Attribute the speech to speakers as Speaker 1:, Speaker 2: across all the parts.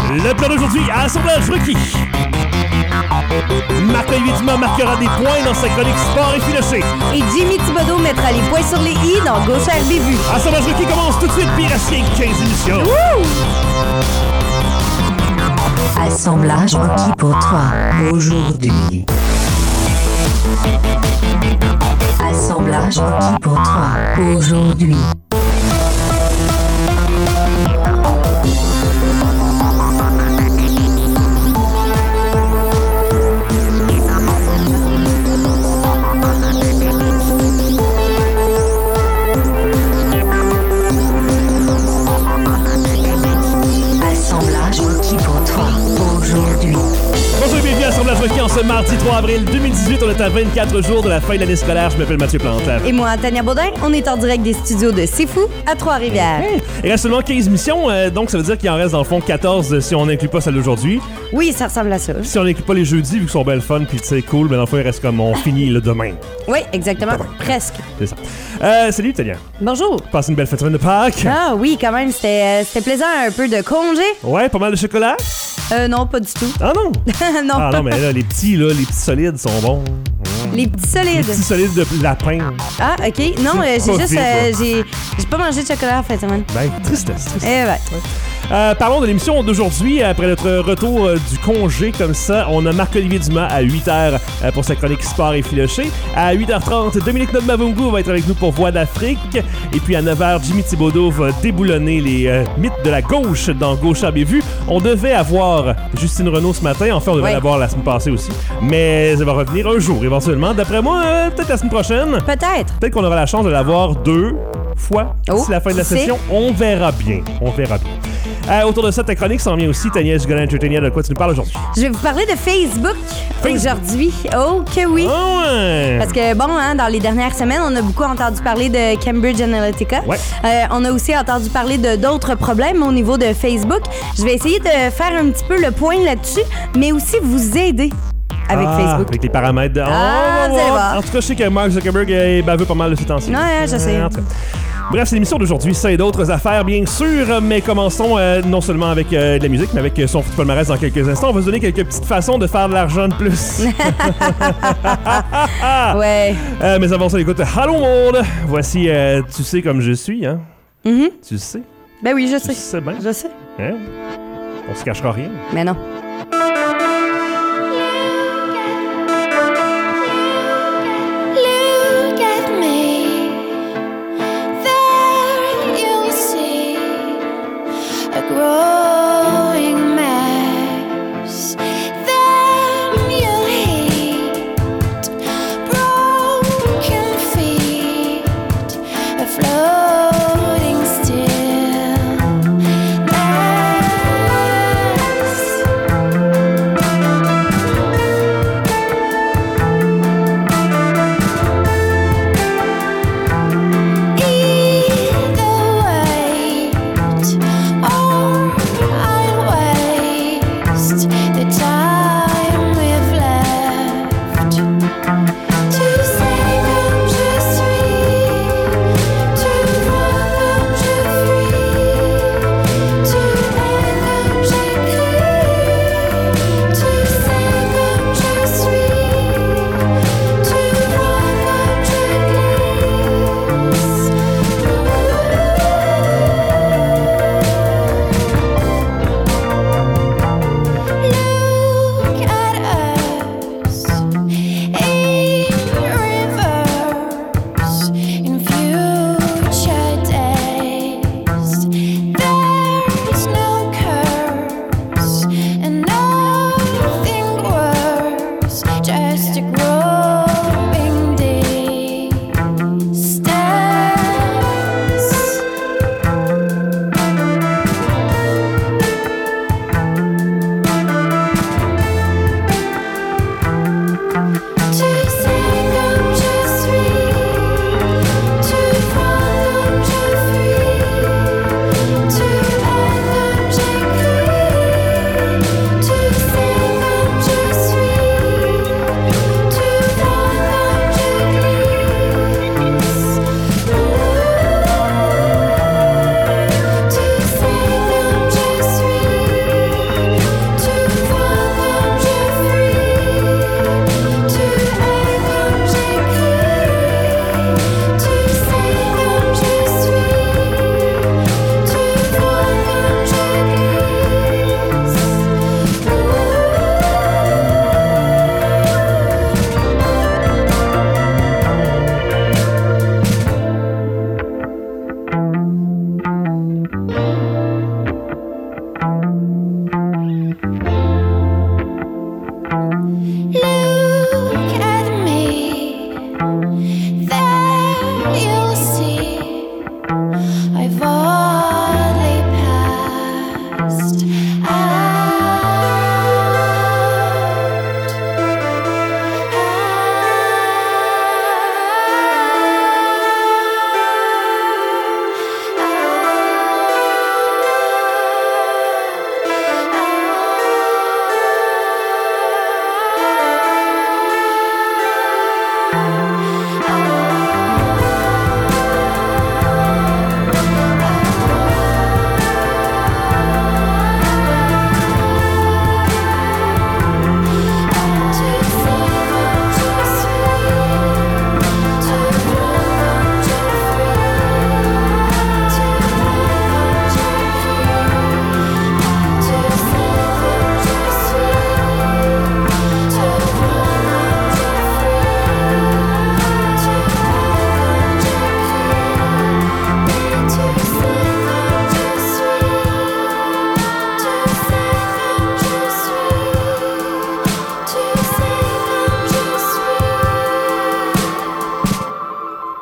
Speaker 1: Le plan d'aujourd'hui, assemblage requis. Marc-Olivier Dumas marquera des points dans sa chronique sport et filoché.
Speaker 2: Et Jimmy Thibodeau mettra les points sur les i dans Gauchère Bévue.
Speaker 1: Assemblage requis commence tout de suite, puis il reste 15 émissions.
Speaker 3: Assemblage requis pour toi aujourd'hui. Assemblage requis pour toi aujourd'hui.
Speaker 1: Bonjour et bienvenue à Assemblage requis en ce mardi 3 avril 2018. On est à 24 jours de la fin de l'année scolaire. Je m'appelle Mathieu Plante.
Speaker 2: Et moi, Tania Baudin, on est en direct des studios de C'est Fou à Trois-Rivières.
Speaker 1: Il reste seulement 15 missions, donc ça veut dire qu'il en reste dans le fond 14 si on n'inclut pas celle d'aujourd'hui.
Speaker 2: Oui, ça ressemble à ça.
Speaker 1: Si on n'inclut pas les jeudis, vu qu'ils sont belles fun, puis c'est cool, mais dans le fond, il reste comme on finit le demain.
Speaker 2: Oui, exactement. Presque.
Speaker 1: C'est ça. Salut, Tania.
Speaker 2: Bonjour.
Speaker 1: Passe une belle fête de semaine de Pâques.
Speaker 2: Ah oui, quand même, c'était plaisant, un peu de congé.
Speaker 1: Ouais, pas mal de chocolat.
Speaker 2: Non, pas du tout.
Speaker 1: Ah non?
Speaker 2: Non.
Speaker 1: Ah non, mais là, les petits solides sont bons.
Speaker 2: Les petits solides.
Speaker 1: Les petits solides de lapin.
Speaker 2: Ah, OK. Non, j'ai pas mangé de chocolat en fin de semaine.
Speaker 1: Ben, tristesse.
Speaker 2: Eh ben.
Speaker 1: Parlons de l'émission d'aujourd'hui. Après notre retour du congé comme ça, on a Marc-Olivier Dumas à 8h pour sa chronique sport et filoché. À 8h30, Dominique Nodmavungu va être avec nous pour Voix d'Afrique. Et puis à 9h, Jimmy Thibodeau va déboulonner les mythes de la gauche dans Gauchère Bévue. On devait avoir Justine Renaud ce matin. Enfin, on devait l'avoir la semaine passée aussi. Mais elle va revenir un jour éventuellement. D'après moi, peut-être la semaine prochaine.
Speaker 2: Peut-être.
Speaker 1: Peut-être qu'on aura la chance de l'avoir 2 fois d'ici la fin de la session. On verra bien. On verra bien. Autour de ça, ta chronique s'en vient aussi. Tania Gagnon Entertainer, de quoi tu nous parles aujourd'hui?
Speaker 2: Je vais vous parler de Facebook aujourd'hui. Oh que oui!
Speaker 1: Oh ouais.
Speaker 2: Parce que, bon, dans les dernières semaines, on a beaucoup entendu parler de Cambridge Analytica.
Speaker 1: Ouais.
Speaker 2: On a aussi entendu parler de d'autres problèmes au niveau de Facebook. Je vais essayer de faire un petit peu le point là-dessus, mais aussi vous aider avec Facebook.
Speaker 1: Avec les paramètres de...
Speaker 2: vous allez voir.
Speaker 1: En tout cas, je sais que Mark Zuckerberg est baveux pas mal de ces temps-ci.
Speaker 2: Ouais, je sais.
Speaker 1: En tout cas. Bref, c'est l'émission d'aujourd'hui, ça et d'autres affaires, bien sûr, mais commençons non seulement avec de la musique, mais avec son foot palmarès dans quelques instants. On va se donner quelques petites façons de faire de l'argent de plus.
Speaker 2: Ouais.
Speaker 1: Mais avant ça, écoute, Allô monde! Voici Tu sais comme je suis, hein?
Speaker 2: Mm-hmm.
Speaker 1: Tu sais?
Speaker 2: Ben oui, je sais.
Speaker 1: Tu sais bien?
Speaker 2: Je sais.
Speaker 1: Hein? On se cachera rien.
Speaker 2: Mais non.
Speaker 4: Growing mess, then you'll hate broken feet, a floating stillness. Either way, or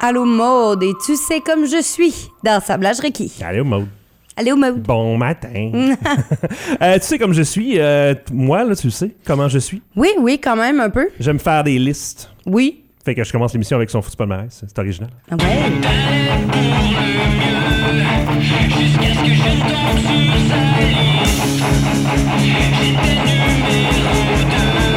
Speaker 2: Allô Maude, et tu sais comme je suis dans Sablage Requis.
Speaker 1: Allô, Maud.
Speaker 2: Allô Maude.
Speaker 1: Bon matin. Tu sais comme je suis, moi, là, tu sais comment je suis.
Speaker 2: Oui, quand même, un peu.
Speaker 1: J'aime faire des listes.
Speaker 2: Oui.
Speaker 1: Fait que je commence l'émission avec son foutu palmarès. C'est original.
Speaker 2: Ouais.
Speaker 5: Jusqu'à ce que je tombe sur sa liste. J'étais numéro 2.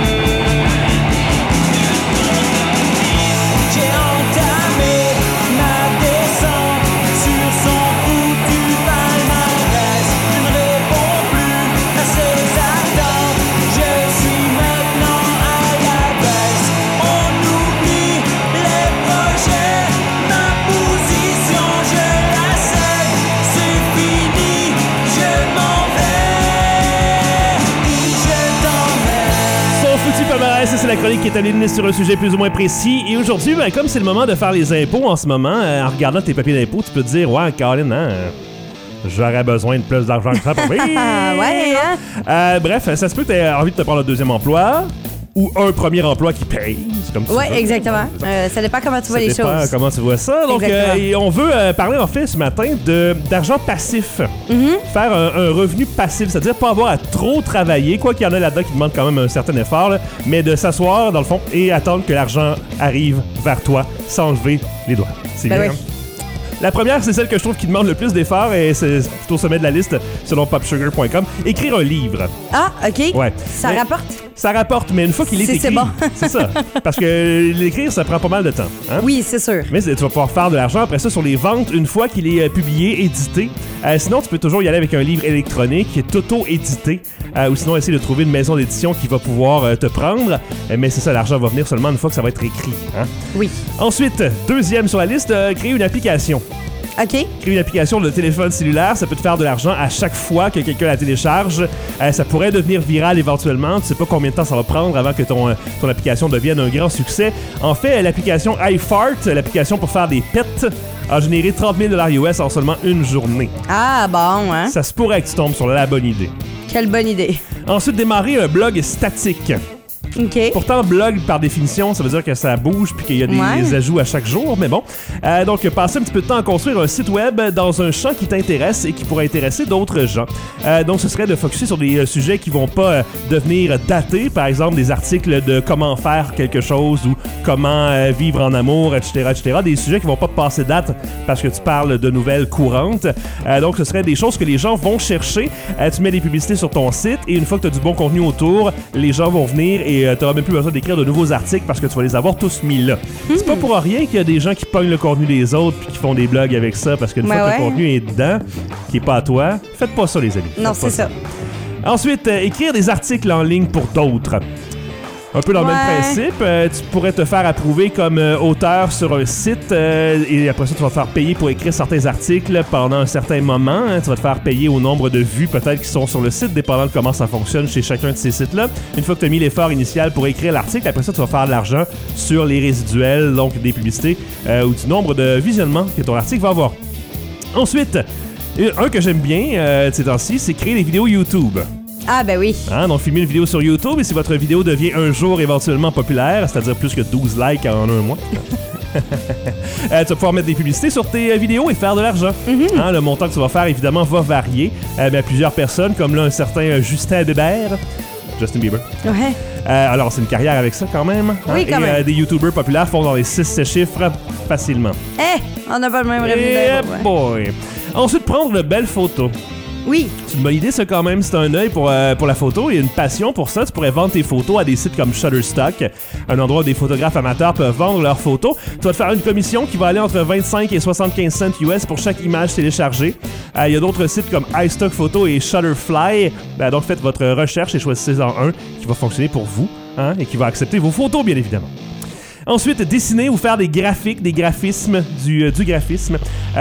Speaker 5: J'ai entamé ma descente sur son foutu palmarès. Je ne réponds plus à ses attentes. Je suis maintenant à la baisse. On oublie les projets, ma position, je la cède. C'est fini, je m'en vais. Je t'emmène.
Speaker 1: Son foutu palmarès, c'est la chronique qui est allée sur un sujet plus ou moins précis. Et aujourd'hui, ben, comme c'est le moment de faire les impôts en ce moment, en regardant tes papiers d'impôts, tu peux te dire, ouais, Caroline, hein, j'aurais besoin de plus d'argent que ça pour vivre.
Speaker 2: Ah ouais, hein?
Speaker 1: Bref, ça se peut que tu aies envie de te prendre un deuxième emploi ou un premier emploi qui paye. C'est comme tu
Speaker 2: Ouais,
Speaker 1: veux.
Speaker 2: exactement. Ça dépend comment tu vois
Speaker 1: Ça
Speaker 2: les
Speaker 1: dépend
Speaker 2: choses.
Speaker 1: comment tu vois ça. Donc,
Speaker 2: Exactement.
Speaker 1: et on veut parler en fait ce matin d'argent passif. Faire un revenu passif, c'est-à-dire pas avoir à trop travailler, quoi qu'il y en a là-dedans qui demande quand même un certain effort, là, mais de s'asseoir dans le fond et attendre que l'argent arrive vers toi sans lever les doigts. C'est
Speaker 2: Ben
Speaker 1: bien.
Speaker 2: oui.
Speaker 1: Hein? La première, c'est celle que je trouve qui demande le plus d'efforts et c'est plutôt au sommet de la liste selon popsugar.com. Écrire un livre.
Speaker 2: Ah, OK.
Speaker 1: Ouais.
Speaker 2: Ça
Speaker 1: Mais-
Speaker 2: rapporte?
Speaker 1: Ça rapporte, mais une fois qu'il est
Speaker 2: C'est
Speaker 1: écrit,
Speaker 2: bon.
Speaker 1: c'est ça. Parce que l'écrire, ça prend pas mal de temps. Hein?
Speaker 2: Oui, c'est sûr.
Speaker 1: Mais tu vas pouvoir faire de l'argent après ça sur les ventes une fois qu'il est publié, édité. Sinon, tu peux toujours y aller avec un livre électronique qui est auto-édité. Ou sinon, essayer de trouver une maison d'édition qui va pouvoir te prendre. Mais c'est ça, l'argent va venir seulement une fois que ça va être écrit. Hein?
Speaker 2: Oui.
Speaker 1: Ensuite, deuxième sur la liste, créer une application.
Speaker 2: OK.
Speaker 1: Créer une application de téléphone cellulaire, ça peut te faire de l'argent à chaque fois que quelqu'un la télécharge. Ça pourrait devenir viral éventuellement. Tu sais pas combien de temps ça va prendre avant que ton application devienne un grand succès. En fait, l'application iFart, l'application pour faire des pets, a généré 30 000 US en seulement une journée.
Speaker 2: Ah, bon, hein?
Speaker 1: Ça se pourrait que tu tombes sur la bonne idée.
Speaker 2: Quelle bonne idée.
Speaker 1: Ensuite, démarrer un blog statique.
Speaker 2: OK.
Speaker 1: Pourtant, blog, par définition, ça veut dire que ça bouge puis qu'il y a des
Speaker 2: Ouais.
Speaker 1: ajouts à chaque jour, mais bon. Donc, passer un petit peu de temps à construire un site web dans un champ qui t'intéresse et qui pourrait intéresser d'autres gens. Donc, ce serait de focusser sur des sujets qui vont pas devenir datés, par exemple des articles de comment faire quelque chose ou comment vivre en amour, etc., etc. Des sujets qui vont pas passer date parce que tu parles de nouvelles courantes. Donc, ce serait des choses que les gens vont chercher. Tu mets des publicités sur ton site et une fois que tu as du bon contenu autour, les gens vont venir et tu n'auras même plus besoin d'écrire de nouveaux articles parce que tu vas les avoir tous mis là. C'est pas pour rien qu'il y a des gens qui pognent le contenu des autres puis qui font des blogs avec ça parce qu'une
Speaker 2: Ben
Speaker 1: fois que
Speaker 2: ouais.
Speaker 1: le contenu est dedans, qui est pas à toi, faites pas ça les amis.
Speaker 2: Non,
Speaker 1: Faites pas
Speaker 2: c'est ça.
Speaker 1: Ensuite, écrire des articles en ligne pour d'autres. Un peu dans le même
Speaker 2: Ouais.
Speaker 1: principe, tu pourrais te faire approuver comme auteur sur un site et après ça, tu vas te faire payer pour écrire certains articles pendant un certain moment. Hein. Tu vas te faire payer au nombre de vues peut-être qui sont sur le site, dépendant de comment ça fonctionne chez chacun de ces sites-là. Une fois que tu as mis l'effort initial pour écrire l'article, après ça, tu vas faire de l'argent sur les résiduels, donc des publicités ou du nombre de visionnements que ton article va avoir. Ensuite, un que j'aime bien ces temps-ci, c'est créer des vidéos YouTube.
Speaker 2: Ah, ben oui.
Speaker 1: Hein, donc, filmez une vidéo sur YouTube et si votre vidéo devient un jour éventuellement populaire, c'est-à-dire plus que 12 likes en un mois, tu vas pouvoir mettre des publicités sur tes vidéos et faire de l'argent. Hein, le montant que tu vas faire, évidemment, va varier. Mais à plusieurs personnes, comme là, un certain Justin Bieber.
Speaker 2: Ouais.
Speaker 1: Alors, c'est une carrière avec ça quand même.
Speaker 2: Oui, quand même.
Speaker 1: Et des YouTubers populaires font dans les 6 chiffres facilement.
Speaker 2: On n'a pas le même revenu
Speaker 1: Et
Speaker 2: d'impôt, ouais.
Speaker 1: boy! Ensuite, prendre de belles photos.
Speaker 2: Oui.
Speaker 1: C'est une bonne idée, ça, quand même. C'est un œil pour la photo et une passion pour ça. Tu pourrais vendre tes photos à des sites comme Shutterstock, un endroit où des photographes amateurs peuvent vendre leurs photos. Tu vas te faire une commission qui va aller entre 25 et 75 cents US pour chaque image téléchargée. Il y a d'autres sites comme iStock Photo et Shutterfly. Donc, faites votre recherche et choisissez-en un qui va fonctionner pour vous, hein, et qui va accepter vos photos, bien évidemment. Ensuite, dessiner ou faire des graphiques, des graphismes, du graphisme.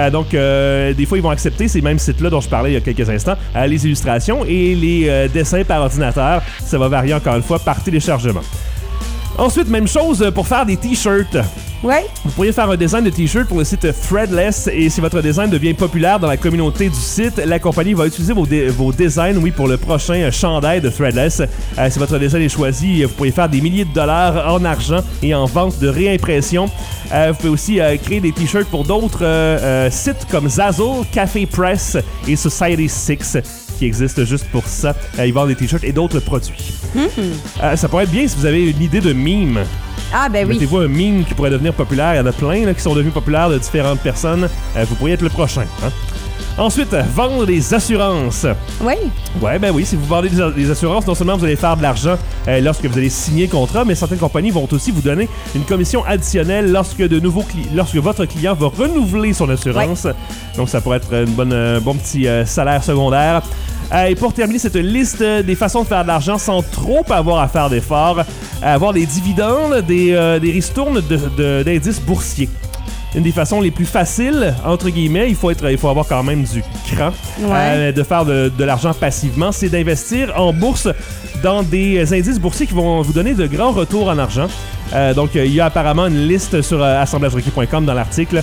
Speaker 1: Des fois, ils vont accepter ces mêmes sites-là dont je parlais il y a quelques instants, les illustrations et les dessins par ordinateur. Ça va varier encore une fois par téléchargement. Ensuite, même chose pour faire des t-shirts.
Speaker 2: Ouais.
Speaker 1: Vous pourriez faire un design de t-shirt pour le site Threadless et si votre design devient populaire dans la communauté du site, la compagnie va utiliser vos designs, oui, pour le prochain chandail de Threadless. Si votre design est choisi, vous pourriez faire des milliers de dollars en argent et en vente de réimpression. Vous pouvez aussi créer des t-shirts pour d'autres sites comme Zazzle, Café Press et Society6 qui existent juste pour ça. Ils vendent des t-shirts et d'autres produits. Ça pourrait être bien si vous avez une idée de meme.
Speaker 2: Ah, ben oui.
Speaker 1: Mettez-vous un meme qui pourrait devenir populaire. Il y en a plein là, qui sont devenus populaires de différentes personnes. Vous pourriez être le prochain. Hein? Ensuite, vendre des assurances.
Speaker 2: Oui.
Speaker 1: Ouais, ben oui, si vous vendez des assurances, non seulement vous allez faire de l'argent lorsque vous allez signer le contrat, mais certaines compagnies vont aussi vous donner une commission additionnelle lorsque votre client va renouveler son assurance. Ouais. Donc, ça pourrait être un bon petit salaire secondaire. Et pour terminer cette liste des façons de faire de l'argent sans trop avoir à faire d'efforts, avoir des dividendes, des ristournes d'indices boursiers. Une des façons les plus faciles, entre guillemets, il faut avoir quand même du cran, de faire de l'argent passivement, c'est d'investir en bourse dans des indices boursiers qui vont vous donner de grands retours en argent. Donc, il y a apparemment une liste sur assemblagerequis.com dans l'article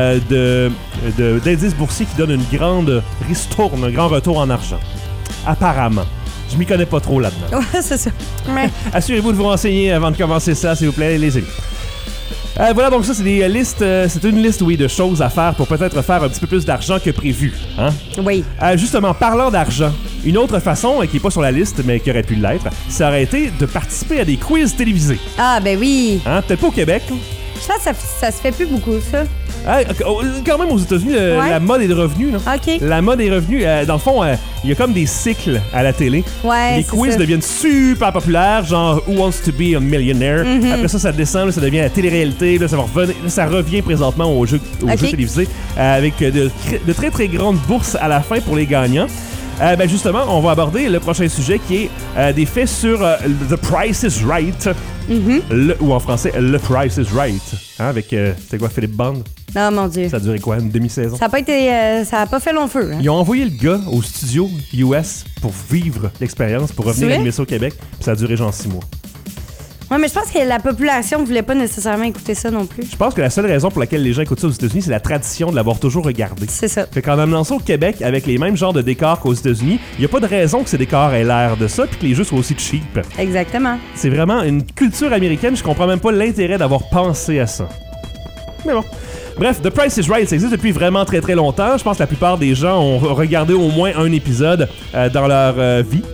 Speaker 1: d'indices boursiers qui donnent une grande ristourne, un grand retour en argent. Apparemment. Je m'y connais pas trop là-dedans.
Speaker 2: Ouais, c'est ça. Mais...
Speaker 1: Assurez-vous de vous renseigner avant de commencer ça, s'il vous plaît, les amis. Voilà, donc ça, c'est des listes. C'est une liste, oui, de choses à faire pour peut-être faire un petit peu plus d'argent que prévu. Hein?
Speaker 2: Oui.
Speaker 1: Justement, parlant d'argent, une autre façon, qui n'est pas sur la liste, mais qui aurait pu l'être, ça aurait été de participer à des quiz télévisés.
Speaker 2: Ah, ben oui.
Speaker 1: Hein? Peut-être pas au Québec.
Speaker 2: Ça se fait plus beaucoup, ça.
Speaker 1: Quand même, aux États-Unis, la mode est de revenus. Là.
Speaker 2: OK.
Speaker 1: La mode est revenue. Dans le fond, il y a comme des cycles à la télé.
Speaker 2: Ouais,
Speaker 1: les quiz deviennent super populaires, genre Who Wants to Be a Millionaire. Mm-hmm. Après ça descend, là, ça devient la télé-réalité. Là, ça revient présentement aux jeux télévisés avec de très très grandes bourses à la fin pour les gagnants. Justement, on va aborder le prochain sujet qui est des faits sur The Price is Right. Mm-hmm. Ou en français, Le Price is Right. Hein, avec, c'était quoi, Philippe Bond?
Speaker 2: Oh mon Dieu.
Speaker 1: Ça a duré quoi, une demi-saison?
Speaker 2: Ça a pas fait long feu. Hein?
Speaker 1: Ils ont envoyé le gars au studio US pour vivre l'expérience, pour revenir animer ça au Québec, puis ça a duré genre 6 mois.
Speaker 2: Ouais, mais je pense que la population ne voulait pas nécessairement écouter ça non plus.
Speaker 1: Je pense que la seule raison pour laquelle les gens écoutent ça aux États-Unis, c'est la tradition de l'avoir toujours regardé.
Speaker 2: C'est ça.
Speaker 1: Fait qu'en amenant ça au Québec avec les mêmes genres de décors qu'aux États-Unis, il n'y a pas de raison que ces décors aient l'air de ça puis que les jeux soient aussi cheap.
Speaker 2: Exactement.
Speaker 1: C'est vraiment une culture américaine, je comprends même pas l'intérêt d'avoir pensé à ça. Mais bon. Bref, The Price is Right, ça existe depuis vraiment très très longtemps. Je pense que la plupart des gens ont regardé au moins un épisode dans leur vie.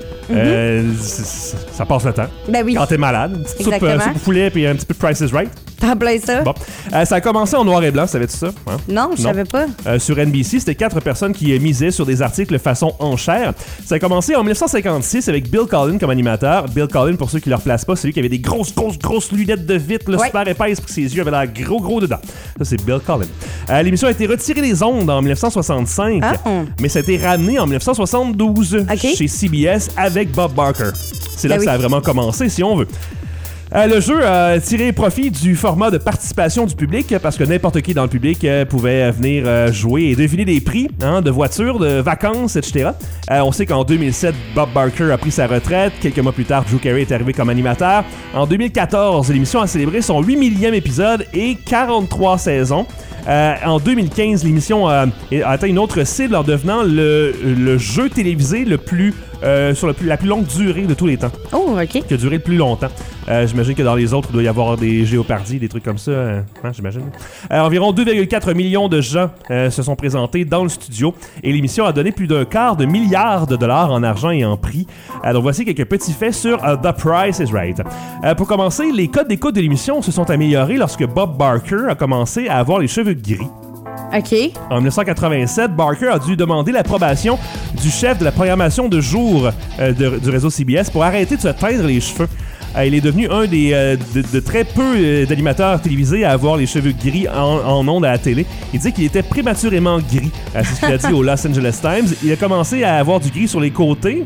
Speaker 1: Ça passe le temps.
Speaker 2: Ben oui.
Speaker 1: Quand t'es malade, une petite soupe au poulet puis un petit peu de Price is Right.
Speaker 2: T'en plein ça.
Speaker 1: Bon. Ça a commencé en noir et blanc, savais-tu ça? Hein?
Speaker 2: Non, je savais pas.
Speaker 1: Sur NBC, c'était 4 personnes qui misaient sur des articles façon enchère. Ça a commencé en 1956 avec Bill Collin comme animateur. Bill Collin, pour ceux qui ne le replacent pas, c'est lui qui avait des grosses lunettes de vitre, super épaisses, puis ses yeux avaient l'air gros dedans. Ça, c'est Bill Collin. L'émission a été retirée des ondes en 1965, mais ça a été ramené en 1972 chez CBS avec Bob Barker. C'est là que ça a vraiment commencé, si on veut. Le jeu a tiré profit du format de participation du public parce que n'importe qui dans le public pouvait venir jouer et deviner des prix de voitures, de vacances, etc. On sait qu'en 2007, Bob Barker a pris sa retraite. Quelques mois plus tard, Drew Carey est arrivé comme animateur. En 2014, l'émission a célébré son 8 millième épisode et 43 saisons. En 2015, l'émission a atteint une autre cible en devenant le jeu télévisé le plus sur la plus longue durée de tous les temps.
Speaker 2: Oh, OK.
Speaker 1: Qui a duré le plus longtemps. J'imagine que dans les autres, il doit y avoir des Jeopardy, des trucs comme ça. J'imagine. Environ 2,4 millions de gens se sont présentés dans le studio et l'émission a donné plus d'1/4 milliard de dollars en argent et en prix. Donc voici quelques petits faits sur The Price is Right. Pour commencer, les codes d'écoute de l'émission se sont améliorés lorsque Bob Barker a commencé à avoir les cheveux gris.
Speaker 2: OK.
Speaker 1: En 1987, Barker a dû demander l'approbation du chef de la programmation de jour du réseau CBS pour arrêter de se teindre les cheveux. Il est devenu un de très peu d'animateurs télévisés à avoir les cheveux gris en ondes à la télé. Il dit qu'il était prématurément gris. C'est ce qu'il a dit au Los Angeles Times. Il a commencé à avoir du gris sur les côtés,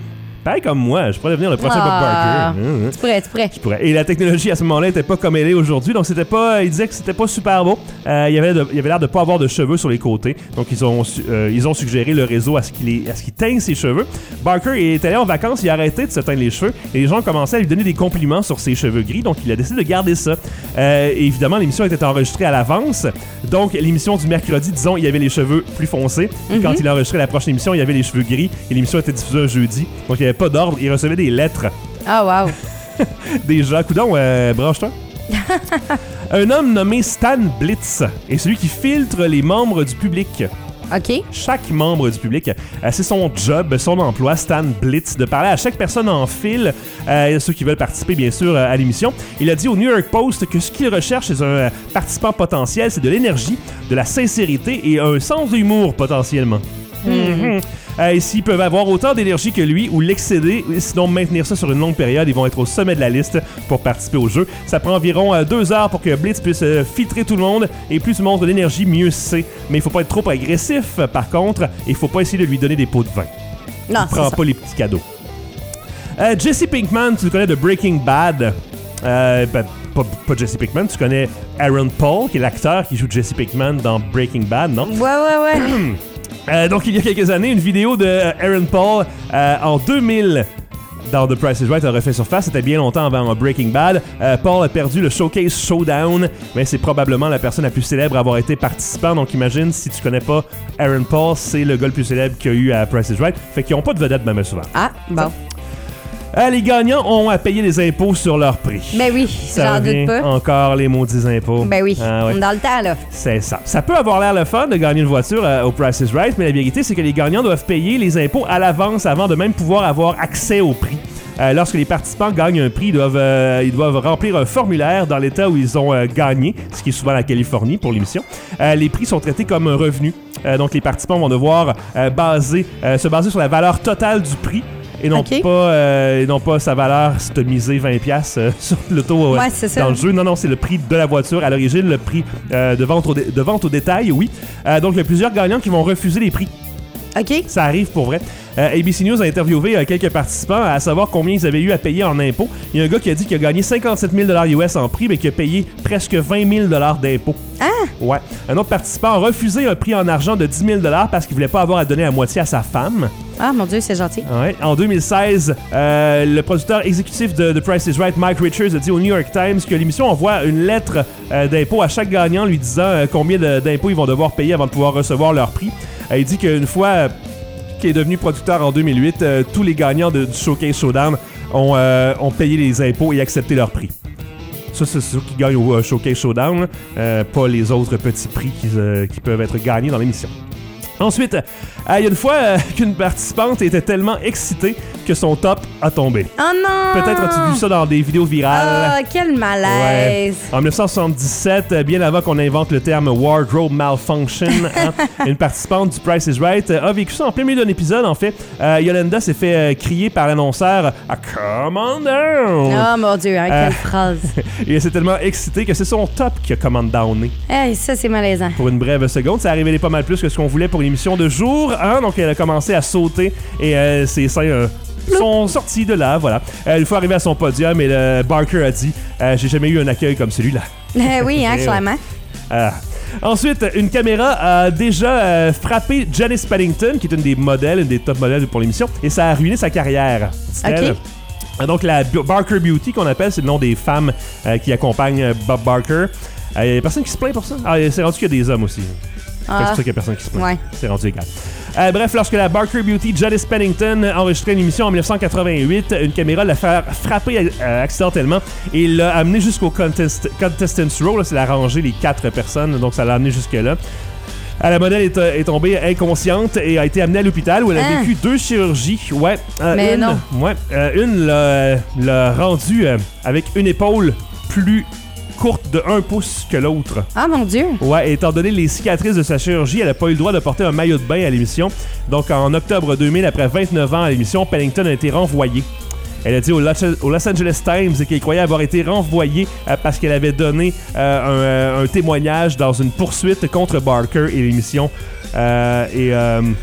Speaker 1: Pareil comme moi, je pourrais devenir le prochain Bob
Speaker 2: Ah.
Speaker 1: Barker.
Speaker 2: Tu pourrais.
Speaker 1: Je pourrais. Et la technologie à ce moment-là n'était pas comme elle est aujourd'hui, donc c'était pas. Il disait que c'était pas super beau. Il y avait l'air de pas avoir de cheveux sur les côtés, donc ils ont suggéré le réseau à ce qu'il teigne ses cheveux. Barker est allé en vacances, il a arrêté de se teindre les cheveux, et les gens commençaient à lui donner des compliments sur ses cheveux gris, donc il a décidé de garder ça. Et évidemment, l'émission était enregistrée à l'avance, donc l'émission du mercredi, disons, il y avait les cheveux plus foncés. Et quand il a enregistré la prochaine émission, il y avait les cheveux gris, et l'émission était diffusée un jeudi, donc il n'y avait pas d'ordre, il recevait des lettres.
Speaker 2: Ah, wow.
Speaker 1: Des gens. Coudon, branche-toi. Un homme nommé Stan Blitz est celui qui filtre les membres du public.
Speaker 2: OK.
Speaker 1: Chaque membre du public, c'est son job, son emploi, Stan Blitz, de parler à chaque personne en fil, ceux qui veulent participer bien sûr à l'émission. Il a dit au New York Post que ce qu'il recherche chez un participant potentiel, c'est de l'énergie, de la sincérité et un sens d'humour potentiellement. Et s'ils peuvent avoir autant d'énergie que lui ou l'excéder, sinon maintenir ça sur une longue période, ils vont être au sommet de la liste pour participer au jeu. Ça prend environ 2 heures pour que Blitz puisse filtrer tout le monde, et plus tu montres de l'énergie, mieux c'est. Mais il faut pas être trop agressif, par contre, et il faut pas essayer de lui donner des pots de vin.
Speaker 2: Non,
Speaker 1: Prends pas les petits cadeaux. Jesse Pinkman, tu le connais de Breaking Bad. Pas Jesse Pinkman, tu connais Aaron Paul, qui est l'acteur qui joue Jesse Pinkman dans Breaking Bad, non?
Speaker 2: Ouais.
Speaker 1: Donc, il y a quelques années, une vidéo de Aaron Paul en 2000 dans The Price is Right a refait surface. C'était bien longtemps avant Breaking Bad. Paul a perdu le Showcase Showdown, mais c'est probablement la personne la plus célèbre à avoir été participant. Donc, imagine, si tu connais pas Aaron Paul, c'est le gars le plus célèbre qu'il y a eu à Price is Right. Fait qu'ils n'ont pas de vedette, même souvent.
Speaker 2: Ah, bon.
Speaker 1: Les gagnants ont à payer les impôts sur leur prix.
Speaker 2: Ben oui,
Speaker 1: Ça
Speaker 2: j'en doute
Speaker 1: revient
Speaker 2: pas.
Speaker 1: encore les maudits impôts.
Speaker 2: Ben oui,
Speaker 1: Ah, ouais.
Speaker 2: on est dans le temps, là.
Speaker 1: C'est ça. Ça peut avoir l'air le fun de gagner une voiture au Price is Right, mais la vérité, c'est que les gagnants doivent payer les impôts à l'avance avant de même pouvoir avoir accès au prix. Lorsque les participants gagnent un prix, ils doivent remplir un formulaire dans l'État où ils ont gagné, ce qui est souvent la Californie pour l'émission. Les prix sont traités comme un revenu. Donc, les participants vont devoir se baser sur la valeur totale du prix. Et non, pas sa valeur, c'est de miser $20 sur l'auto dans le jeu. Non, c'est le prix de la voiture à l'origine, le prix de vente au détail, oui. Donc, il y a plusieurs gagnants qui vont refuser les prix.
Speaker 2: OK.
Speaker 1: Ça arrive pour vrai. ABC News a interviewé quelques participants à savoir combien ils avaient eu à payer en impôts. Il y a un gars qui a dit qu'il a gagné 57 000 $ US en prix, mais qui a payé presque 20 000 $ d'impôts.
Speaker 2: Ah!
Speaker 1: Ouais. Un autre participant a refusé un prix en argent de 10 000 $ parce qu'il voulait pas avoir à donner la moitié à sa femme.
Speaker 2: Ah, mon Dieu, c'est gentil.
Speaker 1: Ouais. En 2016, le producteur exécutif de The Price is Right, Mike Richards, a dit au New York Times que l'émission envoie une lettre d'impôt à chaque gagnant lui disant combien d'impôts ils vont devoir payer avant de pouvoir recevoir leur prix. Il dit qu'une fois qu'il est devenu producteur en 2008, tous les gagnants du Showcase Showdown ont payé les impôts et accepté leur prix. Ça, c'est ceux qui gagnent au Showcase Showdown, pas les autres petits prix qui peuvent être gagnés dans l'émission. Ensuite, il y a une fois qu'une participante était tellement excitée que son top a tombé.
Speaker 2: Oh non!
Speaker 1: Peut-être as-tu vu ça dans des vidéos virales.
Speaker 2: Ah, quel malaise!
Speaker 1: Ouais. En 1977, bien avant qu'on invente le terme wardrobe malfunction, une participante du Price is Right a vécu ça en plein milieu d'un épisode. En fait, Yolanda s'est fait crier par l'annonceur « Come on down! »
Speaker 2: Oh mon Dieu, quelle phrase!
Speaker 1: Et elle s'est tellement excitée que c'est son top qui a come downé.
Speaker 2: Hey, ça, c'est malaisant.
Speaker 1: Pour une brève seconde, ça a révélé pas mal plus que ce qu'on voulait pour l'émission de jour. Donc, elle a commencé à sauter et ses seins sont sortis de là, voilà. Une fois arrivé à son podium, et le Barker a dit « J'ai jamais eu un accueil comme celui-là. »
Speaker 2: Oui, clairement.
Speaker 1: Ensuite, une caméra a déjà frappé Janice Paddington, qui est une des top modèles pour l'émission, et ça a ruiné sa carrière.
Speaker 2: OK.
Speaker 1: Donc, la Barker Beauty, qu'on appelle, c'est le nom des femmes qui accompagnent Bob Barker. Il y a personne qui se plaint pour ça? C'est rendu qu'il y a des hommes aussi. C'est pour ça qu'il y a personne qui se plaint.
Speaker 2: Ouais.
Speaker 1: C'est rendu égal. Bref, lorsque la Barker Beauty Janice Paddington a enregistré une émission en 1988, une caméra l'a frappé accidentellement et l'a amené jusqu'au Contestants Row. Là, c'est la rangée, les 4 personnes, donc ça l'a amené jusque-là. La modèle est tombée inconsciente et a été amenée à l'hôpital où elle a vécu 2 chirurgies. Ouais.
Speaker 2: Mais non.
Speaker 1: Ouais. Une l'a rendue avec une épaule plus courte de 1 pouce que l'autre.
Speaker 2: Ah, mon Dieu!
Speaker 1: Ouais, et étant donné les cicatrices de sa chirurgie, elle n'a pas eu le droit de porter un maillot de bain à l'émission. Donc, en octobre 2000, après 29 ans à l'émission, Paddington a été renvoyée. Elle a dit au Los Angeles Times qu'elle croyait avoir été renvoyée parce qu'elle avait donné un témoignage dans une poursuite contre Barker et l'émission.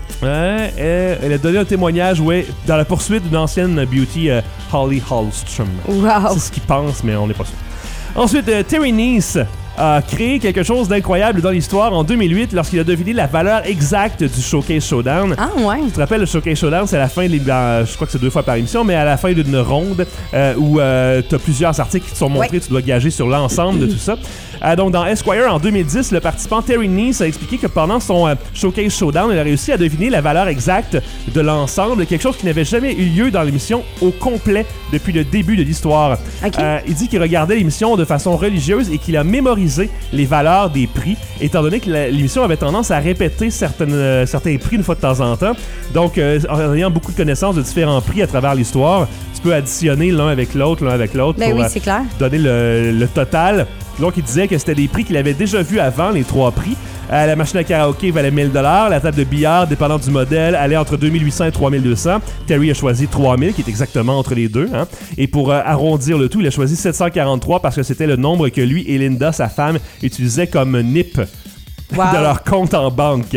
Speaker 1: Elle a donné un témoignage dans la poursuite d'une ancienne beauty, Holly Hallstrom.
Speaker 2: Wow.
Speaker 1: C'est ce qu'il pense, mais on n'est pas sûr. Ensuite, Terry Neiss a créé quelque chose d'incroyable dans l'histoire en 2008 lorsqu'il a deviné la valeur exacte du Showcase Showdown.
Speaker 2: Ah ouais.
Speaker 1: Tu te rappelles, le Showcase Showdown, c'est à la fin, je crois que c'est 2 fois par émission, mais à la fin d'une ronde où tu as plusieurs articles qui te sont montrés, tu dois gager sur l'ensemble de tout ça. Donc, dans Esquire, en 2010, le participant Terry Neiss a expliqué que pendant son Showcase Showdown, il a réussi à deviner la valeur exacte de l'ensemble, quelque chose qui n'avait jamais eu lieu dans l'émission au complet depuis le début de l'histoire.
Speaker 2: Okay.
Speaker 1: Il dit qu'il regardait l'émission de façon religieuse et qu'il a mémorisé les valeurs des prix, étant donné que l'émission avait tendance à répéter certains prix une fois de temps en temps. Donc, en ayant beaucoup de connaissances de différents prix à travers l'histoire, tu peux additionner l'un avec l'autre
Speaker 2: Ben
Speaker 1: pour
Speaker 2: oui, c'est clair.
Speaker 1: donner le total. Donc, il disait que c'était des prix qu'il avait déjà vus avant, les 3 prix. La machine à karaoké valait 1000 $. La table de billard, dépendant du modèle, allait entre 2800 et 3200. Terry a choisi 3000, qui est exactement entre les deux. Hein. Et pour arrondir le tout, il a choisi 743 parce que c'était le nombre que lui et Linda, sa femme, utilisaient comme NIP de leur compte en banque.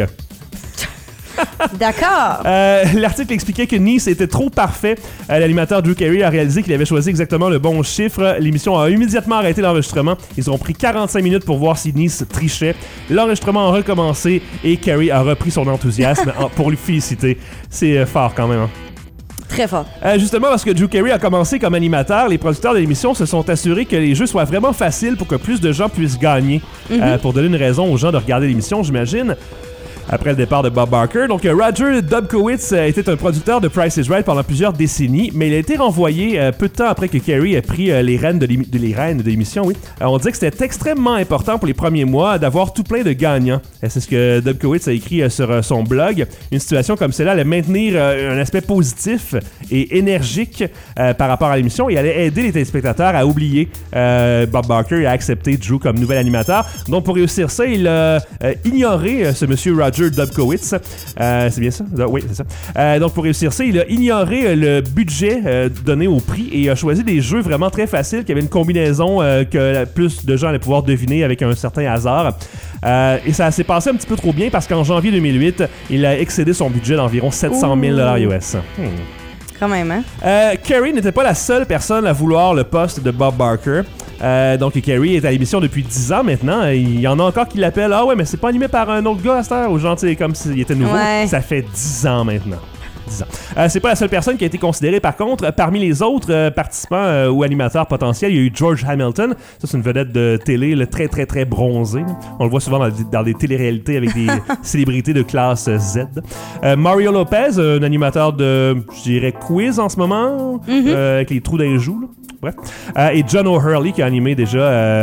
Speaker 2: D'accord.
Speaker 1: L'article expliquait que Neiss était trop parfait. L'animateur Drew Carey a réalisé qu'il avait choisi exactement le bon chiffre. L'émission a immédiatement arrêté l'enregistrement. Ils ont pris 45 minutes pour voir si Neiss trichait. L'enregistrement a recommencé et Carey a repris son enthousiasme pour lui féliciter. C'est fort quand même. Hein?
Speaker 2: Très fort.
Speaker 1: Justement, parce que Drew Carey a commencé comme animateur, les producteurs de l'émission se sont assurés que les jeux soient vraiment faciles pour que plus de gens puissent gagner. Pour donner une raison aux gens de regarder l'émission, j'imagine. Après le départ de Bob Barker. Donc, Roger Dubkowitz était un producteur de Price is Right pendant plusieurs décennies, mais il a été renvoyé peu de temps après que Carey ait pris les rênes de l'émission. Oui. On disait que c'était extrêmement important pour les premiers mois d'avoir tout plein de gagnants. C'est ce que Dubkowitz a écrit sur son blog. Une situation comme celle-là allait maintenir un aspect positif et énergique par rapport à l'émission et allait aider les téléspectateurs à oublier Bob Barker et à accepter Drew comme nouvel animateur. Donc, pour réussir ça, il a ignoré ce monsieur Roger Dubkowitz. C'est bien ça? Oui, c'est ça. Donc, pour réussir ça, il a ignoré le budget donné au prix et a choisi des jeux vraiment très faciles qui avaient une combinaison que plus de gens allaient pouvoir deviner avec un certain hasard. Et ça s'est passé un petit peu trop bien parce qu'en janvier 2008, il a excédé son budget d'environ 700 000 $ US.
Speaker 2: Quand même, hein?
Speaker 1: Carey n'était pas la seule personne à vouloir le poste de Bob Barker. Donc, Carey est à l'émission depuis 10 ans maintenant. Il y en a encore qui l'appellent. Ah ouais, mais c'est pas animé par un autre gars à cette heure, ou genre, comme s'il était nouveau.
Speaker 2: Ouais.
Speaker 1: Ça fait 10 ans maintenant. 10 ans. C'est pas la seule personne qui a été considérée. Par contre, parmi les autres participants ou animateurs potentiels, il y a eu George Hamilton. Ça, c'est une vedette de télé très, très, très bronzé. On le voit souvent dans des téléréalités avec des célébrités de classe Z. Mario Lopez, un animateur de, je dirais, quiz en ce moment, avec les trous dans les joues. Là. Bref. Et John O'Hurley qui a animé déjà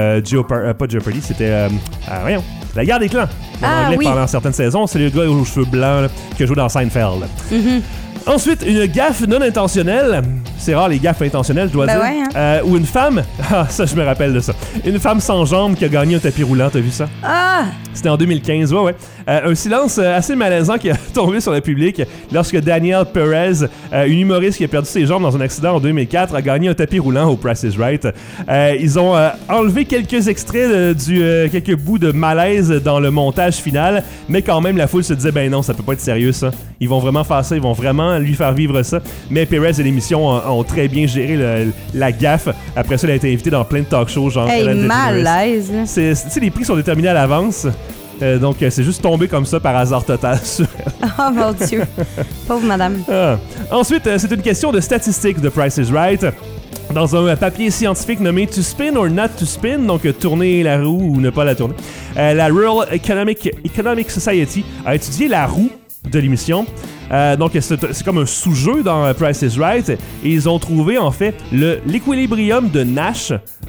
Speaker 1: pas Jeopardy, c'était voyons, La Guerre des Clans en anglais pendant certaines saisons. C'est le gars aux cheveux blancs là, qui a joué dans Seinfeld. Ensuite, une gaffe non intentionnelle. C'est rare les gaffes intentionnelles, je dois dire.
Speaker 2: Ouais, hein?
Speaker 1: Ou une femme. Ah, ça, je me rappelle de ça. Une femme sans jambes qui a gagné un tapis roulant, t'as vu ça?
Speaker 2: Ah!
Speaker 1: C'était en 2015, ouais. Un silence assez malaisant qui a tombé sur le public lorsque Danielle Perez, une humoriste qui a perdu ses jambes dans un accident en 2004, a gagné un tapis roulant au Price is Right. Ils ont enlevé quelques extraits quelques bouts de malaise dans le montage final, mais quand même, la foule se disait, ben non, ça peut pas être sérieux, ça. Ils vont vraiment faire ça, ils vont vraiment lui faire vivre ça. Mais Perez et l'émission ont très bien géré la gaffe. Après ça, elle a été invitée dans plein de talk shows, genre...
Speaker 2: Hey, malaise!
Speaker 1: Tu sais, les prix sont déterminés à l'avance. Donc, c'est juste tombé comme ça par hasard total sur elle.
Speaker 2: Oh mon Dieu! Pauvre madame.
Speaker 1: Ensuite, c'est une question de statistiques de Price is Right. Dans un papier scientifique nommé To Spin or Not to Spin, donc tourner la roue ou ne pas la tourner, la Royal Economic Society a étudié la roue de l'émission. Donc, c'est comme un sous-jeu dans Price is Right. Et ils ont trouvé, en fait, l'équilibrium de Nash.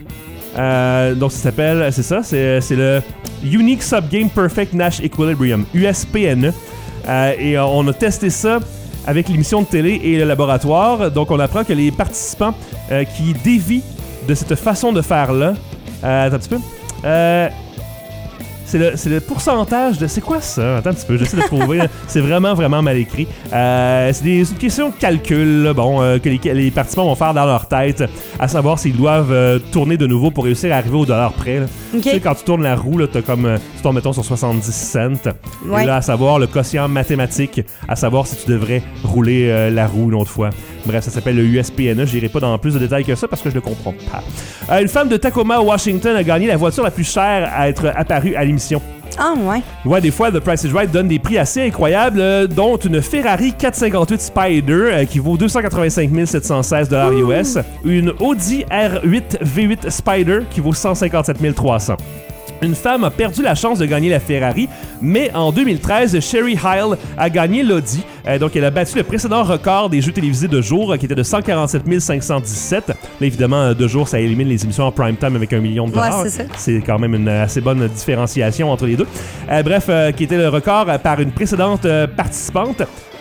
Speaker 1: Donc, ça s'appelle, c'est le Unique Subgame Perfect Nash Equilibrium, USPNE. Et on a testé ça avec l'émission de télé et le laboratoire. Donc, on apprend que les participants qui dévient de cette façon de faire-là... attends un petit peu. C'est le pourcentage de... C'est quoi ça? Attends un petit peu, j'essaie de trouver. C'est vraiment mal écrit. C'est des questions de calcul là, que les participants vont faire dans leur tête, à savoir s'ils doivent tourner de nouveau pour réussir à arriver au dollar près. Là.
Speaker 2: Okay.
Speaker 1: Tu sais, quand tu tournes la roue, là, tu tombes, mettons, sur 70 cents.
Speaker 2: Ouais.
Speaker 1: Et là, à savoir le quotient mathématique, à savoir si tu devrais rouler la roue une autre fois. Bref, ça s'appelle le USPNE. Je n'irai pas dans plus de détails que ça parce que je ne le comprends pas. Une femme de Tacoma, Washington, a gagné la voiture la plus chère à être apparue à l'émission.
Speaker 2: Ah, ouais.
Speaker 1: Ouais, des fois, The Price is Right donne des prix assez incroyables, dont une Ferrari 458 Spider qui vaut 285 716 $ US, une Audi R8 V8 Spider qui vaut 157 300. Une femme a perdu la chance de gagner la Ferrari, mais en 2013, Sherry Hile a gagné l'Audi. Donc, elle a battu le précédent record des jeux télévisés de jour, qui était de 147 517. Là, évidemment, de jour, ça élimine les émissions en prime time avec $1 million.
Speaker 2: Ouais, c'est ça.
Speaker 1: C'est quand même une assez bonne différenciation entre les deux. Bref, qui était le record par une précédente participante.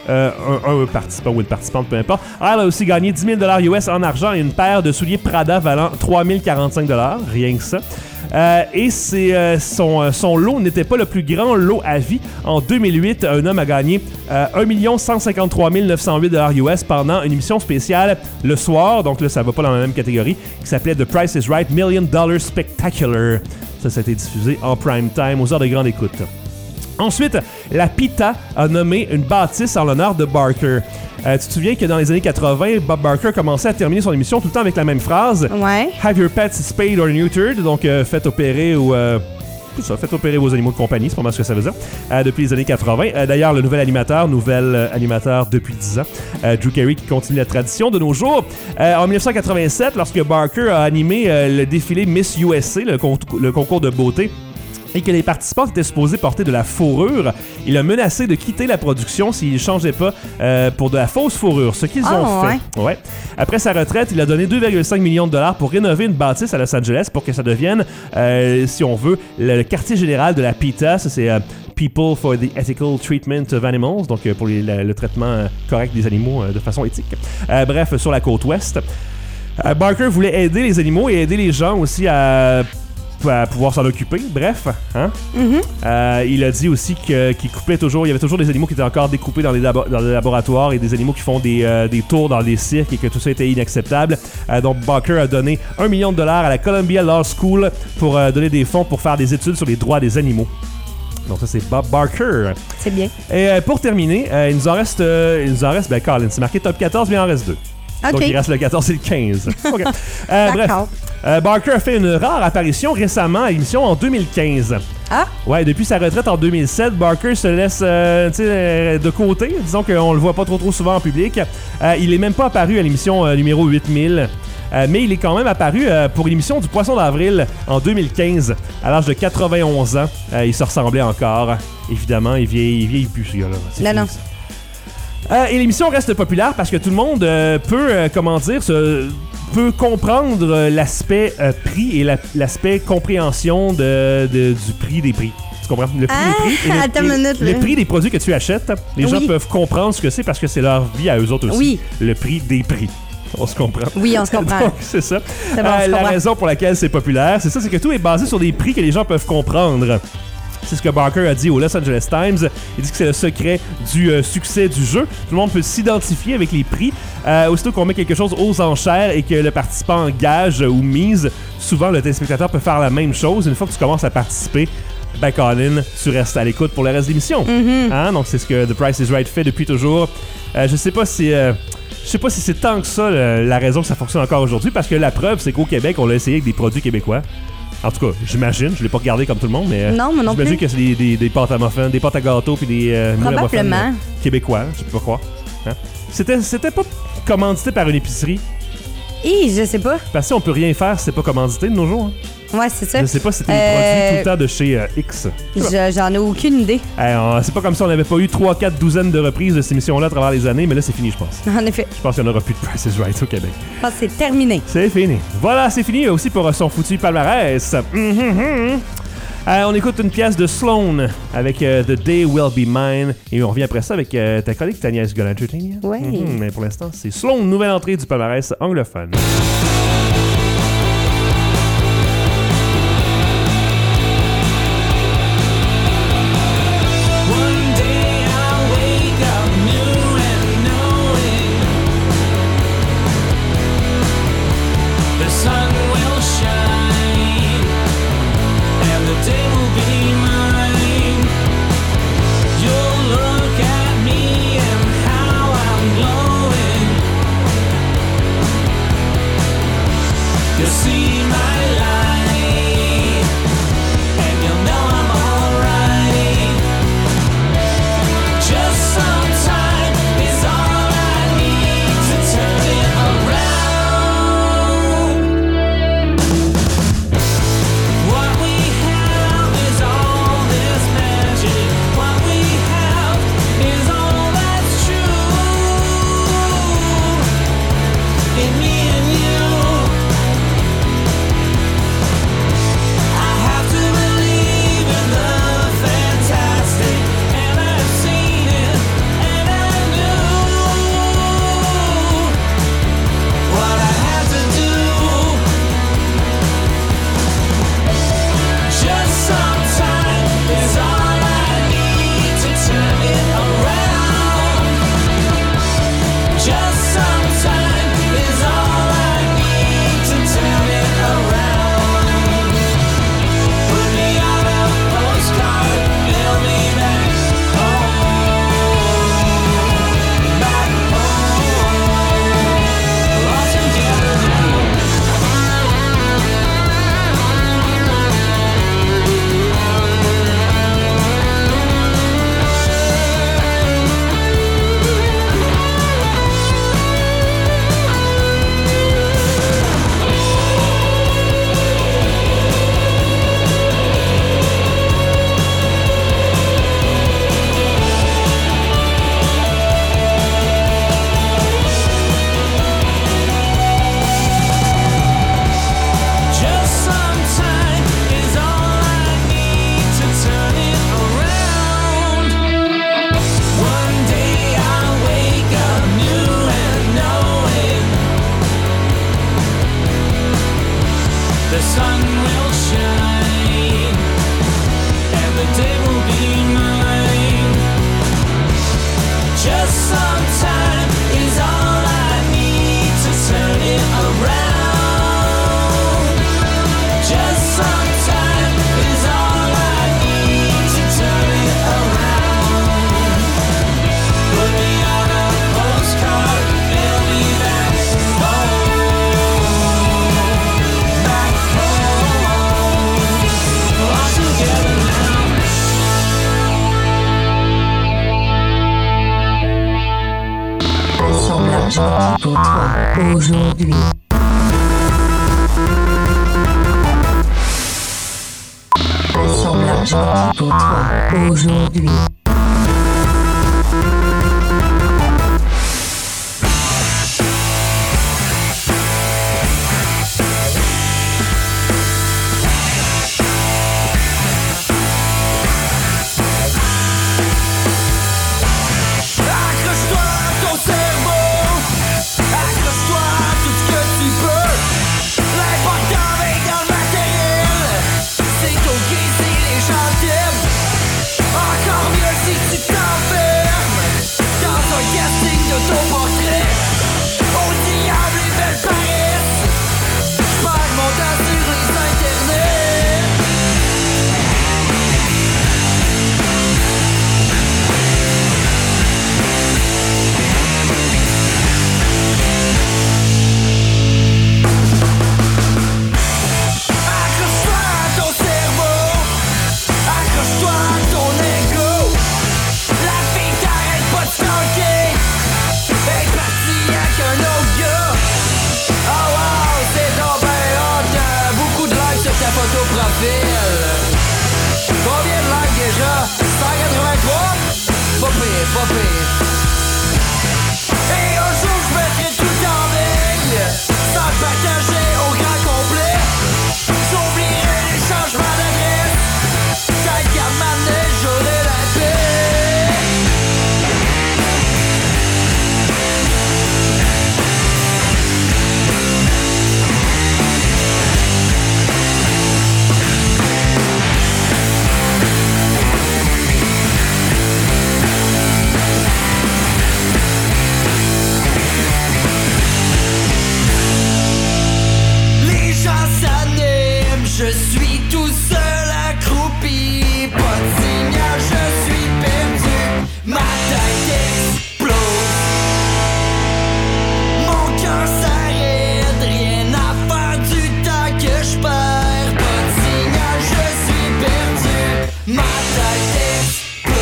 Speaker 1: Un participant ou une participante, peu importe. Elle a aussi gagné 10 000 $ US en argent et une paire de souliers Prada valant 3 045 $, rien que ça. Et son lot n'était pas le plus grand lot à vie. En 2008, un homme a gagné 1 153 908 $ US pendant une émission spéciale le soir, donc là ça va pas dans la même catégorie, qui s'appelait The Price is Right $1 Million Spectacular. Ça a été diffusé en prime time aux heures de grande écoute. Ensuite, la PETA a nommé une bâtisse en l'honneur de Barker. Tu te souviens que dans les années 80, Bob Barker commençait à terminer son émission tout le temps avec la même phrase.
Speaker 2: Ouais.
Speaker 1: Have your pets spayed or neutered. Donc, faites opérer ou... faites opérer vos animaux de compagnie, c'est pas mal ce que ça veut dire, depuis les années 80. D'ailleurs, le nouvel animateur depuis 10 ans, Drew Carey, qui continue la tradition de nos jours. En 1987, lorsque Barker a animé le défilé Miss USA, le concours de beauté, et que les participants étaient supposés porter de la fourrure, il a menacé de quitter la production s'ils ne changeaient pas pour de la fausse fourrure, ce qu'ils ont fait. Ouais. Après sa retraite, il a donné 2,5 millions de $ pour rénover une bâtisse à Los Angeles pour que ça devienne, si on veut, le quartier général de la PETA. Ça, c'est People for the Ethical Treatment of Animals, donc pour le traitement correct des animaux de façon éthique. Bref, sur la côte ouest. Barker voulait aider les animaux et aider les gens aussi à pouvoir s'en occuper. Bref, hein? Il a dit aussi qu'il coupait toujours. Il y avait toujours des animaux qui étaient encore découpés dans les laboratoires et des animaux qui font des tours dans des cirques et que tout ça était inacceptable. Donc Barker a donné $1 million à la Columbia Law School pour donner des fonds pour faire des études sur les droits des animaux. Donc ça, c'est Bob Barker.
Speaker 2: C'est bien.
Speaker 1: Et pour terminer, il nous en reste Colin, c'est marqué top 14, mais il en reste 2.
Speaker 2: Okay.
Speaker 1: Donc, il reste le 14 et le 15. Okay. Bref, Barker a fait une rare apparition récemment à l'émission en 2015.
Speaker 2: Ah?
Speaker 1: Ouais, depuis sa retraite en 2007, Barker se laisse de côté. Disons qu'on le voit pas trop souvent en public. Il est même pas apparu à l'émission numéro 8000. Mais il est quand même apparu pour l'émission du Poisson d'avril en 2015, à l'âge de 91 ans. Il se ressemblait encore. Évidemment, il vieillit plus, ce gars-là.
Speaker 2: Non.
Speaker 1: Et l'émission reste populaire parce que tout le monde peut comprendre l'aspect prix et l'aspect compréhension du prix des prix. Tu comprends? Le prix, le prix des produits que tu achètes, les gens peuvent comprendre ce que c'est parce que c'est leur vie à eux autres aussi.
Speaker 2: Oui.
Speaker 1: Le prix des prix. On se comprend.
Speaker 2: Oui, on se comprend.
Speaker 1: Donc, c'est ça.
Speaker 2: C'est bon,
Speaker 1: la raison pour laquelle c'est populaire, c'est que tout est basé sur des prix que les gens peuvent comprendre. C'est ce que Barker a dit au Los Angeles Times. Il dit que c'est le secret du succès du jeu. Tout le monde peut s'identifier avec les prix. Aussitôt qu'on met quelque chose aux enchères et que le participant gage ou mise, souvent le téléspectateur peut faire la même chose. Une fois que tu commences à participer, ben Colin, tu restes à l'écoute pour le reste de l'émission. Hein? Donc c'est ce que The Price is Right fait depuis toujours. Je sais pas si c'est tant que ça la raison que ça fonctionne encore aujourd'hui, parce que la preuve, c'est qu'au Québec, on l'a essayé avec des produits québécois. En tout cas, j'imagine. Je l'ai pas regardé comme tout le monde, mais
Speaker 2: non, moi non
Speaker 1: j'imagine
Speaker 2: plus.
Speaker 1: que c'est des pâtes à muffins, des pâtes à gâteaux puis des moules à muffins québécois. Je peux pas croire. Hein? C'était pas commandité par une épicerie.
Speaker 2: Je sais pas.
Speaker 1: Parce qu'on peut rien faire si c'est pas commandité de nos jours. Hein?
Speaker 2: Ouais, c'est ça.
Speaker 1: Je sais pas si c'était des produits tout le temps de chez X.
Speaker 2: J'en ai aucune idée.
Speaker 1: C'est pas comme si on n'avait pas eu 3-4 douzaines de reprises de cette émission-là à travers les années, mais là, c'est fini, je pense.
Speaker 2: En effet.
Speaker 1: Je pense qu'il n'y en aura plus de Price is Right au Québec.
Speaker 2: Je pense que c'est terminé.
Speaker 1: C'est fini. Voilà, c'est fini aussi pour son foutu palmarès. On écoute une pièce de Sloan avec The Day Will Be Mine. Et on revient après ça avec ta collègue Tania Sgolantertain.
Speaker 2: Oui.
Speaker 1: Mais pour l'instant, c'est Sloan, nouvelle entrée du palmarès anglophone.
Speaker 3: Assemblage requis pour toi aujourd'hui. Assemblage requis pour toi aujourd'hui.
Speaker 5: Accroche-toi à ton cerveau, accroche-toi à tout ce que tu peux. L'important est dans le matériel, c'est OK si les gens t'aiment. Encore mieux si tu t'enfermes dans un casting d'autoportrait. Au diable les belles paresses, j'perds mon temps sur les internets. Accroche-toi à ton cerveau, accroche-toi à ton ego. La fille t'arrête pas de stalker, elle est partie avec un autre gars. Oh wow, c'est donc ben hot, beaucoup de likes sur ta photo profil. Combien de likes déjà? 183? Pas pire, pas pire. Et un jour je mettrai tout en ligne, sans le partager au grand complet. J'oublierai les changements d'adresse, peut-être qu'à m'amener le jour de la paix. Les gens s'animent, je suis tout seul accroupi. Pas de signal, je suis perdu. Ma tête explose, mon cœur s'arrête. Rien à faire du temps que je perds. Pas de signal, je suis perdu. Ma tête explose.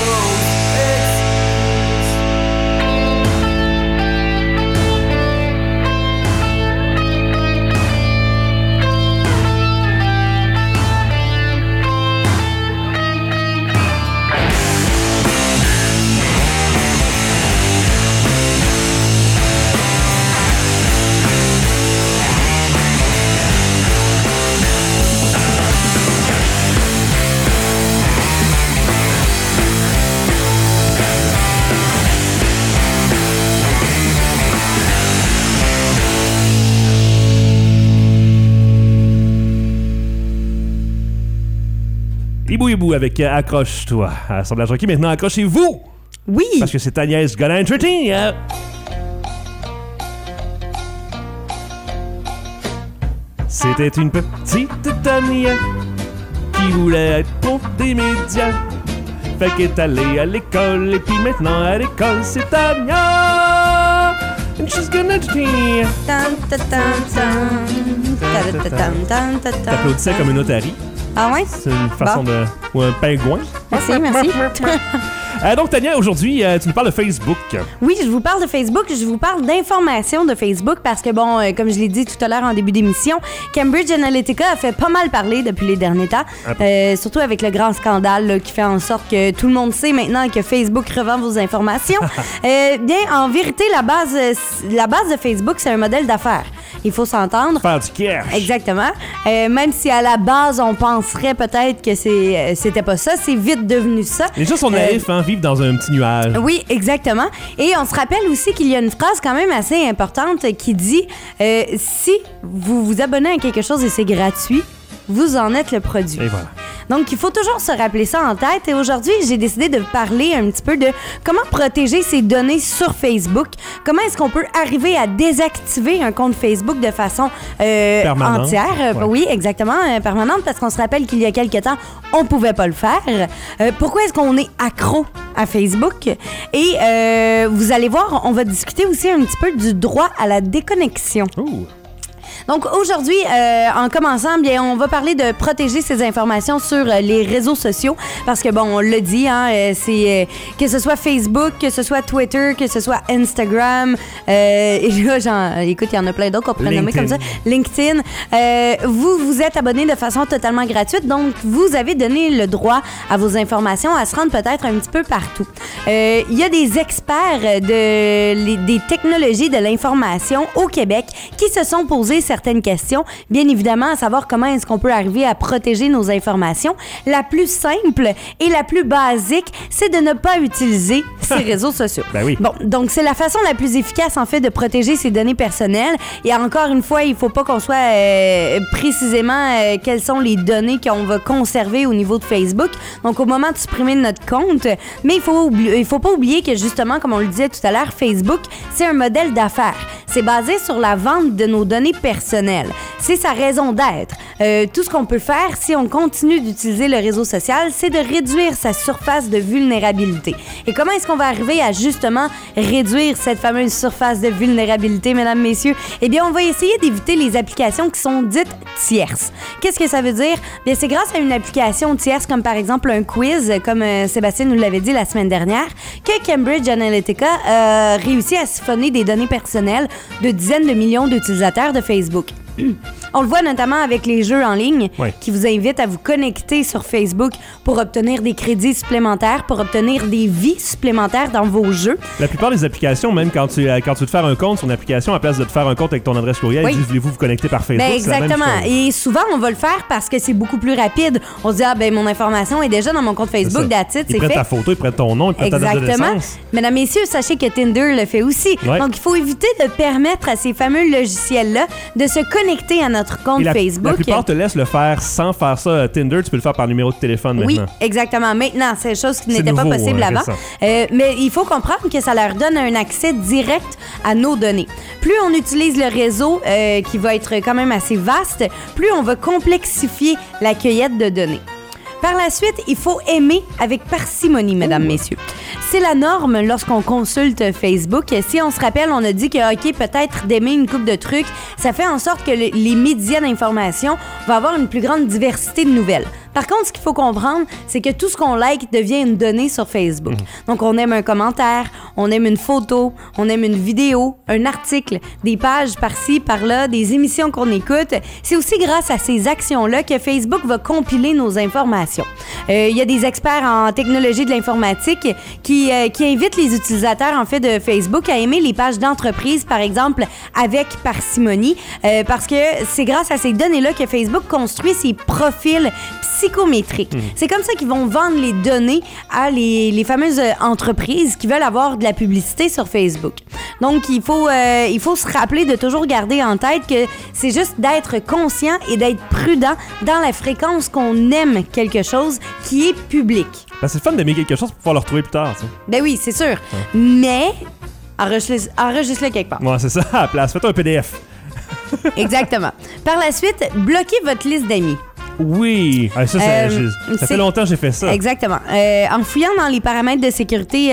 Speaker 1: Hibou avec Accroche-toi. Assemblage requis. Maintenant, accrochez-vous!
Speaker 2: Oui!
Speaker 1: Parce que c'est Agnès gonna entertain. C'était une petite Tania qui voulait être pour des médias. Fait qu'elle est allée à l'école et puis maintenant à l'école c'est Tania. And she's gonna entertain.
Speaker 2: Tan, ta, tan, tan. Ta, ta, tan, tan, ta, tan.
Speaker 1: T'applaudissais comme une otarie.
Speaker 2: Ah ouais?
Speaker 1: C'est une façon de... Ou un pingouin.
Speaker 2: Merci, merci.
Speaker 1: Donc, Tania, aujourd'hui, tu nous parles de Facebook.
Speaker 2: Oui, je vous parle de Facebook, je vous parle d'informations de Facebook parce que, bon, comme je l'ai dit tout à l'heure en début d'émission, Cambridge Analytica a fait pas mal parler depuis les derniers temps, surtout avec le grand scandale là, qui fait en sorte que tout le monde sait maintenant que Facebook revend vos informations. Bien, en vérité, la base de Facebook, c'est un modèle d'affaires. Il faut s'entendre.
Speaker 1: Faire du cash.
Speaker 2: Exactement. Même si à la base, on penserait peut-être que c'était pas ça, c'est vite devenu ça.
Speaker 1: Les gens sont naïfs, hein, vivent dans un petit nuage.
Speaker 2: Oui, exactement. Et on se rappelle aussi qu'il y a une phrase quand même assez importante qui dit si vous vous abonnez à quelque chose et c'est gratuit, vous en êtes le produit.
Speaker 1: Et voilà.
Speaker 2: Donc, il faut toujours se rappeler ça en tête. Et aujourd'hui, j'ai décidé de parler un petit peu de comment protéger ses données sur Facebook. Comment est-ce qu'on peut arriver à désactiver un compte Facebook de façon entière.
Speaker 1: Ouais.
Speaker 2: Oui, exactement, permanente, parce qu'on se rappelle qu'il y a quelques temps, on pouvait pas le faire. Pourquoi est-ce qu'on est accro à Facebook? Et vous allez voir, on va discuter aussi un petit peu du droit à la déconnexion.
Speaker 1: Ouh.
Speaker 2: Donc aujourd'hui, en commençant, bien, on va parler de protéger ses informations sur les réseaux sociaux parce que bon, on l'a dit, hein, c'est que ce soit Facebook, que ce soit Twitter, que ce soit Instagram, et là, écoute, il y en a plein d'autres qu'on pourrait nommer comme ça, LinkedIn. Vous êtes abonné de façon totalement gratuite, donc vous avez donné le droit à vos informations à se rendre peut-être un petit peu partout. Il y a des experts des technologies de l'information au Québec qui se sont posés certaines questions, bien évidemment, à savoir comment est-ce qu'on peut arriver à protéger nos informations. La plus simple et la plus basique, c'est de ne pas utiliser ces réseaux sociaux.
Speaker 1: Ben oui.
Speaker 2: Bon, donc c'est la façon la plus efficace, en fait, de protéger ses données personnelles. Et encore une fois, il faut pas qu'on soit précisément quelles sont les données qu'on va conserver au niveau de Facebook. Donc, au moment de supprimer notre compte, mais il faut pas oublier que, justement, comme on le disait tout à l'heure, Facebook, c'est un modèle d'affaires. C'est basé sur la vente de nos données personnelles. C'est sa raison d'être. Tout ce qu'on peut faire si on continue d'utiliser le réseau social, c'est de réduire sa surface de vulnérabilité. Et comment est-ce qu'on va arriver à justement réduire cette fameuse surface de vulnérabilité, mesdames, messieurs? Eh bien, on va essayer d'éviter les applications qui sont dites tierces. Qu'est-ce que ça veut dire? Bien, c'est grâce à une application tierce, comme par exemple un quiz, comme Sébastien nous l'avait dit la semaine dernière, que Cambridge Analytica a réussi à siphonner des données personnelles de dizaines de millions d'utilisateurs de Facebook. On le voit notamment avec les jeux en ligne qui vous invitent à vous connecter sur Facebook pour obtenir des crédits supplémentaires, pour obtenir des vies supplémentaires dans vos jeux.
Speaker 1: La plupart des applications, même quand tu veux te faire un compte sur une application, à place de te faire un compte avec ton adresse courriel, ils disent voulez-vous vous connecter par Facebook?
Speaker 2: Ben exactement. Et souvent, on va le faire parce que c'est beaucoup plus rapide. On se dit, mon information est déjà dans mon compte Facebook, that's it, c'est fait.
Speaker 1: Ils prennent ta photo, ils prennent ton nom, ils prennent ta date de naissance.
Speaker 2: Mesdames, messieurs, sachez que Tinder le fait aussi. Donc, il faut éviter de permettre à ces fameux logiciels-là de se connecter à notre compte Facebook.
Speaker 1: La plupart te laissent le faire sans faire ça. Tinder, tu peux le faire par numéro de téléphone maintenant.
Speaker 2: Oui, exactement. Maintenant, c'est chose qui n'était pas possible avant. Mais il faut comprendre que ça leur donne un accès direct à nos données. Plus on utilise le réseau, qui va être quand même assez vaste, plus on va complexifier la cueillette de données. Par la suite, il faut aimer avec parcimonie, mesdames, messieurs. C'est la norme lorsqu'on consulte Facebook. Si on se rappelle, on a dit que, OK, peut-être d'aimer une couple de trucs, ça fait en sorte que les médias d'information vont avoir une plus grande diversité de nouvelles. Par contre, ce qu'il faut comprendre, c'est que tout ce qu'on like devient une donnée sur Facebook. Donc, on aime un commentaire, on aime une photo, on aime une vidéo, un article, des pages par-ci, par-là, des émissions qu'on écoute. C'est aussi grâce à ces actions-là que Facebook va compiler nos informations. Il y a des experts en technologie de l'informatique qui invitent les utilisateurs, en fait, de Facebook à aimer les pages d'entreprise, par exemple, avec parcimonie, parce que c'est grâce à ces données-là que Facebook construit ses profils psychométriques. C'est comme ça qu'ils vont vendre les données à les fameuses entreprises qui veulent avoir de la publicité sur Facebook. Donc, il faut se rappeler de toujours garder en tête que c'est juste d'être conscient et d'être prudent dans la fréquence qu'on aime quelque chose qui est public.
Speaker 1: Ben, c'est le fun d'aimer quelque chose pour pouvoir le retrouver plus tard. T'sais.
Speaker 2: Ben oui, c'est sûr. Mais enregistre-le quelque part.
Speaker 1: Ouais, c'est ça, à la place. Faites un PDF.
Speaker 2: Exactement. Par la suite, bloquez votre liste d'amis.
Speaker 1: Oui, ça fait longtemps que j'ai fait ça.
Speaker 2: Exactement. En fouillant dans les paramètres de sécurité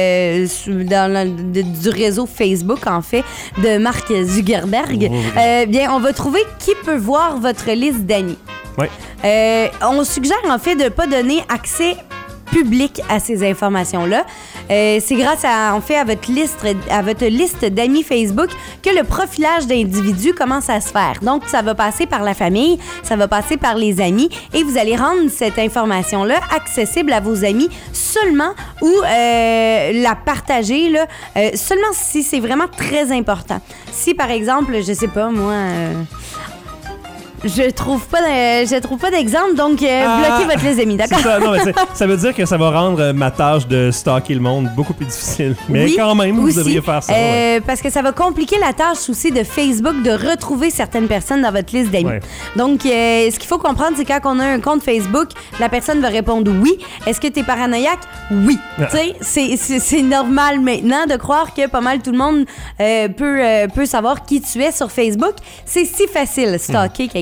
Speaker 2: du réseau Facebook, en fait, de Mark Zuckerberg, bien, on va trouver qui peut voir votre liste d'amis.
Speaker 1: Oui.
Speaker 2: On suggère, en fait, de ne pas donner accès public à ces informations-là. C'est grâce à votre liste d'amis Facebook que le profilage d'individus commence à se faire. Donc, ça va passer par la famille, ça va passer par les amis et vous allez rendre cette information-là accessible à vos amis seulement ou la partager là, seulement si c'est vraiment très important. Si, par exemple, je sais pas, moi... Je trouve pas d'exemple, donc bloquez votre les amis, d'accord?
Speaker 1: Ça veut dire que ça va rendre ma tâche de stalker le monde beaucoup plus difficile. Mais oui, quand même, vous devriez faire ça.
Speaker 2: Parce que ça va compliquer la tâche aussi de Facebook de retrouver certaines personnes dans votre liste d'amis. Ouais. Donc, ce qu'il faut comprendre, c'est quand on a un compte Facebook, la personne va répondre oui. Est-ce que t'es paranoïaque? Oui. Tu sais, c'est normal maintenant de croire que pas mal tout le monde peut savoir qui tu es sur Facebook. C'est si facile, stalker quelqu'un.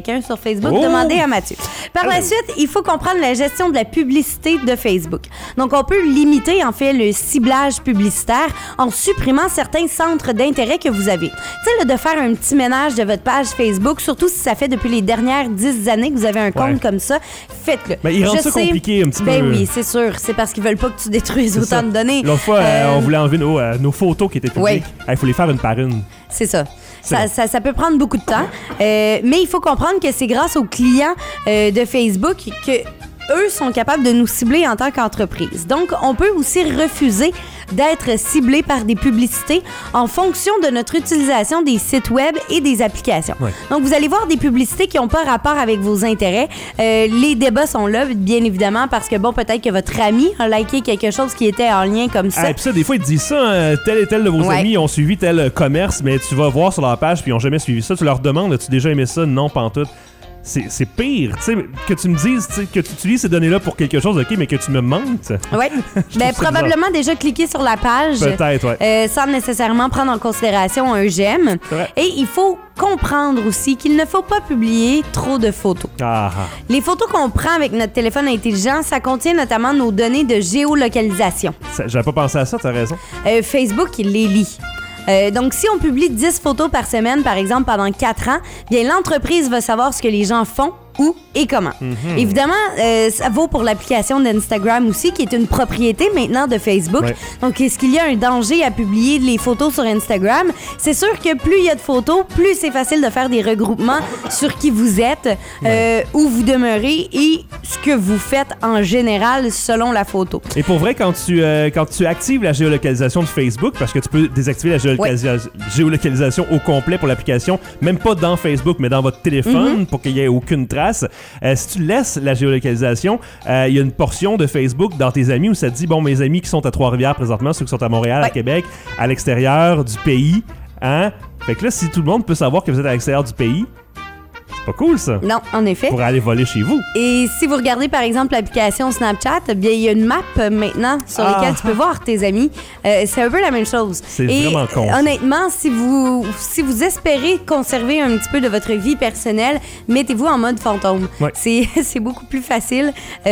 Speaker 2: quelqu'un sur Facebook,
Speaker 1: Oh!
Speaker 2: demandez à Mathieu. Par la suite, il faut comprendre la gestion de la publicité de Facebook. Donc, on peut limiter, en fait, le ciblage publicitaire en supprimant certains centres d'intérêt que vous avez. Tu sais, là, de faire un petit ménage de votre page Facebook, surtout si ça fait depuis les dernières 10 années que vous avez un compte comme ça, faites-le.
Speaker 1: Mais ils rendent
Speaker 2: Je
Speaker 1: ça
Speaker 2: sais-
Speaker 1: compliqué un petit peu.
Speaker 2: Ben oui, c'est sûr. C'est parce qu'ils veulent pas que tu détruises
Speaker 1: C'est
Speaker 2: autant
Speaker 1: ça.
Speaker 2: de données.
Speaker 1: L'autre fois, on voulait enlever nos photos qui étaient publiques. Il faut les faire une par une.
Speaker 2: C'est ça.
Speaker 1: C'est bon.
Speaker 2: Ça peut prendre beaucoup de temps. Mais il faut comprendre que c'est grâce aux clients de Facebook que eux sont capables de nous cibler en tant qu'entreprise. Donc, on peut aussi refuser d'être ciblé par des publicités en fonction de notre utilisation des sites web et des applications.
Speaker 1: Ouais.
Speaker 2: Donc, vous allez voir des publicités qui n'ont pas rapport avec vos intérêts. Les débats sont là, bien évidemment, parce que, bon, peut-être que votre ami a liké quelque chose qui était en lien comme ça.
Speaker 1: Ah, et puis ça, des fois, ils te disent ça, tel et tel de vos
Speaker 2: Ouais.
Speaker 1: amis ont suivi tel commerce, mais tu vas voir sur leur page puis ils ont jamais suivi ça. Tu leur demandes, as-tu déjà aimé ça? Non, pantoute. C'est pire, tu sais, que tu me dises tu sais, que tu utilises ces données-là pour quelque chose, ok, mais que tu me mentes.
Speaker 2: Oui. Ben,
Speaker 1: ça
Speaker 2: probablement déjà cliquer sur la page.
Speaker 1: Peut-être, ouais.
Speaker 2: Sans nécessairement prendre en considération un j'aime.
Speaker 1: C'est vrai.
Speaker 2: Et il faut comprendre aussi qu'il ne faut pas publier trop de photos.
Speaker 1: Ah,
Speaker 2: Les photos qu'on prend avec notre téléphone intelligent, ça contient notamment nos données de géolocalisation.
Speaker 1: j'avais pas pensé à ça, t'as raison.
Speaker 2: Facebook, il les lit. Donc, si on publie 10 photos par semaine, par exemple, pendant 4 ans, bien, l'entreprise va savoir ce que les gens font, où et comment. Évidemment, ça vaut pour l'application d'Instagram aussi, qui est une propriété maintenant de Facebook.
Speaker 1: Ouais.
Speaker 2: Donc, est-ce qu'il y a un danger à publier les photos sur Instagram? C'est sûr que plus il y a de photos, plus c'est facile de faire des regroupements sur qui vous êtes, où vous demeurez et ce que vous faites en général selon la photo.
Speaker 1: Et pour vrai, quand tu actives la géolocalisation de Facebook, parce que tu peux désactiver la géolocalisation au complet pour l'application, même pas dans Facebook, mais dans votre téléphone, pour qu'il y ait aucune trace. Si tu laisses la géolocalisation, il y a une portion de Facebook dans tes amis où ça te dit, bon, mes amis qui sont à Trois-Rivières présentement, ceux qui sont à Montréal, à Québec, à l'extérieur du pays, hein? Fait que là, si tout le monde peut savoir que vous êtes à l'extérieur du pays, c'est pas cool, ça.
Speaker 2: Non, en effet.
Speaker 1: Pour aller voler chez vous.
Speaker 2: Et si vous regardez par exemple l'application Snapchat, bien il y a une map maintenant sur laquelle tu peux voir tes amis. C'est un peu la même chose.
Speaker 1: C'est
Speaker 2: Et
Speaker 1: vraiment con.
Speaker 2: honnêtement, si vous espérez conserver un petit peu de votre vie personnelle, mettez-vous en mode fantôme.
Speaker 1: Ouais.
Speaker 2: C'est beaucoup plus facile.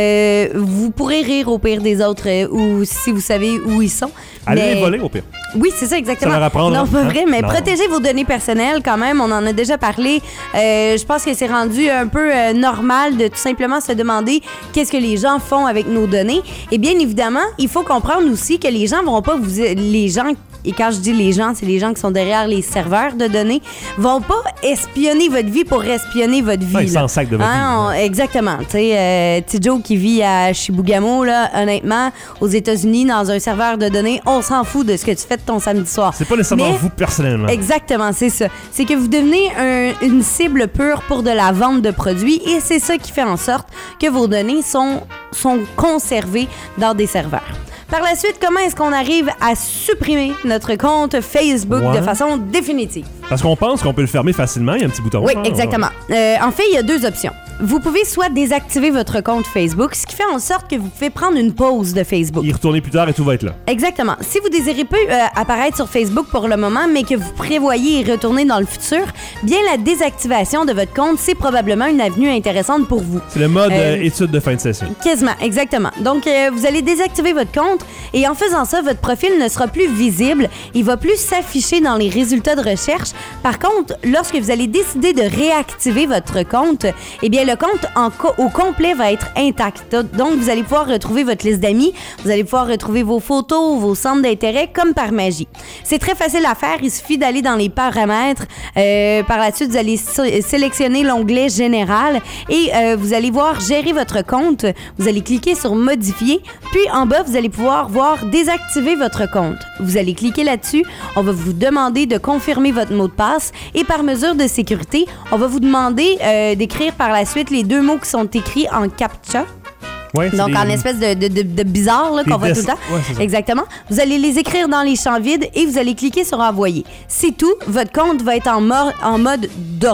Speaker 2: Vous pourrez rire au pire des autres ou si vous savez où ils sont.
Speaker 1: Allez
Speaker 2: Mais-
Speaker 1: les voler au pire.
Speaker 2: Oui, c'est ça, exactement.
Speaker 1: Ça leur apprendre,
Speaker 2: Non, pas
Speaker 1: hein?
Speaker 2: vrai, mais
Speaker 1: Non.
Speaker 2: protégez vos données personnelles quand même. On en a déjà parlé. Je pense que c'est rendu un peu normal de tout simplement se demander qu'est-ce que les gens font avec nos données. Et bien évidemment, il faut comprendre aussi que les gens vont pas vous... Les gens, et quand je dis les gens, c'est les gens qui sont derrière les serveurs de données, vont pas espionner votre vie pour espionner votre vie.
Speaker 1: Ouais, ils
Speaker 2: là.
Speaker 1: s'en sacent de votre vie.
Speaker 2: Exactement. Tu sais, petit Joe qui vit à Chibougamau, là, honnêtement, aux États-Unis, dans un serveur de données, on s'en fout de ce que tu fais de ton samedi soir.
Speaker 1: C'est pas nécessairement
Speaker 2: Mais-
Speaker 1: vous personnellement.
Speaker 2: Exactement, c'est ça. C'est que vous devenez une cible pure pour de la vente de produits et c'est ça qui fait en sorte que vos données sont conservées dans des serveurs. Par la suite, comment est-ce qu'on arrive à supprimer notre compte Facebook
Speaker 1: Ouais.
Speaker 2: de façon définitive?
Speaker 1: Parce qu'on pense qu'on peut le fermer facilement, il y a un petit bouton.
Speaker 2: Oui,
Speaker 1: hein,
Speaker 2: exactement. En fait, il y a 2 options. Vous pouvez soit désactiver votre compte Facebook, ce qui fait en sorte que vous pouvez prendre une pause de Facebook.
Speaker 1: Y retourner plus tard et tout va être là.
Speaker 2: Exactement. Si vous désirez peu apparaître sur Facebook pour le moment, mais que vous prévoyez y retourner dans le futur, bien la désactivation de votre compte, c'est probablement une avenue intéressante pour vous.
Speaker 1: C'est le mode
Speaker 2: Euh,
Speaker 1: étude de fin de session.
Speaker 2: Quasiment, exactement. Donc, vous allez désactiver votre compte et en faisant ça, votre profil ne sera plus visible. Il va plus s'afficher dans les résultats de recherche. Par contre, lorsque vous allez décider de réactiver votre compte, eh bien, le compte au complet va être intact. Donc, vous allez pouvoir retrouver votre liste d'amis, vous allez pouvoir retrouver vos photos, vos centres d'intérêt comme par magie. C'est très facile à faire. Il suffit d'aller dans les paramètres. Par la suite, vous allez sélectionner l'onglet Général et vous allez voir Gérer votre compte. Vous allez cliquer sur Modifier. Puis, en bas, vous allez pouvoir voir Désactiver votre compte. Vous allez cliquer là-dessus. On va vous demander de confirmer votre mot de passe et par mesure de sécurité, on va vous demander d'écrire par la suite les 2 mots qui sont écrits en CAPTCHA.
Speaker 1: Ouais, c'est
Speaker 2: Donc,
Speaker 1: des-
Speaker 2: en espèce de bizarre là,
Speaker 1: Des
Speaker 2: qu'on voit tout le
Speaker 1: dessins.
Speaker 2: temps.
Speaker 1: Ouais, c'est ça.
Speaker 2: Exactement. Vous allez les écrire dans les champs vides et vous allez cliquer sur Envoyer. C'est tout. Votre compte va être en mode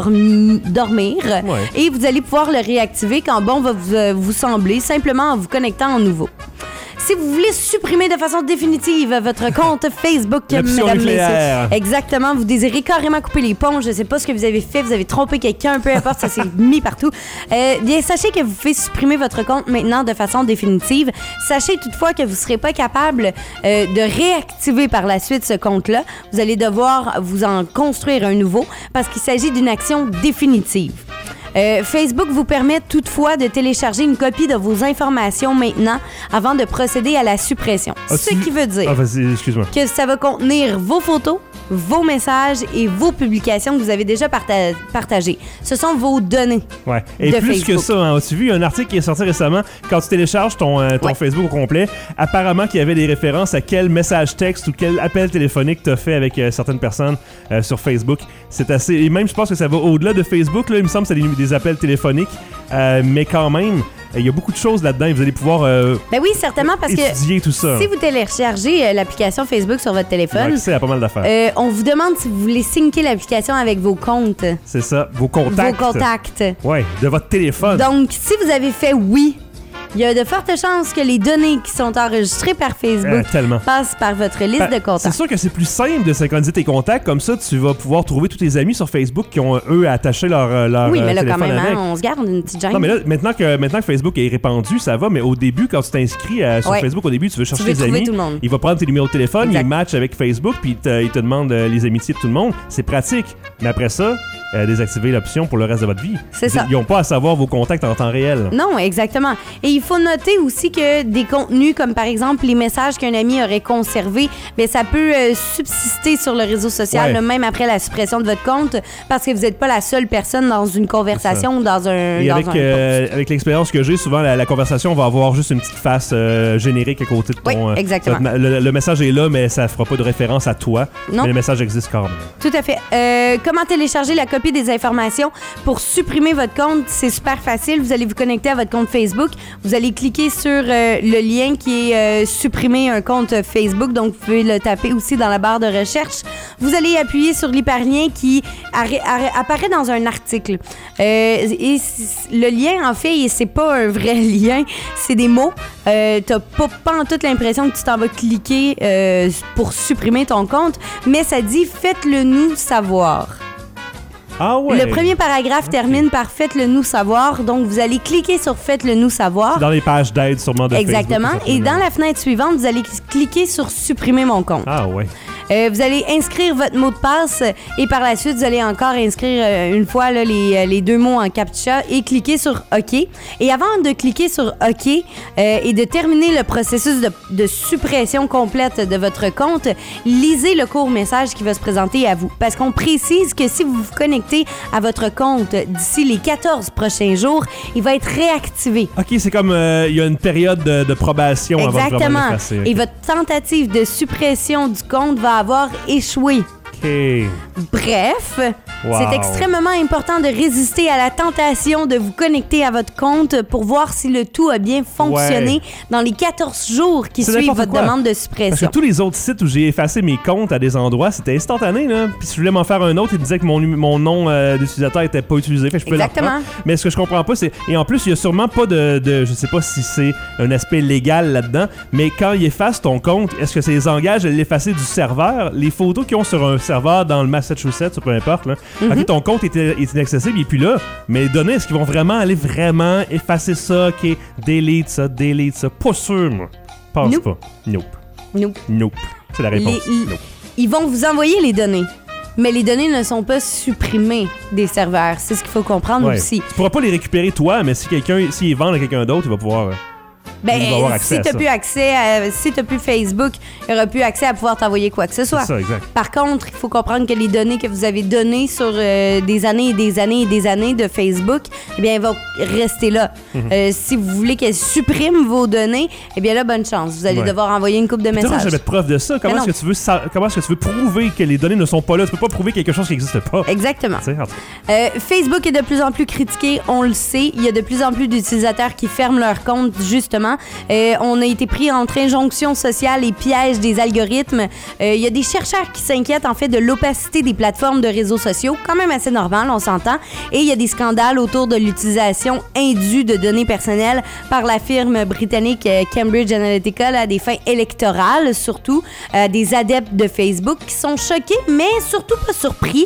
Speaker 2: dormir
Speaker 1: Ouais.
Speaker 2: et vous allez pouvoir le réactiver quand bon va vous sembler, simplement en vous connectant en nouveau. Si vous voulez supprimer de façon définitive votre compte Facebook,
Speaker 1: L'option
Speaker 2: mesdames,
Speaker 1: nucléaire.
Speaker 2: messieurs, exactement, vous désirez carrément couper les ponts, je sais pas ce que vous avez fait, vous avez trompé quelqu'un, peu importe, ça s'est mis partout. Bien, sachez que vous pouvez supprimer votre compte maintenant de façon définitive. Sachez toutefois que vous serez pas capable de réactiver par la suite ce compte-là. Vous allez devoir vous en construire un nouveau parce qu'il s'agit d'une action définitive. Facebook vous permet toutefois de télécharger une copie de vos informations maintenant avant de procéder à la suppression. Ce qui veut dire
Speaker 1: Ah, vas-y, excuse-moi.
Speaker 2: que ça va contenir vos photos, vos messages et vos publications que vous avez déjà partagées. Ce sont vos données.
Speaker 1: Ouais. Et
Speaker 2: de
Speaker 1: plus
Speaker 2: Facebook.
Speaker 1: que ça, hein, as-tu vu un article qui est sorti récemment, quand tu télécharges ton
Speaker 2: Ouais.
Speaker 1: Facebook au complet, apparemment qu'il y avait des références à quel message texte ou quel appel téléphonique t'as fait avec certaines personnes sur Facebook. C'est assez... Et même, je pense que ça va au-delà de Facebook, là, il me semble que c'est des appels téléphoniques, mais quand même, il y a beaucoup de choses là-dedans et vous allez pouvoir
Speaker 2: Ben oui, certainement, parce que
Speaker 1: étudier tout ça.
Speaker 2: si vous téléchargez l'application Facebook sur votre
Speaker 1: J'ai
Speaker 2: téléphone,
Speaker 1: accès à pas mal d'affaires.
Speaker 2: on vous demande si vous voulez syncer l'application avec vos comptes,
Speaker 1: C'est ça, vos contacts.
Speaker 2: vos contacts.
Speaker 1: Ouais, de votre téléphone.
Speaker 2: Donc, si vous avez fait oui, il y a de fortes chances que les données qui sont enregistrées par Facebook
Speaker 1: Tellement.
Speaker 2: passent par votre liste de
Speaker 1: C'est
Speaker 2: contacts.
Speaker 1: sûr que c'est plus simple de synchroniser tes contacts, comme ça tu vas pouvoir trouver tous tes amis sur Facebook qui ont eux attaché leur
Speaker 2: Oui, mais là, quand
Speaker 1: téléphone
Speaker 2: même,
Speaker 1: avec.
Speaker 2: hein, on se garde une petite gêne.
Speaker 1: Non, mais là, maintenant que Facebook est répandu, ça va, mais au début, quand tu t'inscris sur
Speaker 2: Ouais.
Speaker 1: Facebook, au début, tu veux chercher
Speaker 2: Tu veux
Speaker 1: tes
Speaker 2: trouver
Speaker 1: amis.
Speaker 2: tout le monde.
Speaker 1: Il va prendre tes numéros de téléphone,
Speaker 2: Exact.
Speaker 1: il match avec Facebook, puis il te demande les amitiés de tout le monde. C'est pratique. Mais après ça, désactiver l'option pour le reste de votre vie.
Speaker 2: C'est ça.
Speaker 1: Ils n'ont pas à savoir vos contacts en temps réel.
Speaker 2: Non, exactement. Et il faut noter aussi que des contenus comme par exemple les messages qu'un ami aurait conservés, bien, ça peut subsister sur le réseau social
Speaker 1: Ouais.
Speaker 2: là, même après la suppression de votre compte parce que vous n'êtes pas la seule personne dans une conversation ou dans un
Speaker 1: Et
Speaker 2: dans
Speaker 1: avec,
Speaker 2: un post.
Speaker 1: avec l'expérience que j'ai, souvent la conversation va avoir juste une petite face générique à côté de ton.
Speaker 2: Oui, exactement.
Speaker 1: Le message est là, mais ça fera pas de référence à toi.
Speaker 2: Non.
Speaker 1: Mais le message existe quand même.
Speaker 2: Tout à fait. Comment télécharger la copie des informations pour supprimer votre compte? C'est super facile. Vous allez vous connecter à votre compte Facebook. Vous allez cliquer sur le lien qui est supprimer un compte Facebook. Donc, vous pouvez le taper aussi dans la barre de recherche. Vous allez appuyer sur l'hyperlien qui apparaît dans un article. Et le lien, en fait, c'est pas un vrai lien. C'est des mots. T'as pas en toute l'impression que tu t'en vas cliquer pour supprimer ton compte, mais ça dit « Faites-le nous savoir ».
Speaker 1: Ah ouais.
Speaker 2: Le premier paragraphe termine par « Faites-le nous savoir ». Donc, vous allez cliquer sur « Faites-le nous savoir ».
Speaker 1: Dans les pages d'aide sûrement de
Speaker 2: Exactement.
Speaker 1: Facebook.
Speaker 2: Et dans la fenêtre suivante, vous allez cliquer sur « Supprimer mon compte ».
Speaker 1: Ah ouais.
Speaker 2: Vous allez inscrire votre mot de passe et par la suite, vous allez encore inscrire une fois là, les deux mots en CAPTCHA et cliquer sur OK. Et avant de cliquer sur OK et de terminer le processus de suppression complète de votre compte, lisez le court message qui va se présenter à vous. Parce qu'on précise que si vous vous connectez à votre compte d'ici les 14 prochains jours, il va être réactivé.
Speaker 1: OK, c'est comme il y a une période de probation avant de vraiment
Speaker 2: Exactement.
Speaker 1: l'effacer.
Speaker 2: Et votre tentative de suppression du compte va avoir échoué.
Speaker 1: OK.
Speaker 2: Bref,
Speaker 1: Wow.
Speaker 2: c'est extrêmement important de résister à la tentation de vous connecter à votre compte pour voir si le tout a bien fonctionné
Speaker 1: Ouais.
Speaker 2: dans les 14 jours qui
Speaker 1: C'est
Speaker 2: suivent
Speaker 1: n'importe
Speaker 2: votre
Speaker 1: quoi.
Speaker 2: demande de
Speaker 1: Parce que
Speaker 2: suppression.
Speaker 1: tous les autres sites où j'ai effacé mes comptes à des endroits, c'était instantané, là. Puis si je voulais m'en faire un autre, il disait que mon nom d'utilisateur était pas utilisé. Fait que je pouvais le
Speaker 2: Exactement.
Speaker 1: reprendre. Mais ce que je comprends pas, c'est... Et en plus, il y a sûrement pas de je sais pas si c'est un aspect légal là-dedans, mais quand il efface ton compte, est-ce que ça les engage à l'effacer du serveur? Les photos qu'ils ont sur un serveur dans le Massachusetts, ou peu importe, là. Ok, ton compte est inaccessible, il est plus là. Mais les données, est-ce qu'ils vont vraiment aller effacer ça? Ok, delete ça. Pas sûr, moi. Pense
Speaker 2: Nope.
Speaker 1: pas. Nope.
Speaker 2: Nope.
Speaker 1: C'est la réponse. Nope.
Speaker 2: Ils vont vous envoyer les données, mais les données ne sont pas supprimées des serveurs. C'est ce qu'il faut comprendre
Speaker 1: Ouais.
Speaker 2: aussi.
Speaker 1: Tu pourras pas les récupérer toi, mais s'ils les vendent à quelqu'un d'autre, il va pouvoir.
Speaker 2: Ben,
Speaker 1: il va avoir accès
Speaker 2: si
Speaker 1: à
Speaker 2: t'as
Speaker 1: ça.
Speaker 2: plus accès, si t'as plus Facebook, il n'y aura plus accès à pouvoir t'envoyer quoi que ce soit.
Speaker 1: C'est ça, exact.
Speaker 2: Par contre, il faut comprendre que les données que vous avez données sur des années et des années et des années de Facebook, eh bien, elles vont rester là. Si vous voulez qu'elles suppriment vos données, eh bien là, bonne chance. Vous allez
Speaker 1: Ouais.
Speaker 2: devoir envoyer une couple de
Speaker 1: Tu n'auras
Speaker 2: messages.
Speaker 1: jamais de preuve de ça. Comment
Speaker 2: Mais
Speaker 1: est-ce que tu veux prouver que les données ne sont pas là? Tu peux pas prouver quelque chose qui n'existe pas.
Speaker 2: Exactement.
Speaker 1: Tu sais, en tout cas.
Speaker 2: Facebook est de plus en plus critiqué, on le sait. Il y a de plus en plus d'utilisateurs qui ferment leur compte justement récemment. On a été pris entre injonctions sociales et pièges des algorithmes. Il y a des chercheurs qui s'inquiètent en fait de l'opacité des plateformes de réseaux sociaux, quand même assez normal, on s'entend. Et il y a des scandales autour de l'utilisation indue de données personnelles par la firme britannique Cambridge Analytica à des fins électorales, surtout des adeptes de Facebook qui sont choqués, mais surtout pas surpris.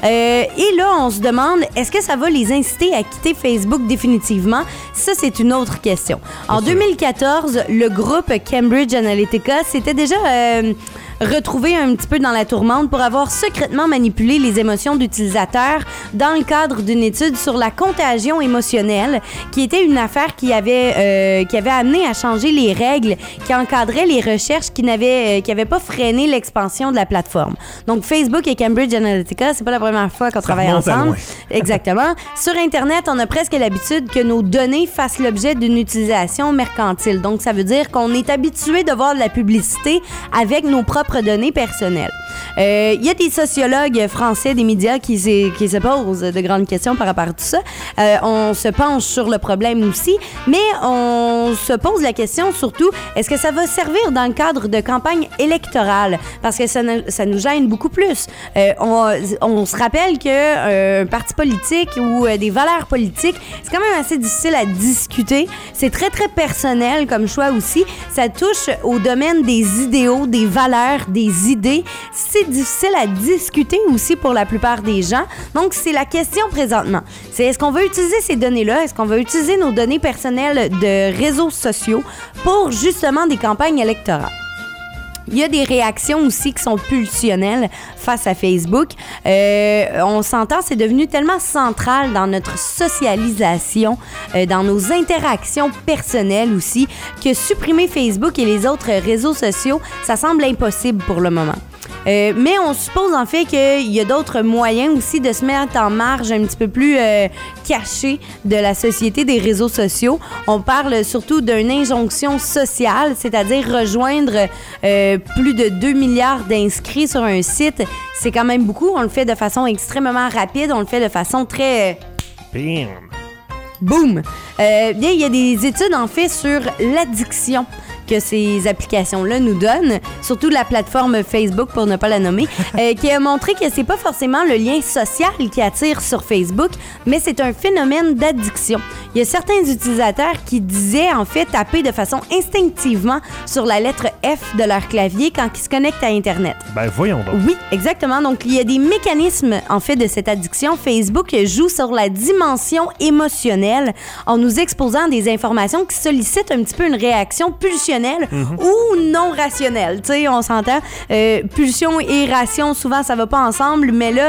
Speaker 2: Et là, on se demande, est-ce que ça va les inciter à quitter Facebook définitivement? Ça, c'est une autre question. En 2014, le groupe Cambridge Analytica s'était déjà retrouvé un petit peu dans la tourmente pour avoir secrètement manipulé les émotions d'utilisateurs dans le cadre d'une étude sur la contagion émotionnelle, qui était une affaire qui avait amené à changer les règles qui encadraient les recherches qui n'avaient pas freiné l'expansion de la plateforme. Donc, Facebook et Cambridge Analytica, c'est pas la première fois qu'on travaille ensemble. Exactement. Sur Internet, on a presque l'habitude que nos données fassent l'objet d'une utilisation mercantile. Donc, ça veut dire qu'on est habitué de voir de la publicité avec nos propres données personnelles. Il y a des sociologues français des médias qui se posent de grandes questions par rapport à tout ça. On se penche sur le problème aussi, mais on se pose la question surtout, est-ce que ça va servir dans le cadre de campagne électorale? Parce que ça nous gêne beaucoup plus. On se rappelle qu'un parti politique ou des valeurs politiques, c'est quand même assez difficile à discuter. C'est très, très personnel comme choix aussi. Ça touche au domaine des idéaux, des valeurs, des idées. C'est difficile à discuter aussi pour la plupart des gens. Donc, c'est la question présentement. C'est est-ce qu'on veut utiliser ces données-là? Est-ce qu'on veut utiliser nos données personnelles de réseaux sociaux pour justement des campagnes électorales? Il y a des réactions aussi qui sont pulsionnelles face à Facebook. On s'entend, c'est devenu tellement central dans notre socialisation, dans nos interactions personnelles aussi, que supprimer Facebook et les autres réseaux sociaux, ça semble impossible pour le moment. Mais on suppose en fait qu'il y a d'autres moyens aussi de se mettre en marge un petit peu plus cachée de la société des réseaux sociaux. On parle surtout d'une injonction sociale, c'est-à-dire rejoindre plus de 2 milliards d'inscrits sur un site. C'est quand même beaucoup. On le fait de façon extrêmement rapide. On le fait de façon très...
Speaker 1: Bam!
Speaker 2: Boum! Bien, il y a des études en fait sur l'addiction que ces applications-là nous donnent, surtout la plateforme Facebook, pour ne pas la nommer, qui a montré que c'est pas forcément le lien social qui attire sur Facebook, mais c'est un phénomène d'addiction. Il y a certains utilisateurs qui disaient, en fait, taper de façon instinctivement sur la lettre F de leur clavier quand ils se connectent à Internet.
Speaker 1: Ben, voyons donc.
Speaker 2: Oui, exactement. Donc, il y a des mécanismes, en fait, de cette addiction. Facebook joue sur la dimension émotionnelle en nous exposant des informations qui sollicitent un petit peu une réaction pulsionnelle ou non rationnelle. Tu sais, on s'entend. Pulsion et ration, souvent, ça va pas ensemble, mais là,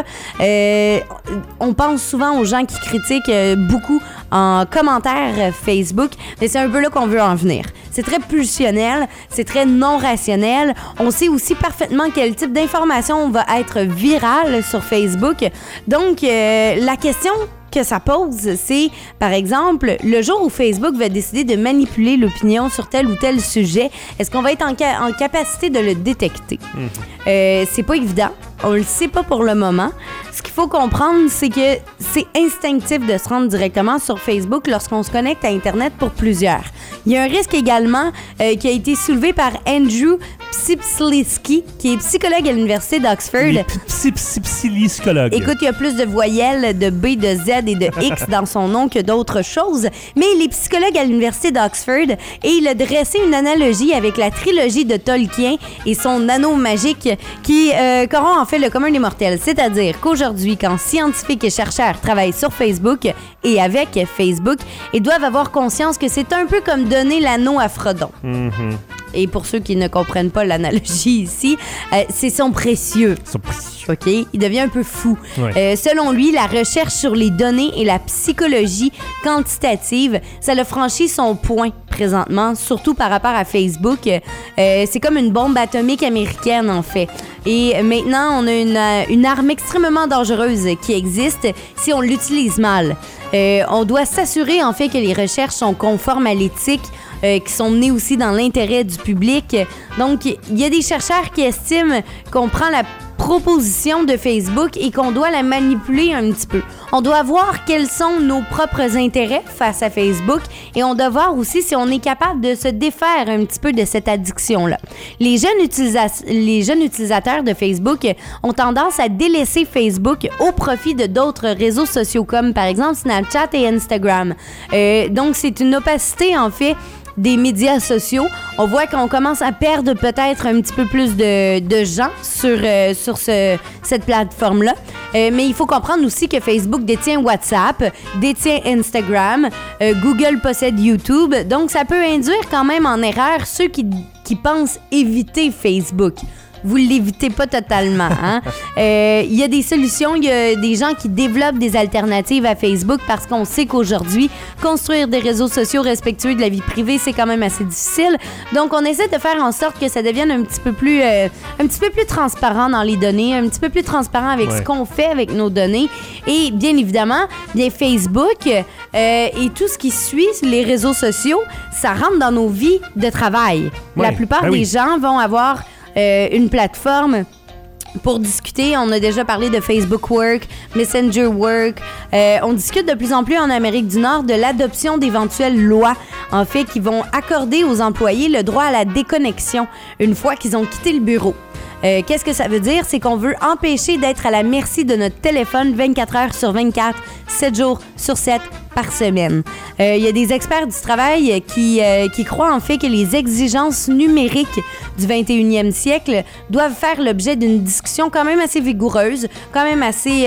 Speaker 2: on pense souvent aux gens qui critiquent beaucoup en commentaire Facebook, mais c'est un peu là qu'on veut en venir. C'est très pulsionnel, c'est très non rationnel. On sait aussi parfaitement quel type d'information va être virale sur Facebook. Donc, la question que ça pose, c'est, par exemple, le jour où Facebook va décider de manipuler l'opinion sur tel ou tel sujet, est-ce qu'on va être en capacité de le détecter? C'est pas évident. On le sait pas pour le moment. Ce qu'il faut comprendre, c'est que c'est instinctif de se rendre directement sur Facebook lorsqu'on se connecte à Internet pour plusieurs. Il y a un risque également qui a été soulevé par Andrew Psypsliski, qui est psychologue à l'Université d'Oxford.
Speaker 1: Les psychologues.
Speaker 2: Écoute, il y a plus de voyelles de B, de Z et de X dans son nom que d'autres choses, mais il est psychologue à l'Université d'Oxford et il a dressé une analogie avec la trilogie de Tolkien et son anneau magique qui corrompt en fait le commun des mortels. C'est-à-dire qu'aujourd'hui, quand scientifiques et chercheurs travaillent sur Facebook et avec Facebook, ils doivent avoir conscience que c'est un peu comme donner l'anneau à Frodon. Et pour ceux qui ne comprennent pas l'analogie ici, c'est son précieux. OK? Il devient un peu fou. Ouais. Selon lui, la recherche sur les données et la psychologie quantitative, ça l'a franchi son point présentement, surtout par rapport à Facebook. C'est comme une bombe atomique américaine, en fait. Et maintenant, on a une arme extrêmement dangereuse qui existe si on l'utilise mal. On doit s'assurer, en fait, que les recherches sont conformes à l'éthique, qui sont menées aussi dans l'intérêt du public. Donc, il y a des chercheurs qui estiment qu'on prend proposition de Facebook et qu'on doit la manipuler un petit peu. On doit voir quels sont nos propres intérêts face à Facebook et on doit voir aussi si on est capable de se défaire un petit peu de cette addiction-là. Les jeunes utilisateurs de Facebook ont tendance à délaisser Facebook au profit de d'autres réseaux sociaux comme par exemple Snapchat et Instagram. Donc c'est une opacité en fait des médias sociaux. On voit qu'on commence à perdre peut-être un petit peu plus de gens sur cette plateforme-là. Mais il faut comprendre aussi que Facebook détient WhatsApp, détient Instagram, Google possède YouTube. Donc, ça peut induire quand même en erreur ceux qui pensent éviter Facebook. Vous ne l'évitez pas totalement. Hein? Y a des solutions, il y a des gens qui développent des alternatives à Facebook parce qu'on sait qu'aujourd'hui, construire des réseaux sociaux respectueux de la vie privée, c'est quand même assez difficile. Donc, on essaie de faire en sorte que ça devienne un petit peu plus transparent dans les données, un petit peu plus transparent avec ce qu'on fait avec nos données. Et bien évidemment, Facebook et tout ce qui suit les réseaux sociaux, ça rentre dans nos vies de travail. La plupart des gens vont avoir une plateforme pour discuter. On a déjà parlé de Facebook Work, Messenger Work. On discute de plus en plus en Amérique du Nord de l'adoption d'éventuelles lois, en fait, qui vont accorder aux employés le droit à la déconnexion une fois qu'ils ont quitté le bureau. Qu'est-ce que ça veut dire? C'est qu'on veut empêcher d'être à la merci de notre téléphone 24 heures sur 24, 7 jours sur 7 par semaine. Il y a des experts du travail qui croient en fait que les exigences numériques du 21e siècle doivent faire l'objet d'une discussion quand même assez vigoureuse, quand même assez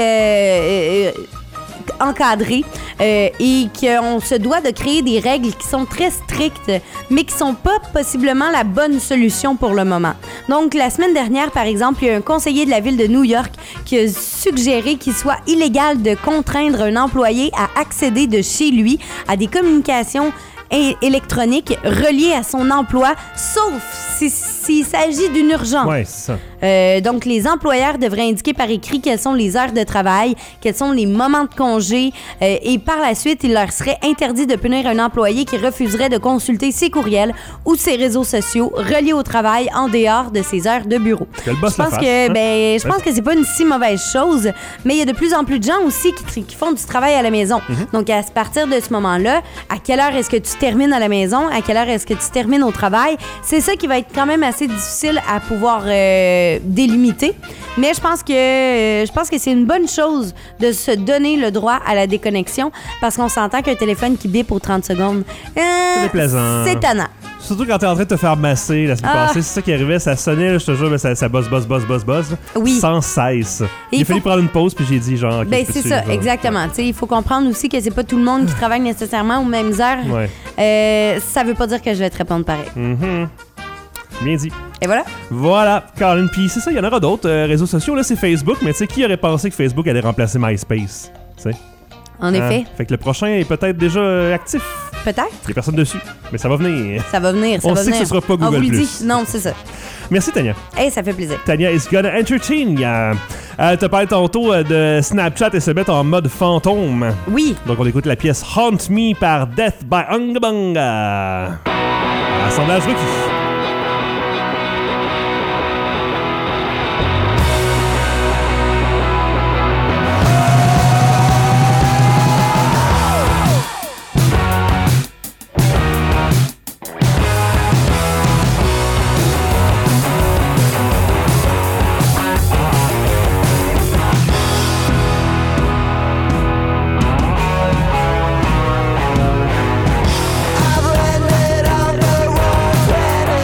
Speaker 2: encadrée et qu'on se doit de créer des règles qui sont très strictes, mais qui sont pas possiblement la bonne solution pour le moment. Donc, la semaine dernière, par exemple, il y a un conseiller de la ville de New York qui a suggéré qu'il soit illégal de contraindre un employé à accéder de chez lui à des communications électronique reliée à son emploi, sauf s'il s'agit d'une urgence.
Speaker 1: Ouais, c'est ça.
Speaker 2: Donc, les employeurs devraient indiquer par écrit quelles sont les heures de travail, quels sont les moments de congé et par la suite, il leur serait interdit de punir un employé qui refuserait de consulter ses courriels ou ses réseaux sociaux reliés au travail en dehors de ses heures de bureau.
Speaker 1: Je
Speaker 2: pense que c'est pas une si mauvaise chose, mais il y a de plus en plus de gens aussi qui font du travail à la maison. Donc, à partir de ce moment-là, à quelle heure est-ce que tu termines à la maison, à quelle heure est-ce que tu termines au travail, c'est ça qui va être quand même assez difficile à pouvoir délimiter. Mais je pense que c'est une bonne chose de se donner le droit à la déconnexion parce qu'on s'entend qu'un téléphone qui bip aux 30 secondes,
Speaker 1: c'est déplaisant.
Speaker 2: C'est tannant.
Speaker 1: Surtout quand t'es en train de te faire masser la semaine passée, c'est ça qui arrivait, ça sonnait, là, je te jure, mais ça bosse,
Speaker 2: oui.
Speaker 1: Sans cesse. Il a fallu prendre une pause, puis j'ai dit genre... Okay,
Speaker 2: c'est ça, exactement. Il faut comprendre aussi que c'est pas tout le monde qui travaille nécessairement aux mêmes heures. Ouais. Ça veut pas dire que je vais te répondre pareil.
Speaker 1: Bien dit.
Speaker 2: Et voilà.
Speaker 1: Voilà, Colin. Puis c'est ça, il y en aura d'autres réseaux sociaux. Là, c'est Facebook, mais tu sais, qui aurait pensé que Facebook allait remplacer MySpace? Tu sais?
Speaker 2: En effet.
Speaker 1: Fait que le prochain est peut-être déjà actif.
Speaker 2: Peut-être.
Speaker 1: Il n'y a personne dessus, mais ça va venir.
Speaker 2: Ça va venir.
Speaker 1: On sait que ce sera pas Google+.
Speaker 2: On vous le dit. Non, c'est ça.
Speaker 1: Merci, Tania.
Speaker 2: Hey, ça fait plaisir.
Speaker 1: Tania is gonna entertain ya. T'as parlé tantôt de Snapchat et se mettre en mode fantôme.
Speaker 2: Oui.
Speaker 1: Donc, on écoute la pièce Haunt Me par Death by Ungabanga. Assemblage requis.
Speaker 5: I've read it on the road when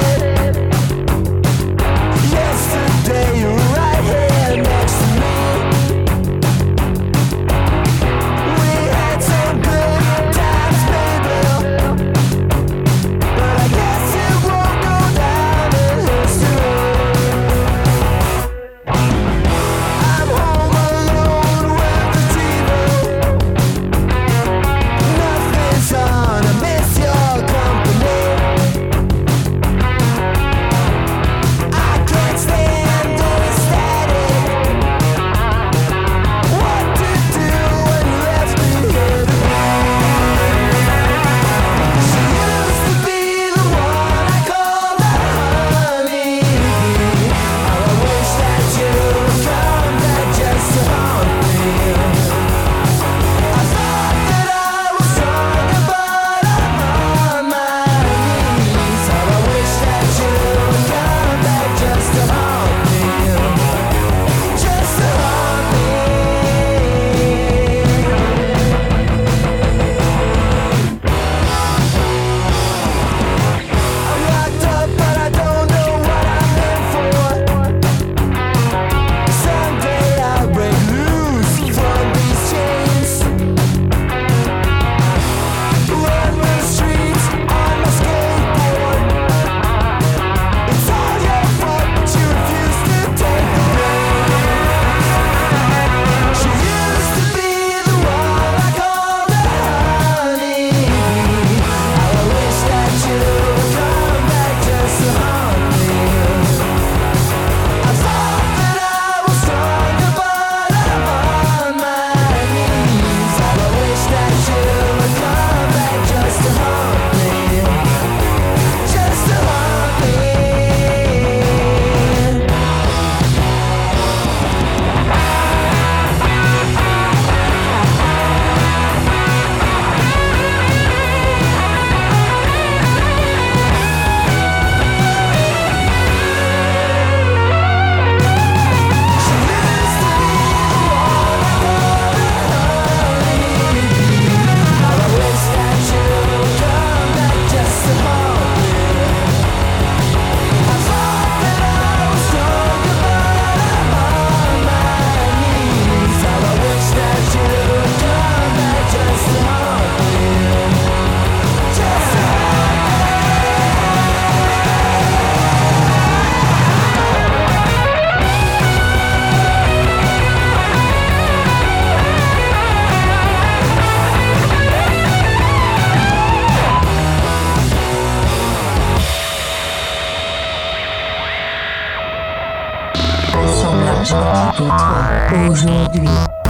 Speaker 3: aujourd'hui.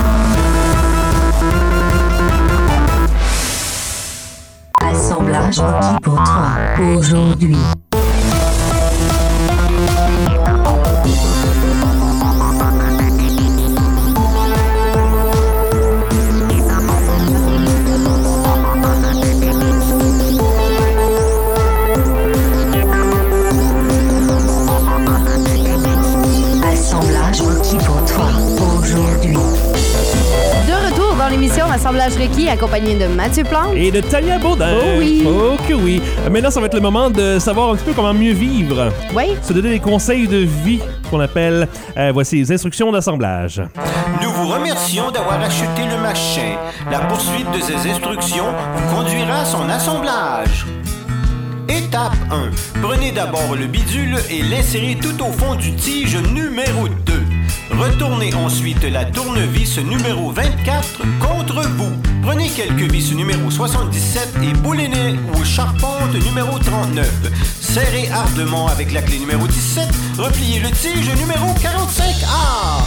Speaker 3: Assemblage requis pour 3 aujourd'hui. Assemblage requis pour 3 aujourd'hui.
Speaker 2: De retour dans l'émission Assemblage requis, accompagné de Mathieu Plante.
Speaker 1: Et de Tania Baudin.
Speaker 2: Oh oui.
Speaker 1: Oh que oui. Maintenant, ça va être le moment de savoir un petit peu comment mieux vivre.
Speaker 2: Oui.
Speaker 1: Se donner des conseils de vie qu'on appelle, voici les instructions d'assemblage.
Speaker 6: Nous vous remercions d'avoir acheté le machin. La poursuite de ces instructions vous conduira à son assemblage. Étape 1. Prenez d'abord le bidule et l'insérez tout au fond du tige numéro 2. Retournez ensuite la tournevis numéro 24 contre vous. Prenez quelques vis numéro 77 et boulonnez ou charpente numéro 39. Serrez ardemment avec la clé numéro 17. Repliez le tige numéro 45A.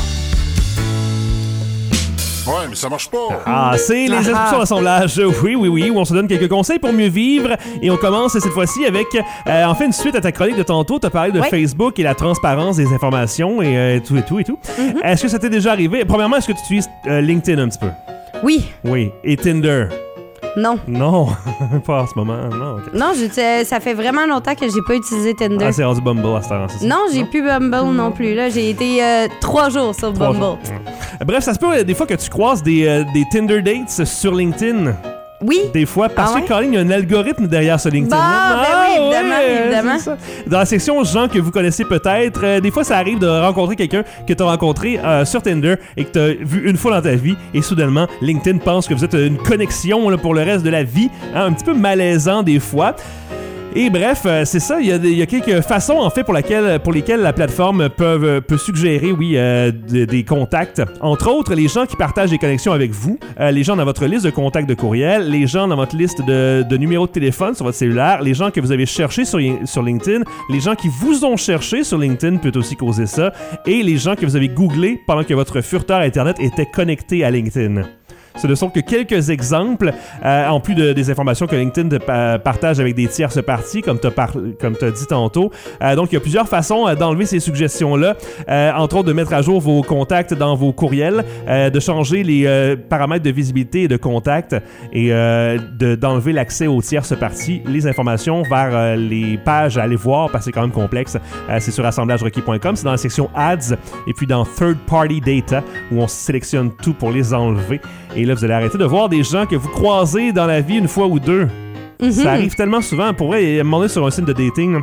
Speaker 7: Ouais, mais ça marche pas.
Speaker 1: Ah, c'est les instructions d'assemblage. Oui, où on se donne quelques conseils pour mieux vivre. Et on commence cette fois-ci avec, en fait, une suite à ta chronique de tantôt. Tu as parlé de
Speaker 2: Oui.
Speaker 1: Facebook et la transparence des informations et tout.
Speaker 2: Mm-hmm.
Speaker 1: Est-ce que ça t'est déjà arrivé? Premièrement, est-ce que tu utilises LinkedIn un petit peu?
Speaker 2: Oui.
Speaker 1: Oui. Et Tinder?
Speaker 2: Non.
Speaker 1: Non, pas en ce moment. Non, ok.
Speaker 2: Non, ça fait vraiment longtemps que j'ai pas utilisé Tinder.
Speaker 1: Ah, c'est rendu Bumble à ce temps, c'est ça?
Speaker 2: Non, j'ai plus Bumble non plus. Là, j'ai été 3 jours sur
Speaker 1: 3
Speaker 2: Bumble.
Speaker 1: jours. Bref, ça se peut des fois que tu croises des Tinder dates sur LinkedIn.
Speaker 2: Oui.
Speaker 1: Des fois, parce
Speaker 2: Ah ouais?
Speaker 1: que Colin, il y a un algorithme derrière ce LinkedIn.
Speaker 2: Bah, ben oui, évidemment.
Speaker 1: c'est ça. Dans la section gens que vous connaissez peut-être, des fois, ça arrive de rencontrer quelqu'un que tu as rencontré sur Tinder et que tu as vu une fois dans ta vie et soudainement, LinkedIn pense que vous êtes une connexion là, pour le reste de la vie. Hein, un petit peu malaisant des fois. Et bref, c'est ça, il y a quelques façons en fait pour lesquelles la plateforme peut suggérer, des contacts. Entre autres, les gens qui partagent des connexions avec vous, les gens dans votre liste de contacts de courriel, les gens dans votre liste de numéros de téléphone sur votre cellulaire, les gens que vous avez cherchés sur LinkedIn, les gens qui vous ont cherché sur LinkedIn peut aussi causer ça, et les gens que vous avez googlés pendant que votre furteur Internet était connecté à LinkedIn. Ce ne sont que quelques exemples, en plus des informations que LinkedIn partage avec des tierces parties, comme tu as dit tantôt. Donc, il y a plusieurs façons d'enlever ces suggestions-là, entre autres de mettre à jour vos contacts dans vos courriels, de changer les paramètres de visibilité et de contact, et d'enlever l'accès aux tierces parties, les informations vers les pages à aller voir, parce que c'est quand même complexe. C'est sur assemblagerequis.com, c'est dans la section Ads, et puis dans Third Party Data, où on sélectionne tout pour les enlever. Et là, vous allez arrêter de voir des gens que vous croisez dans la vie une fois ou deux.
Speaker 2: Mm-hmm.
Speaker 1: Ça arrive tellement souvent. Pour vrai, à un moment donné, sur un site de dating,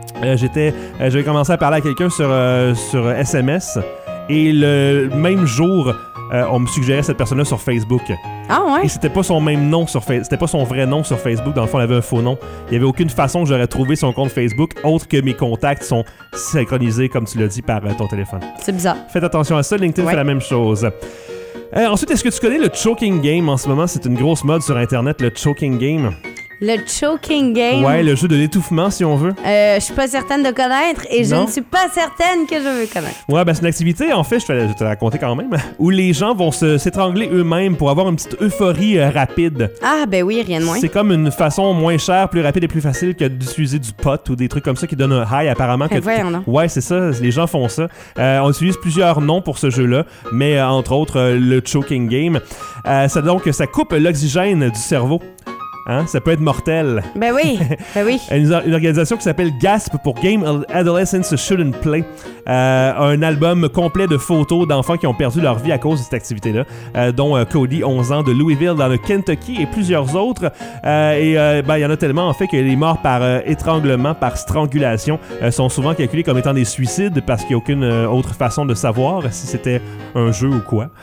Speaker 1: j'avais commencé à parler à quelqu'un sur SMS. Et le même jour, on me suggérait cette personne-là sur Facebook.
Speaker 2: Ah ouais?
Speaker 1: Et c'était pas son même nom sur Facebook. C'était pas son vrai nom sur Facebook. Dans le fond, elle avait un faux nom. Il y avait aucune façon que j'aurais trouvé son compte Facebook autre que mes contacts sont synchronisés, comme tu l'as dit, par ton téléphone.
Speaker 2: C'est bizarre.
Speaker 1: Faites attention à ça. LinkedIn fait la même chose. Ensuite, est-ce que tu connais le choking game en ce moment? C'est une grosse mode sur Internet, le choking game.
Speaker 2: Le choking game.
Speaker 1: Ouais, le jeu de l'étouffement, si on veut.
Speaker 2: Je suis pas certaine de connaître et je
Speaker 1: Non?
Speaker 2: ne suis pas certaine que je veux connaître.
Speaker 1: Ouais, ben c'est une activité, en fait, je vais te la raconter quand même, où les gens vont s'étrangler eux-mêmes pour avoir une petite euphorie rapide.
Speaker 2: Ah, ben oui, rien de moins.
Speaker 1: C'est comme une façon moins chère, plus rapide et plus facile que d'utiliser du pot ou des trucs comme ça qui donnent un high, apparemment.
Speaker 2: Voyons donc.
Speaker 1: Ouais, c'est ça, les gens font ça. On utilise plusieurs noms pour ce jeu-là, mais entre autres, le choking game. Ça coupe l'oxygène du cerveau. Hein? Ça peut être mortel.
Speaker 2: Ben oui, ben oui.
Speaker 1: Une organisation qui s'appelle GASP pour Game Adolescents Shouldn't Play. Un album complet de photos d'enfants qui ont perdu leur vie à cause de cette activité-là, dont Cody, 11 ans, de Louisville, dans le Kentucky, et plusieurs autres. Il y en a tellement, en fait, que les morts par étranglement, par strangulation, sont souvent calculés comme étant des suicides parce qu'il n'y a aucune autre façon de savoir si c'était un jeu ou quoi.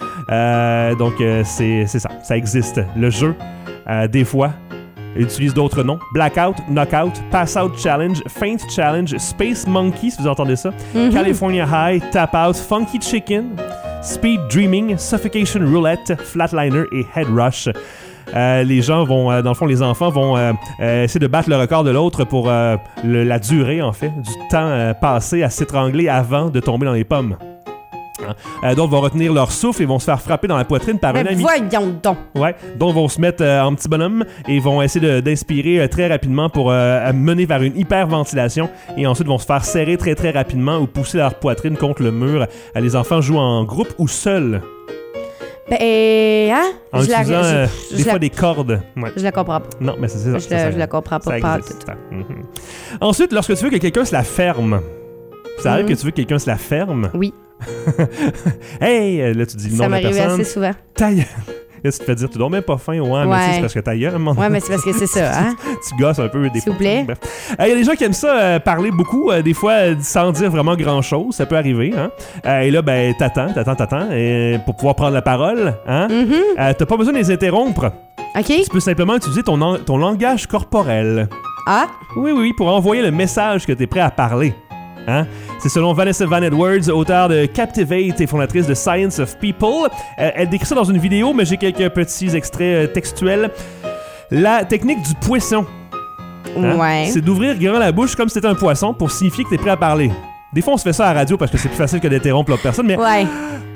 Speaker 1: C'est ça, ça existe. Le jeu, des fois, utilise d'autres noms. Blackout, Knockout, Pass Out Challenge, Faint Challenge, Space Monkey, si vous entendez ça, California High, Tap Out, Funky Chicken, Speed Dreaming, Suffocation Roulette, Flatliner et Head Rush. Les gens vont, dans le fond, les enfants vont essayer de battre le record de l'autre pour la durée, en fait, du temps passé à s'étrangler avant de tomber dans les pommes. D'autres vont retenir leur souffle et vont se faire frapper dans la poitrine par un
Speaker 2: Mais
Speaker 1: ami.
Speaker 2: voyons donc.
Speaker 1: Ouais, d'autres vont se mettre en petit bonhomme et vont essayer d'inspirer très rapidement pour mener vers une hyperventilation et ensuite vont se faire serrer très très rapidement ou pousser leur poitrine contre le mur. Les enfants jouent en groupe ou seuls.
Speaker 2: Hein?
Speaker 1: En utilisant des fois des cordes. Ouais.
Speaker 2: Je la comprends pas.
Speaker 1: Non, mais c'est ça.
Speaker 2: Je la comprends pas.
Speaker 1: Ça
Speaker 2: Pas
Speaker 1: existe.
Speaker 2: tout.
Speaker 1: Ensuite, lorsque tu veux que quelqu'un se la ferme, ça arrive que tu veux que quelqu'un se la ferme.
Speaker 2: Oui.
Speaker 1: Hey, là tu dis le nom
Speaker 2: Ça
Speaker 1: de la
Speaker 2: m'arrive
Speaker 1: personne.
Speaker 2: assez souvent.
Speaker 1: Taille. Là, tu te fais dire, tu dors même pas faim, ouais, mais tu sais, c'est parce que ta gueule, à un moment
Speaker 2: Ouais,
Speaker 1: donné.
Speaker 2: mais c'est parce que c'est ça, hein?
Speaker 1: Tu gosses un peu des fois.
Speaker 2: S'il vous plaît.
Speaker 1: Bref. Il y a des gens qui aiment ça, parler beaucoup, des fois sans dire vraiment grand-chose, ça peut arriver, hein? Et là, ben, t'attends, pour pouvoir prendre la parole, hein? T'as pas besoin de les interrompre.
Speaker 2: OK.
Speaker 1: Tu peux simplement utiliser ton langage corporel.
Speaker 2: Ah?
Speaker 1: Oui, pour envoyer le message que t'es prêt à parler. Hein? C'est selon Vanessa Van Edwards, auteure de Captivate et fondatrice de Science of People. Elle décrit ça dans une vidéo, mais j'ai quelques petits extraits textuels. La technique du poisson. Hein?
Speaker 2: Ouais.
Speaker 1: C'est d'ouvrir grand la bouche comme si c'était un poisson pour signifier que t'es prêt à parler. Des fois, on se fait ça à la radio parce que c'est plus facile que d'interrompre l'autre personne, mais...
Speaker 2: Ouais.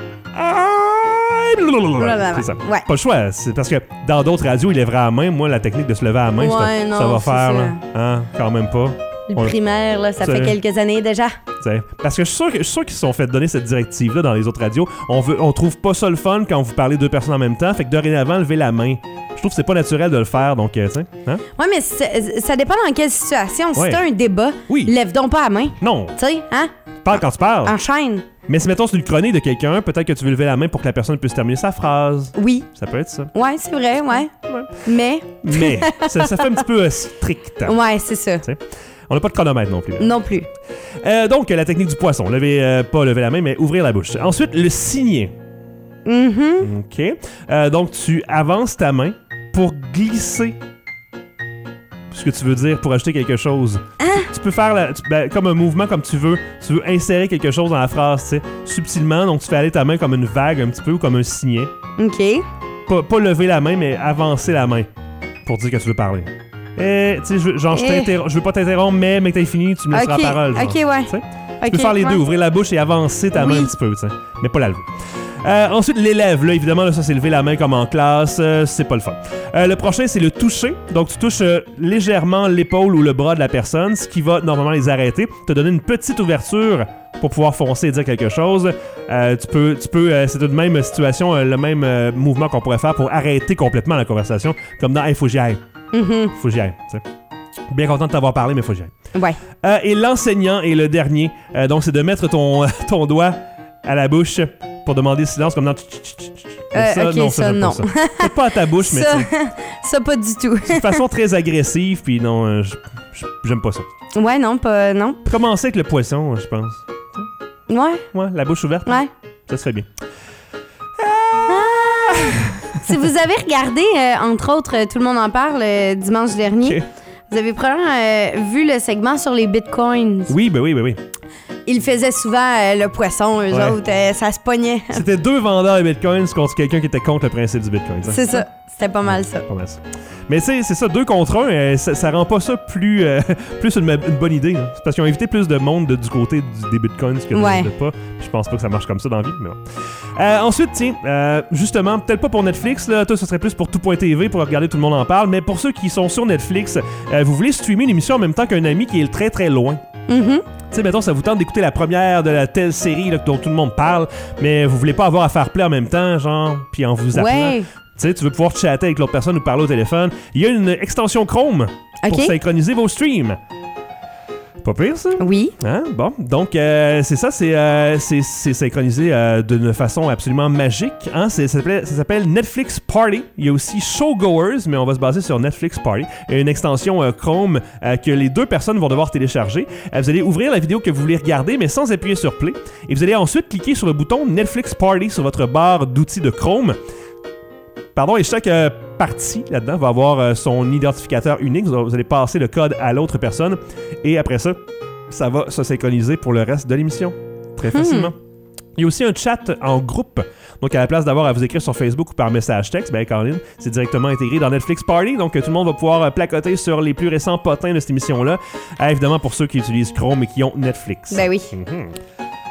Speaker 1: C'est ça.
Speaker 2: Ouais.
Speaker 1: Pas le choix. C'est parce que dans d'autres radios, il lèverait à la main. Moi, la technique de se lever à la main,
Speaker 2: Ouais, non,
Speaker 1: ça va
Speaker 2: c'est
Speaker 1: faire,
Speaker 2: ça.
Speaker 1: là. Hein? Quand même pas.
Speaker 2: Le
Speaker 1: On-
Speaker 2: primaire, là, ça
Speaker 1: C'est-
Speaker 2: fait quelques années déjà.
Speaker 1: T'sais. Parce que je suis sûr qu'ils se sont fait donner cette directive-là dans les autres radios. On trouve pas ça le fun quand vous parlez deux personnes en même temps. Fait que dorénavant, levez la main. Je trouve que c'est pas naturel de le faire, donc, tu sais. Hein?
Speaker 2: Ouais, mais ça dépend dans quelle situation.
Speaker 1: Ouais.
Speaker 2: Si t'as un débat,
Speaker 1: Oui.
Speaker 2: lève donc pas la main.
Speaker 1: Non,
Speaker 2: Tu sais, hein?
Speaker 1: parle quand tu parles.
Speaker 2: Enchaîne.
Speaker 1: Mais si, mettons, c'est une chronique de quelqu'un, peut-être que tu veux lever la main pour que la personne puisse terminer sa phrase.
Speaker 2: Oui.
Speaker 1: Ça peut être ça.
Speaker 2: Ouais, c'est vrai, ouais.
Speaker 1: Ouais.
Speaker 2: Mais,
Speaker 1: Mais, ça fait un petit peu strict.
Speaker 2: ouais, c'est ça.
Speaker 1: On n'a pas de chronomètre non plus.
Speaker 2: Non plus.
Speaker 1: Donc, la technique du poisson. Pas lever la main, mais ouvrir la bouche. Ensuite, le signer. OK. Donc, tu avances ta main pour glisser ce que tu veux dire, pour ajouter quelque chose. Tu peux faire comme un mouvement comme tu veux. Tu veux insérer quelque chose dans la phrase, tu sais, subtilement. Donc, tu fais aller ta main comme une vague un petit peu ou comme un signet.
Speaker 2: OK.
Speaker 1: Pas lever la main, mais avancer la main pour dire que tu veux parler. Tu sais, je veux pas t'interrompre, mais que t'aies fini, tu me laisseras la parole. genre.
Speaker 2: OK, ouais.
Speaker 1: Tu sais?
Speaker 2: OK,
Speaker 1: Tu peux faire les deux, ouvrir la bouche et avancer ta main un petit peu, tu sais. Mais pas la lever. Ensuite, l'élève. Là, évidemment, là, ça, c'est lever la main comme en classe. C'est pas le fun. Le prochain, c'est le toucher. Donc, tu touches légèrement l'épaule ou le bras de la personne, ce qui va normalement les arrêter. Te donner une petite ouverture pour pouvoir foncer et dire quelque chose. Tu peux c'est une même situation, le même mouvement qu'on pourrait faire pour arrêter complètement la conversation. Comme dans « Hey, faut que j'y aille. Faut que j'y aille. » tu sais. Bien content de t'avoir parlé, mais faut que j'y aille.
Speaker 2: Ouais.
Speaker 1: Et l'enseignant est le dernier. Donc, c'est de mettre ton doigt à la bouche pour demander silence, comme dans...
Speaker 2: OK, ça,
Speaker 1: j'aime
Speaker 2: non.
Speaker 1: pas ça. Peut-être pas à ta bouche, mais
Speaker 2: Ça,
Speaker 1: tu sais,
Speaker 2: ça, pas du tout.
Speaker 1: de façon très agressive, puis non, j'aime pas ça.
Speaker 2: Ouais, non, pas... Non.
Speaker 1: Commencer avec le poisson, je pense.
Speaker 2: Ouais,
Speaker 1: Ouais, la bouche ouverte,
Speaker 2: ouais.
Speaker 1: ça se fait bien.
Speaker 2: Si vous avez regardé, entre autres, Tout le monde en parle dimanche dernier,
Speaker 1: Ok.
Speaker 2: vous avez probablement vu le segment sur les bitcoins.
Speaker 1: Oui, ben oui.
Speaker 2: Ils faisaient souvent le poisson, eux
Speaker 1: Ouais.
Speaker 2: autres, ça se pognait.
Speaker 1: C'était deux vendeurs de bitcoins contre quelqu'un qui était contre le principe du bitcoin. hein.
Speaker 2: C'est ça, c'était pas mal ça.
Speaker 1: Pas mal ça. Mais tu sais, c'est ça, 2 contre 1, ça rend pas ça plus une bonne idée. Hein. C'est parce qu'ils ont invité plus de monde du côté des bitcoins que
Speaker 2: Ouais.
Speaker 1: de pas. Puis je pense pas que ça marche comme ça dans la vie. Mais bon. Ensuite, tiens, justement, peut-être pas pour Netflix, là, toi, ce serait plus pour tout.tv pour regarder Tout le monde en parle, mais pour ceux qui sont sur Netflix, vous voulez streamer une émission en même temps qu'un ami qui est très très loin. Tu sais, mettons, ça vous tente d'écouter la première de la telle série là, dont tout le monde parle, mais vous voulez pas avoir à faire play en même temps, genre, puis en vous appelant.
Speaker 2: Ouais.
Speaker 1: Tu sais, tu veux pouvoir chatter avec l'autre personne ou parler au téléphone. Il y a une extension Chrome pour
Speaker 2: OK.
Speaker 1: synchroniser vos streams. Pas pire, ça?
Speaker 2: Oui.
Speaker 1: Hein? Bon, donc c'est ça, c'est synchronisé d'une façon absolument magique. Hein? Ça s'appelle Netflix Party. Il y a aussi Showgoers, mais on va se baser sur Netflix Party. Il y a une extension Chrome que les deux personnes vont devoir télécharger. Vous allez ouvrir la vidéo que vous voulez regarder, mais sans appuyer sur Play. Et vous allez ensuite cliquer sur le bouton Netflix Party sur votre barre d'outils de Chrome. Pardon, et chaque partie là-dedans va avoir son identificateur unique. Vous allez passer le code à l'autre personne. Et après ça, ça va se synchroniser pour le reste de l'émission. Très facilement. Il y a aussi un chat en groupe. Donc, à la place d'avoir à vous écrire sur Facebook ou par message texte, ben, Caroline, c'est directement intégré dans Netflix Party. Donc, tout le monde va pouvoir placoter sur les plus récents potins de cette émission-là. Évidemment, pour ceux qui utilisent Chrome et qui ont Netflix.
Speaker 2: Ben oui.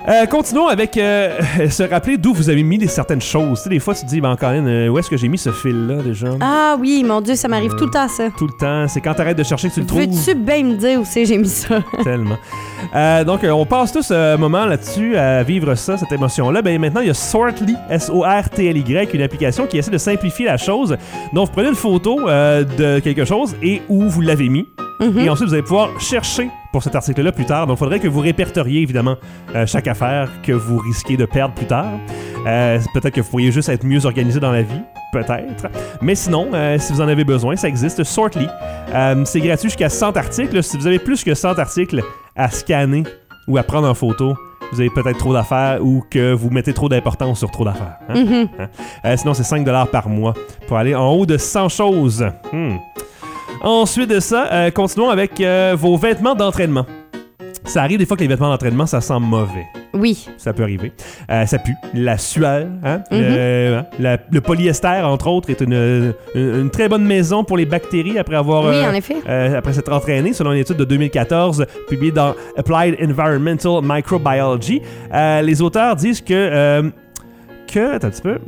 Speaker 1: Continuons avec se rappeler d'où vous avez mis certaines choses. Tu sais, des fois, tu te dis, ben, Colin, où est-ce que j'ai mis ce fil-là déjà?
Speaker 2: Ah oui, mon Dieu, ça m'arrive tout le temps, ça.
Speaker 1: Tout le temps. C'est quand t'arrêtes de chercher que tu le trouves.
Speaker 2: Veux-tu bien me dire où c'est j'ai mis ça?
Speaker 1: Tellement. Donc, on passe tous un moment là-dessus à vivre ça, cette émotion-là. Ben, maintenant, il y a Sortly, S-O-R-T-L-Y, une application qui essaie de simplifier la chose. Donc, vous prenez une photo de quelque chose et où vous l'avez mis. Et ensuite, vous allez pouvoir chercher pour cet article-là plus tard. Donc, il faudrait que vous répertoriez, évidemment, chaque affaire que vous risquez de perdre plus tard. Peut-être que vous pourriez juste être mieux organisé dans la vie. Peut-être. Mais sinon, si vous en avez besoin, ça existe. Sortly. C'est gratuit jusqu'à 100 articles. Si vous avez plus que 100 articles à scanner ou à prendre en photo, vous avez peut-être trop d'affaires ou que vous mettez trop d'importance sur trop d'affaires. Sinon, c'est 5$ par mois pour aller en haut de 100 choses. Ensuite de ça, continuons avec vos vêtements d'entraînement. Ça arrive des fois que les vêtements d'entraînement, ça sent mauvais.
Speaker 2: Oui.
Speaker 1: Ça peut arriver. Ça pue. La sueur, hein? Le polyester, entre autres, est une très bonne maison pour les bactéries après avoir...
Speaker 2: Oui, en effet.
Speaker 1: Après s'être entraîné, selon une étude de 2014 publiée dans Applied Environmental Microbiology. Les auteurs disent que... Attends un petit peu...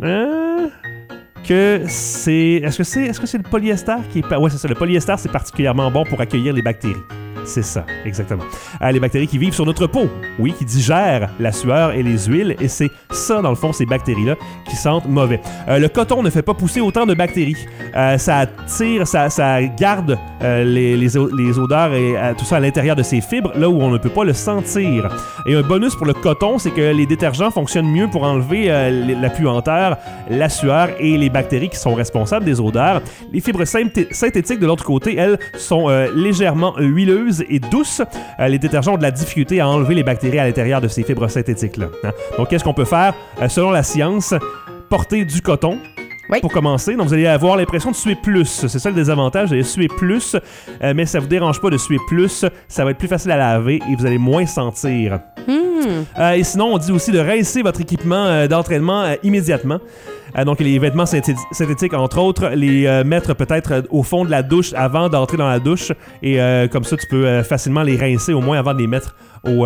Speaker 1: que c'est... Est-ce que c'est le polyester qui est... Ouais, c'est ça. Le polyester, c'est particulièrement bon pour accueillir les bactéries. C'est ça, exactement. Les bactéries qui vivent sur notre peau, oui, qui digèrent la sueur et les huiles, et c'est ça, dans le fond, ces bactéries-là qui sentent mauvais. Le coton ne fait pas pousser autant de bactéries. Ça attire, ça garde les odeurs et tout ça à l'intérieur de ses fibres, là où on ne peut pas le sentir. Et un bonus pour le coton, c'est que les détergents fonctionnent mieux pour enlever la puanteur, la sueur et les bactéries qui sont responsables des odeurs. Les fibres synthétiques, de l'autre côté, elles, sont légèrement huileuses et douces. Les détergents ont de la difficulté à enlever les bactéries à l'intérieur de ces fibres synthétiques-là. Donc, qu'est-ce qu'on peut faire? Selon la science, porter du coton. Oui. Pour commencer. Donc, vous allez avoir l'impression de suer plus. C'est ça le désavantage, vous allez suer plus, mais ça vous dérange pas de suer plus. Ça va être plus facile à laver et vous allez moins sentir. Et sinon, on dit aussi de rincer votre équipement d'entraînement immédiatement. Donc, les vêtements synthétiques, entre autres, les mettre peut-être au fond de la douche avant d'entrer dans la douche. Et comme ça, tu peux facilement les rincer au moins avant de les mettre au...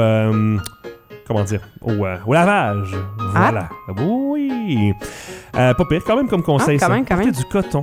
Speaker 1: au lavage. Voilà. Oui. Pas pire quand même comme conseil.
Speaker 2: Quand même.
Speaker 1: Du coton.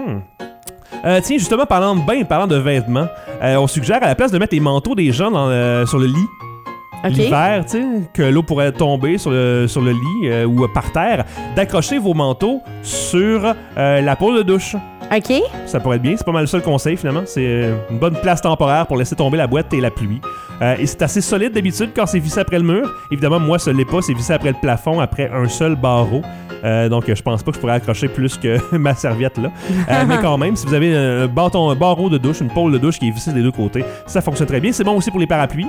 Speaker 1: Tiens, justement, parlant de vêtements, on suggère à la place de mettre les manteaux des gens sur le lit, l'hiver, tu sais, que l'eau pourrait tomber sur le lit ou par terre, d'accrocher vos manteaux sur la pôle de douche.
Speaker 2: OK.
Speaker 1: Ça pourrait être bien. C'est pas mal le seul conseil, finalement. C'est une bonne place temporaire pour laisser tomber la boîte et la pluie. Et c'est assez solide d'habitude quand c'est vissé après le mur. Évidemment, moi, ça l'est pas. C'est vissé après le plafond, après un seul barreau. Donc, je pense pas que je pourrais accrocher plus que ma serviette là. Mais quand même, si vous avez un barreau de douche, une pôle de douche qui est vissée des deux côtés, ça fonctionne très bien. C'est bon aussi pour les parapluies.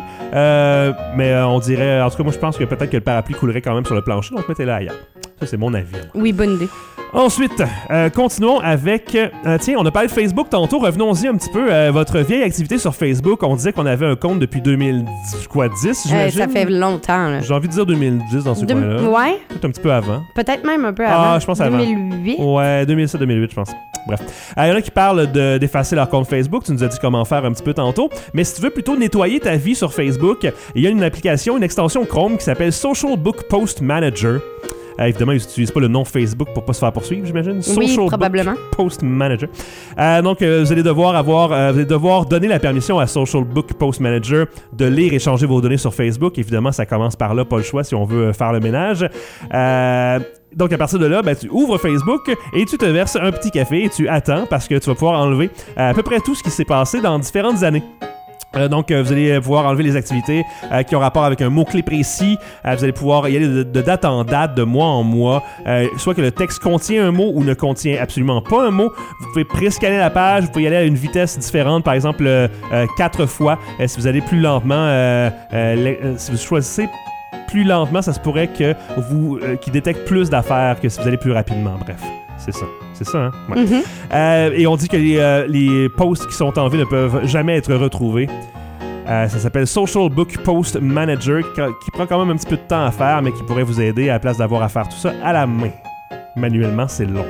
Speaker 1: Mais on dirait... En tout cas, moi, je pense que peut-être que le parapluie coulerait quand même sur le plancher. Donc, mettez-le ailleurs. Ça, c'est mon avis.
Speaker 2: Oui, bonne idée.
Speaker 1: Ensuite, continuons avec... tiens, on a parlé de Facebook tantôt. Revenons-y un petit peu. Votre vieille activité sur Facebook, on disait qu'on avait un compte depuis 2010, j'imagine.
Speaker 2: Ça fait longtemps, là.
Speaker 1: J'ai envie de dire 2010 dans ce coin-là.
Speaker 2: Ouais.
Speaker 1: Peut-être un petit peu avant.
Speaker 2: Peut-être même un peu avant.
Speaker 1: Je pense avant.
Speaker 2: 2008.
Speaker 1: Ouais, 2007-2008, je pense. Bref. Il y en a qui parlent d'effacer leur compte Facebook. Tu nous as dit comment faire un petit peu tantôt. Mais si tu veux plutôt nettoyer ta vie sur Facebook, il y a une application, une extension Chrome qui s'appelle Social Book Post Manager. Évidemment, ils n'utilisent pas le nom Facebook pour pas se faire poursuivre, j'imagine.
Speaker 2: Oui,
Speaker 1: Social
Speaker 2: probablement.
Speaker 1: Book Post Manager. Donc, vous allez devoir donner la permission à Social Book Post Manager de lire et changer vos données sur Facebook. Évidemment, ça commence par là, pas le choix si on veut faire le ménage. Donc, à partir de là, tu ouvres Facebook et tu te verses un petit café et tu attends parce que tu vas pouvoir enlever à peu près tout ce qui s'est passé dans différentes années. Donc, vous allez pouvoir enlever les activités qui ont rapport avec un mot-clé précis. Vous allez pouvoir y aller de date en date, de mois en mois. Soit que le texte contient un mot ou ne contient absolument pas un mot. Vous pouvez prescanner la page. Vous pouvez y aller à une vitesse différente. Par exemple, 4 fois. Si vous allez plus lentement, si vous choisissez plus lentement, ça se pourrait que qu'il détecte plus d'affaires que si vous allez plus rapidement. Bref. C'est ça, hein? Ouais. Et on dit que les posts qui sont enlevés ne peuvent jamais être retrouvés. Ça s'appelle Social Book Post Manager, qui prend quand même un petit peu de temps à faire, mais qui pourrait vous aider à la place d'avoir à faire tout ça à la main. Manuellement, c'est long.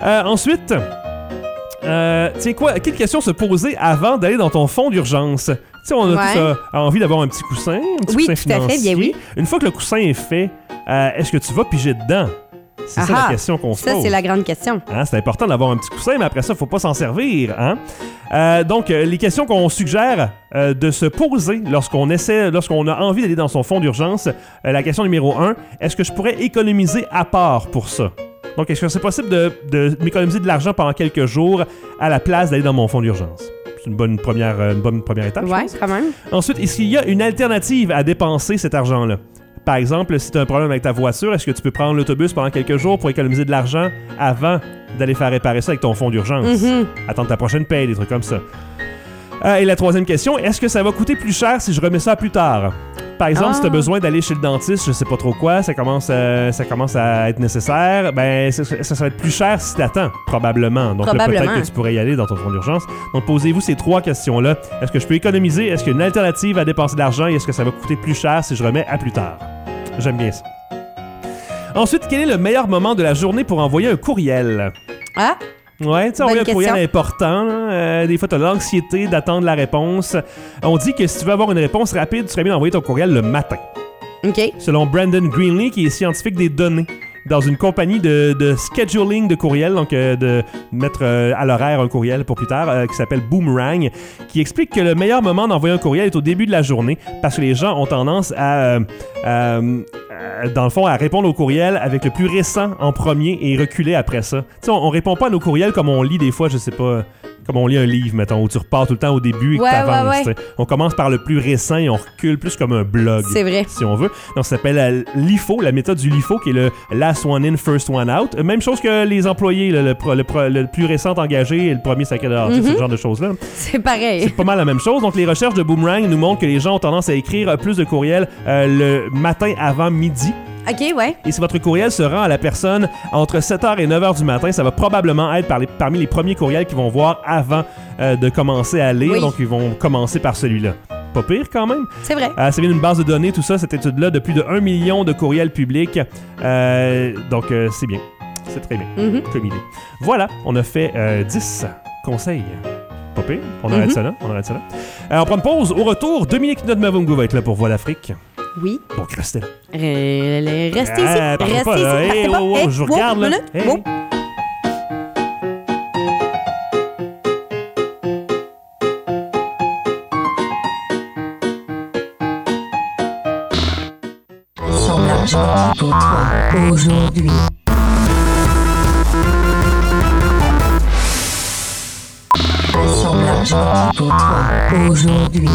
Speaker 1: Ensuite... tiens quoi, quelle question se poser avant d'aller dans ton fond d'urgence? sais, on a
Speaker 2: Ouais.
Speaker 1: tous envie d'avoir un petit coussin, un petit
Speaker 2: Oui,
Speaker 1: coussin
Speaker 2: tout à fait,
Speaker 1: financier.
Speaker 2: bien oui.
Speaker 1: Une fois que le coussin est fait, est-ce que tu vas piger dedans? C'est ça
Speaker 2: Ah,
Speaker 1: la question qu'on se pose.
Speaker 2: Ça, c'est la grande question.
Speaker 1: Hein, c'est important d'avoir un petit coussin, mais après ça, il ne faut pas s'en servir. Hein? Donc, les questions qu'on suggère de se poser lorsqu'on a envie d'aller dans son fonds d'urgence, la question numéro 1, est-ce que je pourrais économiser à part pour ça? Donc, est-ce que c'est possible de m'économiser de l'argent pendant quelques jours à la place d'aller dans mon fonds d'urgence? C'est une bonne première étape, je
Speaker 2: Ouais,
Speaker 1: pense.
Speaker 2: quand même.
Speaker 1: Ensuite, est-ce qu'il y a une alternative à dépenser cet argent-là? Par exemple, si tu as un problème avec ta voiture, est-ce que tu peux prendre l'autobus pendant quelques jours pour économiser de l'argent avant d'aller faire réparer ça avec ton fonds d'urgence? Attendre ta prochaine paye, des trucs comme ça. Et la troisième question, est-ce que ça va coûter plus cher si je remets ça plus tard? Par exemple, si tu as besoin d'aller chez le dentiste, je sais pas trop quoi, ça commence à être nécessaire, ben ça va être plus cher si t'attends, probablement. Donc là, peut-être que tu pourrais y aller dans ton fonds d'urgence. Donc posez-vous ces trois questions-là. Est-ce que je peux économiser? Est-ce qu'il y a une alternative à dépenser de l'argent? Et est-ce que ça va coûter plus cher si je remets à plus tard? J'aime bien ça. Ensuite, quel est le meilleur moment de la journée pour envoyer un courriel?
Speaker 2: Ah,
Speaker 1: Ouais, tu sais, envoyer un courriel important. Des fois, tu as l'anxiété d'attendre la réponse. On dit que si tu veux avoir une réponse rapide, tu serais bien d'envoyer ton courriel le matin.
Speaker 2: OK.
Speaker 1: Selon Brandon Greenlee, qui est scientifique des données dans une compagnie de scheduling de courriel, donc de mettre à l'horaire un courriel pour plus tard, qui s'appelle Boomerang, qui explique que le meilleur moment d'envoyer un courriel est au début de la journée parce que les gens ont tendance à dans le fond, à répondre aux courriels avec le plus récent en premier et reculer après ça. Tu sais, on répond pas à nos courriels comme on lit des fois, je sais pas, comme on lit un livre, mettons, où tu repars tout le temps au début et que t'avances.
Speaker 2: Ouais.
Speaker 1: On commence par le plus récent et on recule plus comme un blog.
Speaker 2: C'est vrai.
Speaker 1: Si on veut. Donc, ça s'appelle l'IFO, la méthode du LIFO, qui est le last one in, first one out. Même chose que les employés, là, le plus récent engagé et le premier sacré dehors. Ce genre de choses-là.
Speaker 2: C'est pareil.
Speaker 1: C'est pas mal la même chose. Donc, les recherches de Boomerang nous montrent que les gens ont tendance à écrire plus de courriels le matin avant midi.
Speaker 2: OK, ouais.
Speaker 1: Et si votre courriel se rend à la personne entre 7h et 9h du matin, ça va probablement être parmi les premiers courriels qu'ils vont voir avant de commencer à lire.
Speaker 2: Oui.
Speaker 1: Donc, ils vont commencer par celui-là. Pas pire quand même.
Speaker 2: C'est vrai.
Speaker 1: Ça vient d'une base de données, tout ça, cette étude-là, de plus de 1 million de courriels publics. Donc, c'est bien. C'est très bien comme idée. Voilà, on a fait 10 conseils. Pas pire. On arrête ça là. On prend une pause. Au retour, Dominique Nodmavungu va être là pour Voix d'Afrique.
Speaker 2: Oui.
Speaker 1: Donc, restez là.
Speaker 2: Restez ici.
Speaker 1: Partez
Speaker 2: Restez
Speaker 1: pas,
Speaker 2: ici.
Speaker 1: là.
Speaker 2: Partez
Speaker 1: Hey,
Speaker 2: pas.
Speaker 1: wow,
Speaker 2: Hey,
Speaker 1: je vous regarde, là.
Speaker 2: minute.
Speaker 1: Hey.
Speaker 2: Wow.
Speaker 3: Assemblage requis pour toi aujourd'hui. Assemblage requis pour toi aujourd'hui.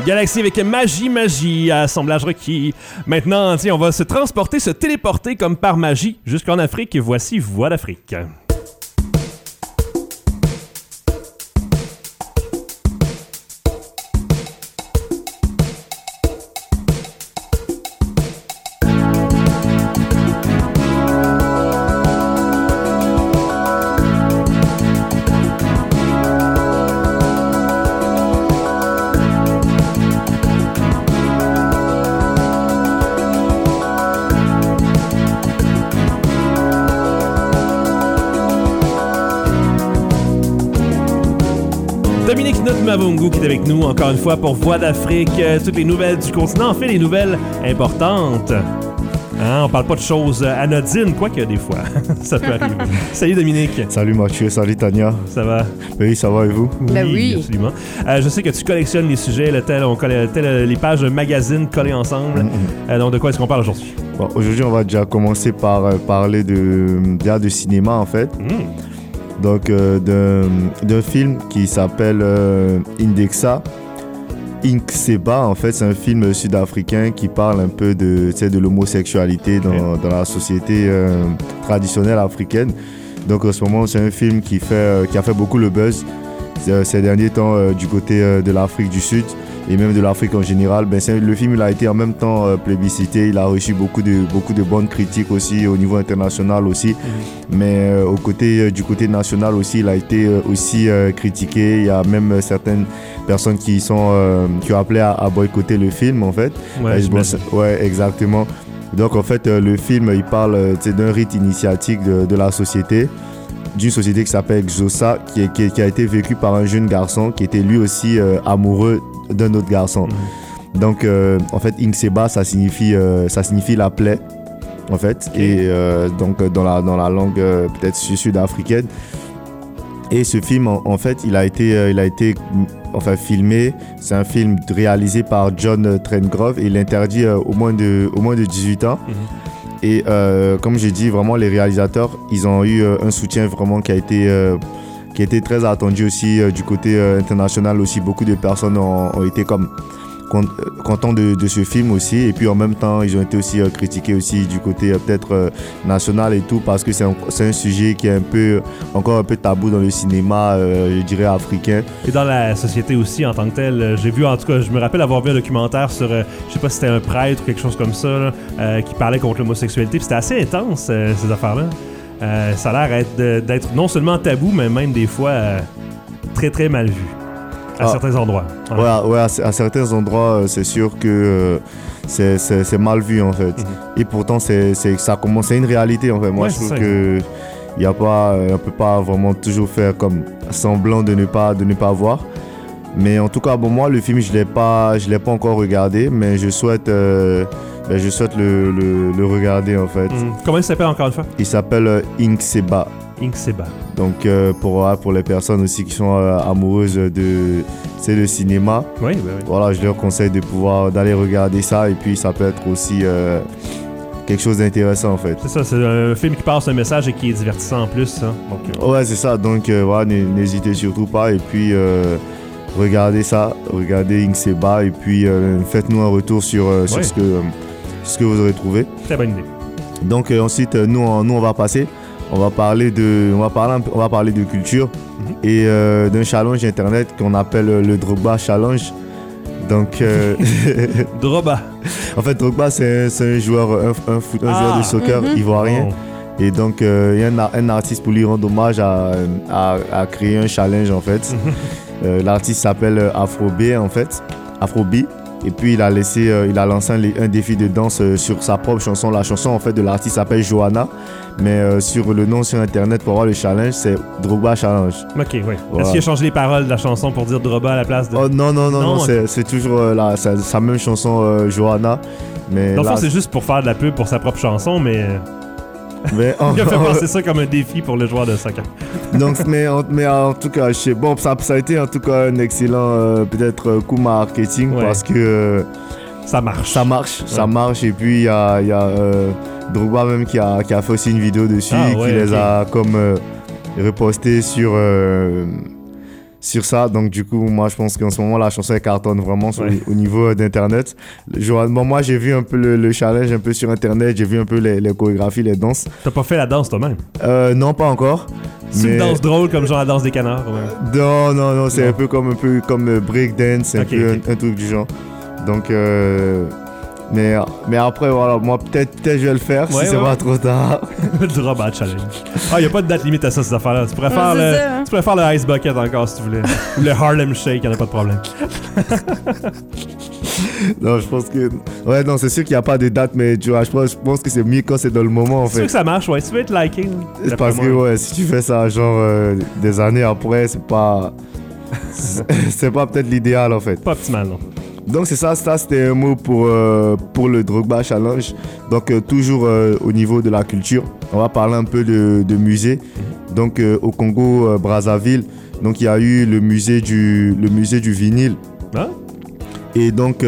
Speaker 1: Galaxy avec Magie, assemblage requis. Maintenant, tiens, on va se téléporter comme par magie jusqu'en Afrique. Voici Voix d'Afrique. Dominique Notmavungu qui est avec nous encore une fois pour Voix d'Afrique, toutes les nouvelles du continent, en fait les nouvelles importantes. Hein, on parle pas de choses anodines, quoique des fois, ça peut arriver. Salut Dominique.
Speaker 7: Salut Mathieu, salut Tania.
Speaker 1: Ça va?
Speaker 7: Oui, ça va et vous?
Speaker 2: Oui.
Speaker 1: Absolument. Je sais que tu collectionnes les sujets, les pages magazines collées ensemble. Donc de quoi est-ce qu'on parle aujourd'hui?
Speaker 7: Bon, aujourd'hui, on va déjà commencer par parler de cinéma en fait. Donc d'un film qui s'appelle Indexa. Inkseba, en fait, c'est un film sud-africain qui parle un peu de l'homosexualité dans la société traditionnelle africaine. Donc en ce moment, c'est un film qui a fait beaucoup le buzz ces derniers temps du côté de l'Afrique du Sud et même de l'Afrique en général. Le film il a été en même temps plébiscité, il a reçu beaucoup de bonnes critiques aussi au niveau international aussi. Mais du côté national aussi, il a été aussi critiqué. Il y a même certaines personnes qui ont appelé à boycotter le film en fait. Ouais, exactement. Donc en fait, le film il parle d'un rite initiatique de la société. D'une société qui s'appelle Xhosa, qui a été vécue par un jeune garçon qui était lui aussi amoureux d'un autre garçon. Donc en fait Inkseba ça signifie la plaie en fait, et donc dans la langue peut-être sud-africaine. Et ce film en fait il a été filmé. C'est un film réalisé par John Trengrove et il est interdit au moins de 18 ans. Et comme j'ai dit, vraiment les réalisateurs, ils ont eu un soutien vraiment qui a été très attendu aussi du côté international aussi. Beaucoup de personnes ont été contents de ce film aussi. Et puis en même temps, ils ont été aussi critiqués aussi du côté peut-être national et tout, parce que c'est un sujet qui est encore un peu tabou dans le cinéma, je dirais africain. Et dans la société aussi en tant que telle. J'ai vu, en tout cas, je me rappelle avoir vu un documentaire sur, je sais pas si c'était un prêtre ou quelque chose comme ça, là, qui parlait contre l'homosexualité. Puis c'était assez intense, ces affaires-là. Ça a l'air d'être non seulement tabou, mais même des fois très très mal vu. À certains endroits. Ouais, à certains endroits, c'est sûr que c'est mal vu en fait. Et pourtant, c'est une réalité en fait. Moi, je trouve que on peut pas vraiment toujours faire comme semblant de ne pas voir. Mais en tout cas, bon, moi, le film, je l'ai pas encore regardé, mais je souhaite le regarder en fait. Comment il s'appelle encore une fois? Il s'appelle Inkseba. Donc pour les personnes aussi qui sont amoureuses de le cinéma, voilà, je leur conseille d'aller regarder ça, et puis ça peut être aussi quelque chose d'intéressant en fait. C'est ça, c'est un film qui passe un message et qui est divertissant en plus. Hein. Donc, ouais, c'est ça, donc voilà, n'hésitez surtout pas, et puis regardez Inkseba, et puis faites-nous un retour sur ce que vous aurez trouvé. Très bonne idée. Donc ensuite, nous on va passer. On va parler de culture et d'un challenge internet qu'on appelle le Drogba Challenge. Donc Drogba. En fait, Drogba c'est un joueur de soccer ivoirien. Et donc il y a un artiste, pour lui rendre hommage, à créer un challenge en fait. L'artiste s'appelle Afrobi en fait. Afrobi. Et puis il a lancé un défi de danse sur sa propre chanson. La chanson en fait de l'artiste s'appelle Johanna, mais sur le nom sur internet pour voir le challenge, c'est Drogba Challenge. Ok, oui. Voilà. Est-ce qu'il a changé les paroles de la chanson pour dire Drogba à la place de... Oh non, c'est toujours sa même chanson Johanna. Mais dans le fond, c'est juste pour faire de la pub pour sa propre chanson, mais il a fait passer ça comme un défi pour le joueur de soccer. Donc, mais en tout cas, ça a été en tout cas un excellent peut-être coup marketing, parce que ça marche. Et puis il y a Drogba même qui a fait aussi une vidéo dessus, qui les a comme reposté sur sur ça. Donc du coup, moi je pense qu'en ce moment la chanson elle cartonne vraiment au niveau d'internet. Moi j'ai vu un peu le challenge un peu sur internet, j'ai vu un peu les chorégraphies, les danses.
Speaker 1: T'as pas fait la danse toi-même?
Speaker 7: Non, pas encore.
Speaker 1: C'est une danse drôle comme genre la danse des canards? Ouais.
Speaker 7: Non, c'est un peu comme breakdance, un truc du genre. Donc mais après voilà, moi peut-être je vais le faire si c'est pas trop tard.
Speaker 1: Le Drop Challenge. Ah, y a pas de date limite à ça, ces affaires-là. Tu pourrais faire le Ice Bucket encore si tu voulais. Ou le Harlem Shake, y'en a pas de problème.
Speaker 7: Non, je pense que... Ouais, non, c'est sûr qu'il n'y a pas de date, mais tu vois, je pense que c'est mieux quand c'est dans le moment, en fait.
Speaker 1: C'est sûr que ça marche, ouais. Si tu veux être liké...
Speaker 7: Parce que, si tu fais ça, genre, des années après, c'est pas... c'est pas peut-être l'idéal, en fait.
Speaker 1: Pas optimal, non.
Speaker 7: Donc, c'est ça, c'était un mot pour le Drogba Challenge. Donc, toujours au niveau de la culture, on va parler un peu de musée. Donc, au Congo, Brazzaville, donc il y a eu le musée du vinyle.
Speaker 1: Ah?
Speaker 7: Et donc,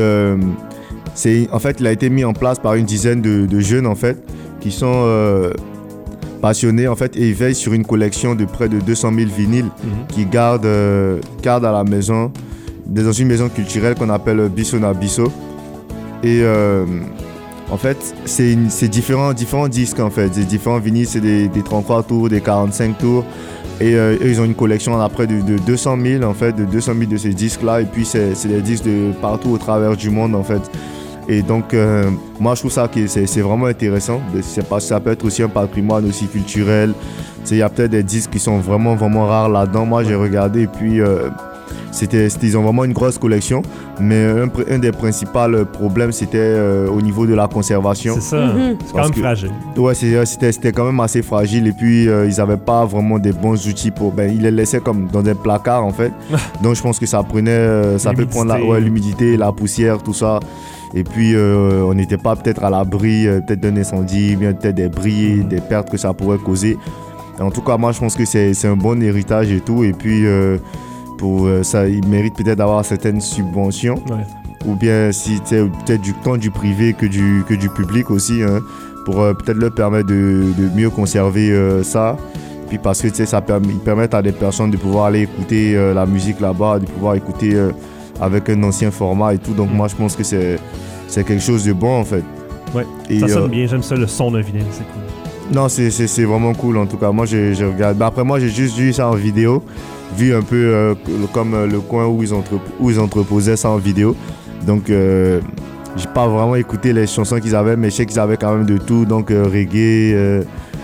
Speaker 7: en fait, il a été mis en place par une dizaine de jeunes, en fait, qui sont passionnés, en fait, et ils veillent sur une collection de près de 200 000 vinyles qu'ils gardent à la maison, dans une maison culturelle qu'on appelle Bisso na Bisso. Et en fait, c'est différents disques, en fait. C'est différents vinyles, c'est des 33 tours, des 45 tours. Et eux, ils ont une collection après de 200 000, en fait, de 200 000 de ces disques-là. Et puis, c'est des disques de partout au travers du monde, en fait. Et donc, moi, je trouve ça que c'est vraiment intéressant. Ça peut être aussi un patrimoine aussi culturel. Il y a peut-être des disques qui sont vraiment, vraiment rares là-dedans. Moi, j'ai regardé et puis... ils ont vraiment une grosse collection, mais un des principaux problèmes, c'était au niveau de la conservation.
Speaker 1: C'est ça, c'est quand même fragile.
Speaker 7: Ouais, c'était quand même assez fragile, et puis ils n'avaient pas vraiment des bons outils pour... ils les laissaient comme dans des placards, en fait. Donc je pense que ça peut prendre l'humidité, la poussière, tout ça. Et puis on n'était pas peut-être à l'abri peut-être d'un incendie, bien peut-être des bris, des pertes que ça pourrait causer. En tout cas, moi je pense que c'est un bon héritage et tout, et puis... pour ça, il mérite peut-être d'avoir certaines subventions, ou bien si peut-être du temps du privé que du public aussi, hein, pour peut-être leur permettre de mieux conserver ça. Puis parce que ils permettent à des personnes de pouvoir aller écouter la musique là-bas, de pouvoir écouter avec un ancien format et tout. Donc moi je pense que c'est quelque chose de bon, en fait.
Speaker 1: Ouais, et ça sonne bien, j'aime ça, le son d'un vinyle, c'est cool.
Speaker 7: Non, c'est vraiment cool, en tout cas. Moi j'ai regardé. Après moi j'ai juste vu ça en vidéo, vu un peu comme le coin où ils entreposaient ça en vidéo. Donc j'ai pas vraiment écouté les chansons qu'ils avaient, mais je sais qu'ils avaient quand même de tout. Donc reggae,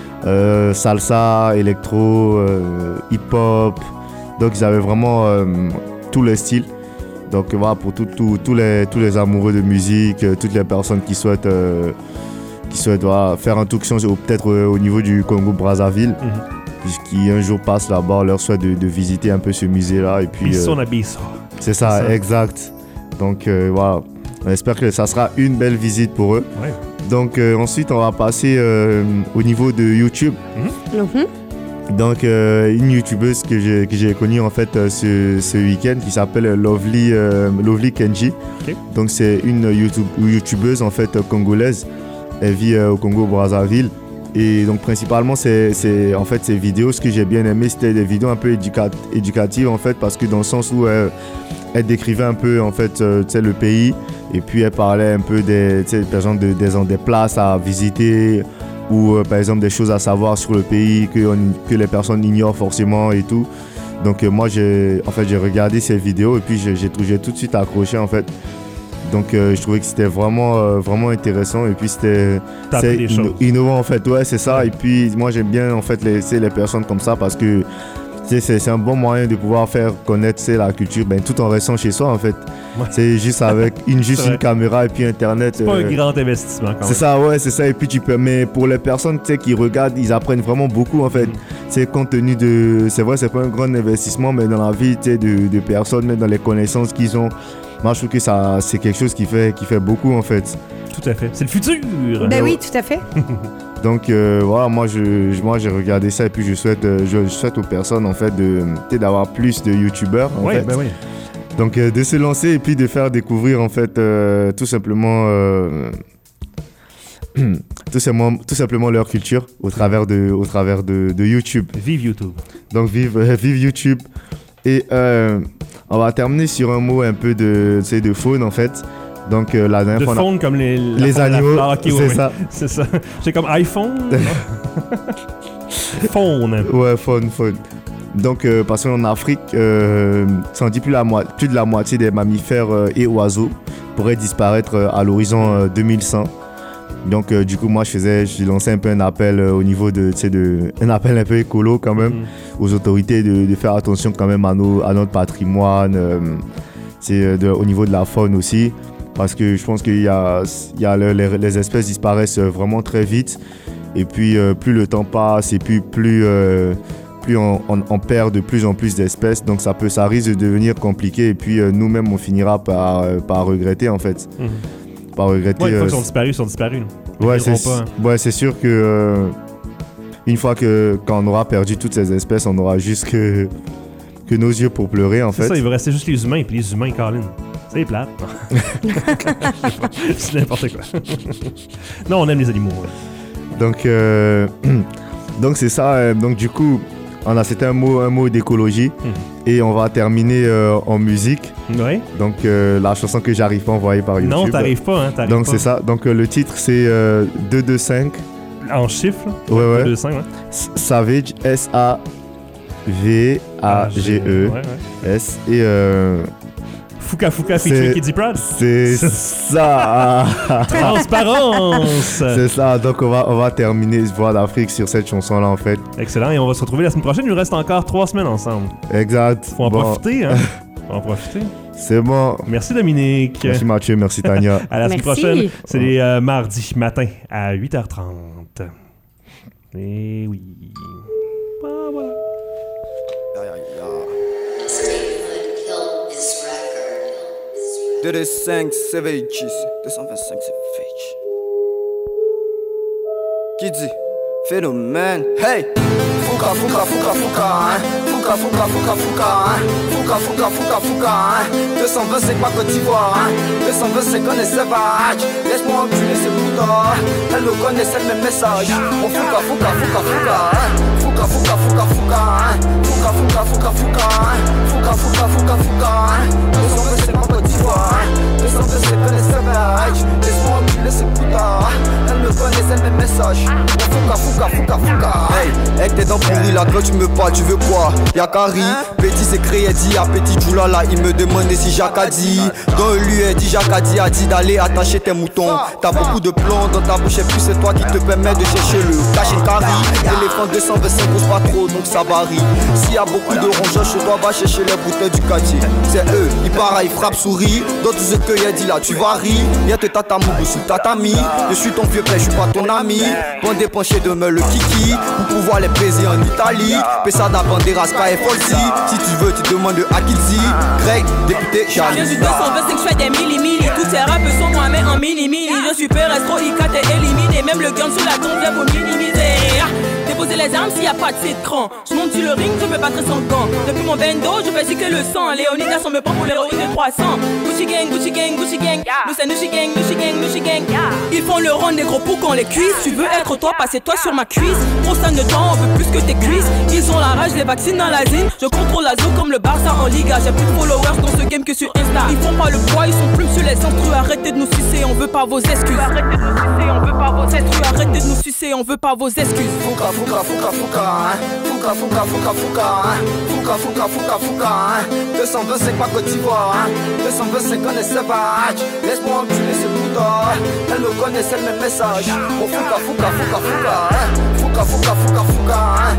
Speaker 7: salsa, électro, hip-hop. Donc ils avaient vraiment tous les styles. Donc voilà, pour tous les amoureux de musique, toutes les personnes qui souhaitent faire un tour peut-être au niveau du Congo-Brazzaville, qui un jour passent là-bas, leur souhaite de visiter un peu ce musée-là. Et puis, c'est ça, exact. Donc voilà, on espère que ça sera une belle visite pour eux. Ouais. Donc ensuite, on va passer au niveau de YouTube. Donc une youtubeuse que j'ai connue en fait ce week-end, qui s'appelle Lovely Kenji. Okay. Donc c'est une youtubeuse en fait congolaise. Elle vit au Congo-Brazzaville. Et donc principalement en fait ces vidéos, ce que j'ai bien aimé, c'était des vidéos un peu éducatives, en fait, parce que dans le sens où elle décrivait un peu en fait le pays, et puis elle parlait un peu par exemple des places à visiter, ou par exemple des choses à savoir sur le pays que les personnes ignorent forcément et tout. Donc moi j'ai regardé ces vidéos et puis j'ai tout de suite accroché, en fait. Donc je trouvais que c'était vraiment intéressant, et puis c'est innovant, en fait. Ouais, c'est ça. Et puis moi j'aime bien en fait les personnes comme ça, parce que c'est un bon moyen de pouvoir faire connaître la culture, tout en restant chez soi, en fait. Ouais. C'est juste avec une caméra et puis internet.
Speaker 1: C'est pas un grand investissement quand même.
Speaker 7: C'est ça, ouais, c'est ça. Et puis mais pour les personnes qui regardent, ils apprennent vraiment beaucoup, en fait. C'est compte tenu de... C'est vrai, c'est pas un grand investissement, mais dans la vie de personnes, mais dans les connaissances qu'ils ont. Moi, je trouve que c'est quelque chose qui fait beaucoup, en fait.
Speaker 1: Tout à fait. C'est le futur.
Speaker 2: Ben oui, tout à fait.
Speaker 7: Donc voilà, moi j'ai regardé ça, et puis je souhaite aux personnes, en fait, d'avoir plus de youtubeurs, en fait.
Speaker 1: Ben oui.
Speaker 7: Donc de se lancer et puis de faire découvrir, en fait, tout simplement leur culture au travers de YouTube.
Speaker 1: Vive YouTube.
Speaker 7: Donc vive YouTube. Et on va terminer sur un mot un peu de faune en fait. Donc la dernière
Speaker 1: De
Speaker 7: fois,
Speaker 1: faune comme
Speaker 7: les animaux, c'est ça.
Speaker 1: C'est ça. C'est comme iPhone. Faune.
Speaker 7: Ouais, faune. Donc parce qu'en Afrique, ça en dit plus de la moitié des mammifères et oiseaux pourraient disparaître à l'horizon 2100. Donc du coup moi j'ai lancé un peu un appel au niveau un appel un peu écolo quand même aux autorités de faire attention quand même à notre patrimoine, au niveau de la faune aussi, parce que je pense qu'il y a les espèces disparaissent vraiment très vite, et puis plus le temps passe et puis plus on perd de plus en plus d'espèces, donc ça risque de devenir compliqué, et puis nous-mêmes on finira par regretter en fait. Par regretter.
Speaker 1: Ouais, une fois qu'ils sont disparus.
Speaker 7: Ouais, c'est sûr que une fois quand on aura perdu toutes ces espèces, on aura juste que nos yeux pour pleurer en fait.
Speaker 1: C'est ça, il va rester juste les humains, puis les humains, Colin. C'est plate. C'est n'importe quoi. Non, on aime les animaux. Ouais.
Speaker 7: Donc c'est ça. Donc du coup, c'était un mot d'écologie. Et on va terminer en musique.
Speaker 1: Ouais.
Speaker 7: Donc la chanson que j'arrive pas à envoyer par YouTube.
Speaker 1: Non, t'arrives pas, hein.
Speaker 7: Donc c'est ça. Donc le titre c'est 225.
Speaker 1: En chiffres.
Speaker 7: Ouais.
Speaker 1: 225, ouais.
Speaker 7: Savage, S-A-V-A-G-E. S et
Speaker 1: Fuka featuring Kidzy Prod.
Speaker 7: C'est ça.
Speaker 1: Transparence.
Speaker 7: C'est ça. Donc on va terminer Voix d'Afrique sur cette chanson là en fait.
Speaker 1: Excellent. Et on va se retrouver la semaine prochaine. Il nous reste encore 3 semaines ensemble.
Speaker 7: Exact.
Speaker 1: Faut en profiter, hein. Faut en profiter.
Speaker 7: C'est bon.
Speaker 1: Merci Dominique.
Speaker 7: Merci Mathieu. Merci Tania.
Speaker 1: À la semaine prochaine. C'est les mardis matin à 8h30. Et oui. Voilà.
Speaker 5: De 5 Savage, 225 Savage. Qui dit phénomène? Hey! Fuka, hein? Fuka, hein? Fuka, hein? 225 pas Côte d'Ivoire, hein? 225 on est sauvage. Laisse-moi enculer ces boutons. Elle me connaissait le même message. On fuka, hein? Fuka, hein? Fuka, hein? Fuka, hein? 225 pas Côte d'Ivoire, hein? 225 on est sauvage. Laisse-moi enculer ces boutons. Elle me connaissait le même message. On fuka. Hey, avec tes dents pourries là, quand tu me parles, tu veux quoi? Y'a Kari, petit c'est créé, dit à petit Djoulala, il me demandait si Jacques a dit. Dans lui, dit Jacques a dit d'aller attacher tes moutons. T'as beaucoup de plomb dans ta bouche, et puis c'est toi qui te permet de chercher le cacher Kari. L'éléphant 225 cause pas trop, donc ça varie. S'il y a beaucoup de rongeurs chez toi, va chercher les bouteilles du quartier. C'est eux, ils partent, ils frappent, souris. Dans tout ce que y'a dit là, tu varies. Y'a te tatamougou sous tatami. Je suis ton vieux père, je suis pas ton ami. Bandé penché de me le kiki. Pour pouvoir les baiser en Italie. Pesada, Banderas, KFOLC. Si tu veux, tu demandes à Kidzy. Greg, député, Charlie.
Speaker 8: Je suis 225, je fais des milli. Tous ces rappeurs sont moi-même en mini. Je suis père, Estro, Ika, t'es éliminé. Même le gun sous la tombe vient pour minimiser. Déposer les armes s'il y a pas de citron. Je monte sur le ring, je me battrai sans gants. Depuis mon bendo, je fais que le sang. Léonidas, on me prend pour l'héroïne de 300. Gucci gang. Nous c'est Nushi gang. Ils font le rond des gros pour qu'on les cuise. Tu veux être toi, passez-toi sur ma cuisse. Pour ça de temps, on veut plus que tes cuisses. Ils ont la rage, les vaccines dans la zine. Je contrôle la zone comme le Barça en Liga. J'ai plus de followers dans ce game que sur Insta. Ils font pas le poids, ils sont plus sur les instrus. Arrêtez de nous sucer, on veut pas vos excuses. Arrêtez de nous sucer, on veut pas vos excuses. Arrêtez de nous sucer, on veut pas vos excuses.
Speaker 5: Fuka, hein? Fuka, hein? 225 pas Côte d'Ivoire, hein? 225 on est sauvage. Laisse-moi enculer ces boutons. Elle me connaissait le même message. On fuka, hein? Fuka, hein?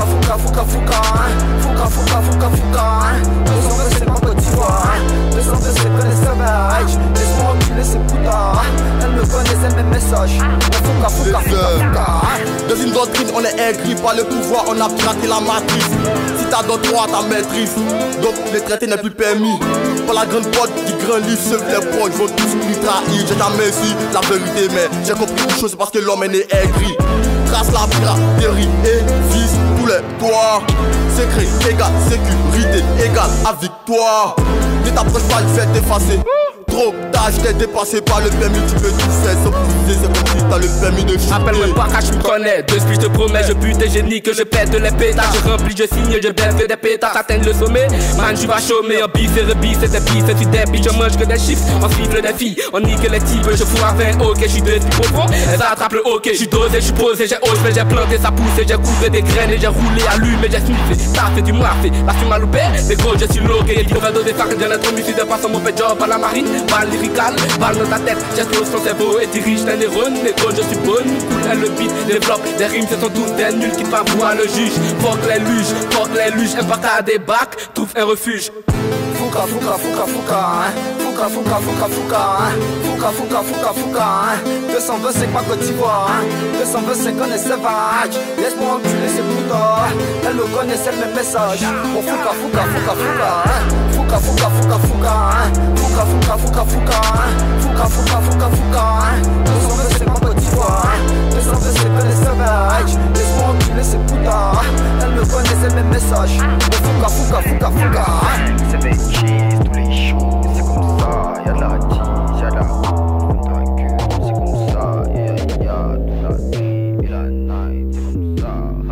Speaker 5: Fuka, hein? 225 pas Côte d'Ivoire, hein? 225 on est sauvage. Laisse-moi enculer ces boutons. Elle me connaissait le même message. On fuka, hein?
Speaker 9: Dans une doctrine, on est aigri par le pouvoir, on a piraté la matrice. Si t'as d'autres droits, ta maîtrise. Donc les traités n'est plus permis. Par la grande porte qui grandit, seul les potes vont tous nous trahir. J'ai jamais su la vérité, mais j'ai compris une chose, parce que l'homme est né aigri. Trace la piraterie et vise tous les toits. Secret égale sécurité égale à victoire. Ne t'approche pas, le fait d'effacer. Trop d'âge, t'es dépassé par le permis, tu peux tout faire sauf pousser, c'est comme si t'as le permis de chuter.
Speaker 10: Appelle-moi pas car je me connais, depuis je te promets, je bute et génie, que je pète les pétards, je remplis, je signe, je baisse des pétards, j'atteins le sommet, man je vais chômer, en bif et rebif, c'est des pistes, tu débis, je mange que des chiffres, on siffle des filles, on nique les types, je fous à 20, ok, je suis depuis profond, elles attrapent le hockey, je suis dosé, je suis posé, j'ai hausse, mais j'ai planté, ça pousse, j'ai coupé des graines, et j'ai roulé, allumé, j'ai sniffé, ça fait du moirfé, parce que tu m'as loupé, les gros, je suis loqué, il faut doser, faire que j'ai l'intromission de façon, mon fait job à la marine, balle lyrical, balle dans ta tête, j'explose ton cerveau et dirige tes neurones, les gros, je suis bonne, cool, le beat, développe, des rimes, ce sont tous des nuls qui partent voir le juge, fuck les luges, impact à des bacs, trouve un refuge.
Speaker 5: Fouca, fouca, fouca, fouca, hein. Fouca, fouca, fouca, fouca, hein. Fouca, fouca, fouca, fouca, hein. 225 ma Côte d'Ivoire, hein. 225 on est sauvage. Laisse-moi enculer ces putains. Elle me connaissait le même message. Bon fouca, fouca, fouca, fouca, hein. Fouca, fouca, fouca, fouca, hein. Fouca, fouca, fouca, fouca, hein. Fouca, fouca, fouca, fouca, hein. 225 ma Côte d'Ivoire, hein. 225 on est sauvage. Laisse-moi enculer ces putains. Elle me connaissait le même message. Bon fouca, fouca, fouca, fouca, hein.
Speaker 11: C'est bêtise, tous les shows, c'est comme ça, y'a de la tease, y'a de la c'est comme ça, y'a de la day et la night, c'est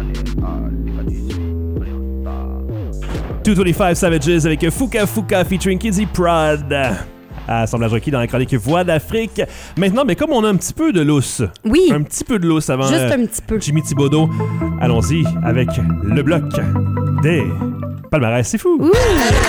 Speaker 11: comme ça,
Speaker 1: 225 Savages avec Fouca Fouca featuring Kizzy Prod. Assemblage requis dans la chronique Voix d'Afrique. Maintenant, mais comme on a un petit peu de lousse.
Speaker 2: Oui.
Speaker 1: Un petit peu de lousse avant
Speaker 2: juste un petit peu.
Speaker 1: Jimmy Thibodeau. Allons-y avec le bloc des palmarès. C'est fou. Ouh.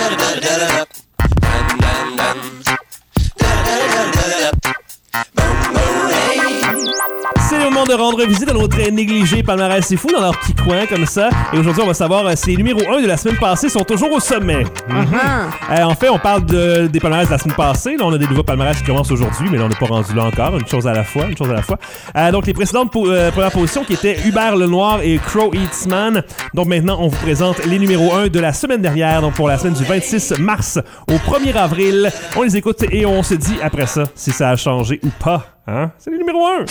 Speaker 1: C'est le moment de rendre visite à notre négligé palmarès. C'est fou dans leur petit coin comme ça. Et aujourd'hui, on va savoir si les numéros 1 de la semaine passée sont toujours au sommet. En fait, on parle des palmarès de la semaine passée. Là, on a des nouveaux palmarès qui commencent aujourd'hui, mais là, on n'est pas rendu là encore. Une chose à la fois. Donc, les précédentes premières positions qui étaient Hubert Lenoir et Crow Eatsman. Donc, maintenant, on vous présente les numéros 1 de la semaine dernière. Donc, pour la semaine du 26 mars au 1er avril. On les écoute et on se dit après ça si ça a changé ou pas. Hein? C'est le numéro 1.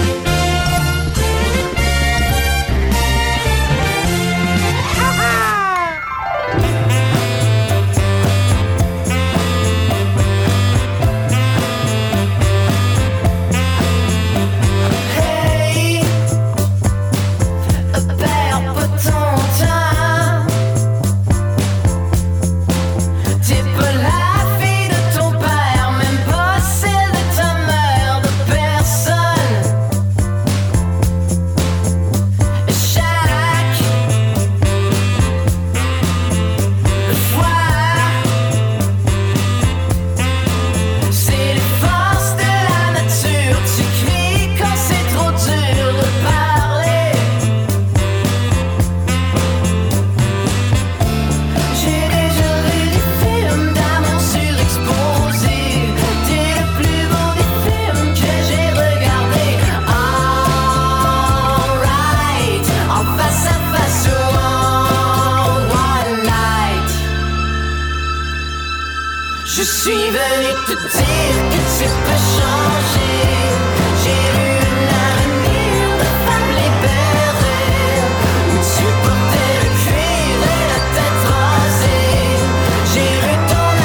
Speaker 5: Je suis venu te dire que tu peux changer. J'ai eu un avenir de femme libérée, où tu portais le cuir et la tête rasée. J'ai vu ton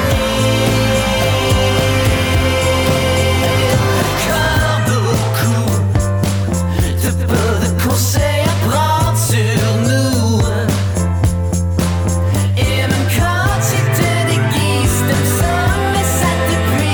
Speaker 5: avenir. Comme beaucoup de peu de conseils à prendre sur nous. Et même quand tu te déguises, t'aimes ça, mais ça t'épuise.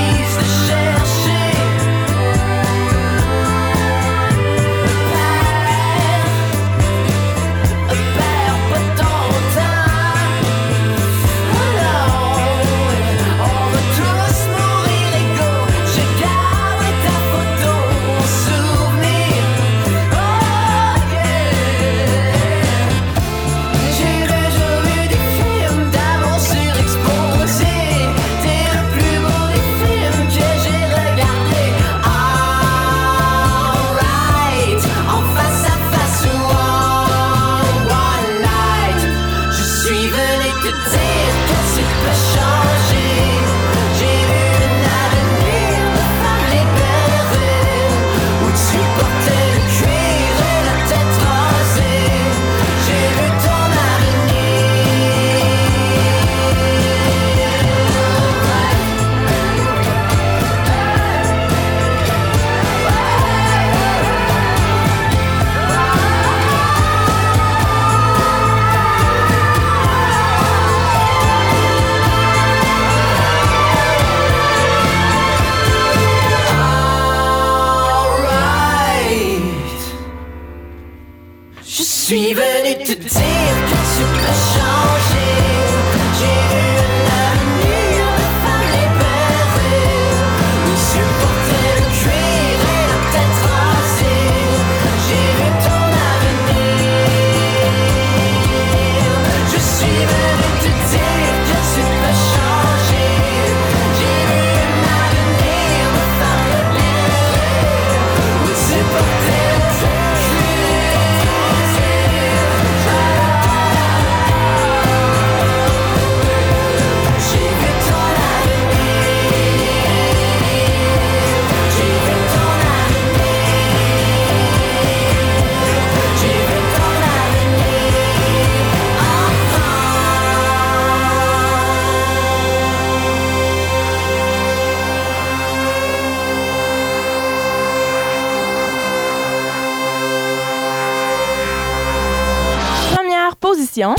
Speaker 5: suis venu te dire que tu peux changer. J'ai eu un avenir de femme libérée, où supporter le cuir et la tête rasée. J'ai vu ton avenir. Je suis venu te dire que tu peux changer. J'ai eu un avenir de femme libérée, où supporter le cuir.
Speaker 12: Première position.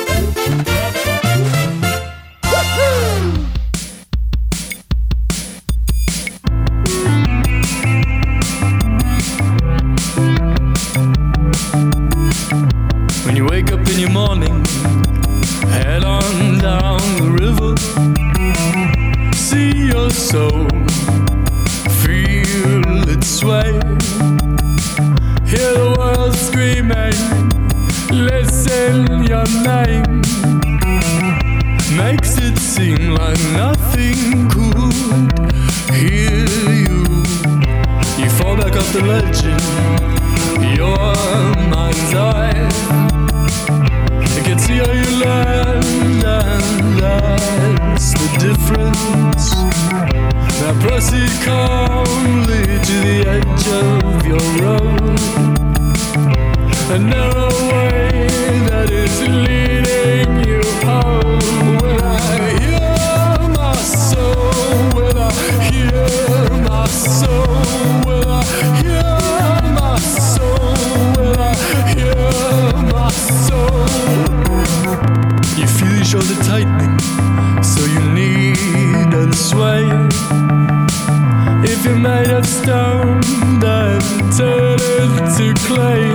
Speaker 13: When you wake up in your morning, head on down the river, see your soul, feel it sway, hear the world screaming, listen your name, makes it seem like nothing could hear you. You fall back off the legend, your mind's eye. You can see how you land, and that's the difference. Now proceed calmly to the edge of your road, a narrow way that is leading you home. When I hear my soul, when I hear my soul, when I hear my soul, when I hear my soul. You feel your shoulder tightening, so you need and sway. If you're made of stone, then turn into clay.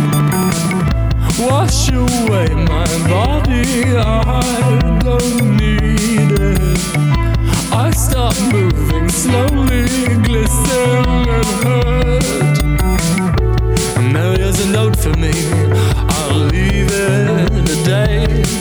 Speaker 13: Wash away my body, I don't need it. I start moving slowly, glisten and hurt. And now here's a note for me, I'll leave it today.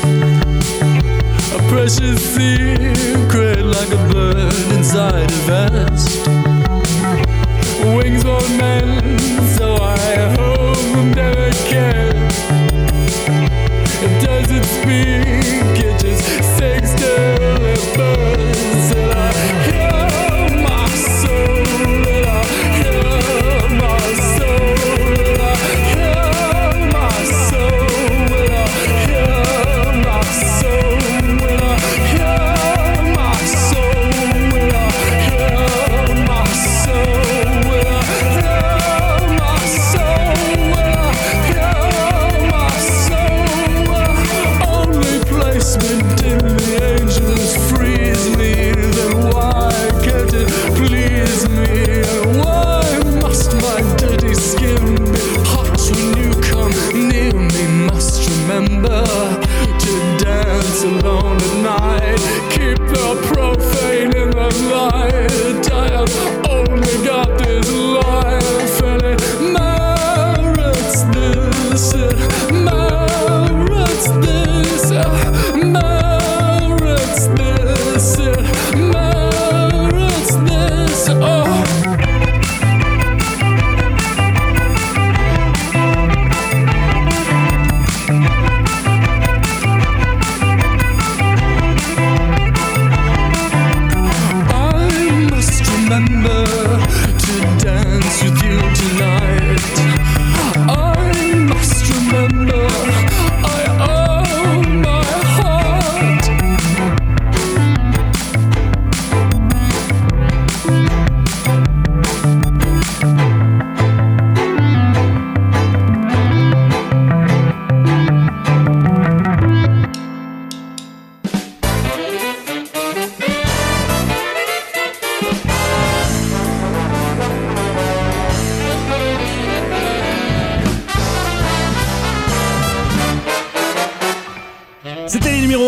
Speaker 13: A precious secret like a bird inside a vest. Wings won't mend, so I hope never can. It doesn't speak, it just sings till it burns. And I hear my soul, and I hear my soul, and I hear my soul, and I hear my soul, and I hear my soul, and I hear my soul, and I hear my soul, and I hear my soul. Only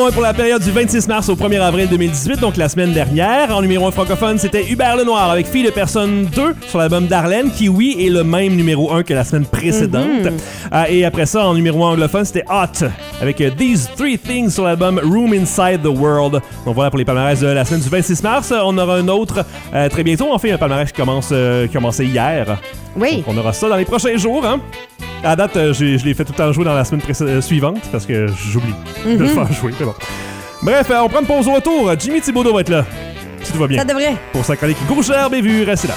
Speaker 1: 1 pour la période du 26 mars au 1er avril 2018, donc la semaine dernière. En numéro 1 francophone, c'était Hubert Lenoir avec Fille de personne 2 sur l'album Darlene, qui, oui, est le même numéro 1 que la semaine précédente. Et après ça, en numéro 1 anglophone, c'était Hot avec These Three Things sur l'album Room Inside the World. Donc voilà pour les palmarès de la semaine du 26 mars. On aura un autre très bientôt. En fait, un palmarès qui commençait hier.
Speaker 2: Oui.
Speaker 1: Donc on aura ça dans les prochains jours, hein. À date, je l'ai fait tout le temps jouer dans la semaine suivante parce que j'oublie de le faire jouer. C'est bon. Bref, on prend une pause au retour. Jimmy Thibodeau va être là. Si tout va bien.
Speaker 2: Ça devrait.
Speaker 1: Pour sa chronique Gauche Herbe et Vue, restez là.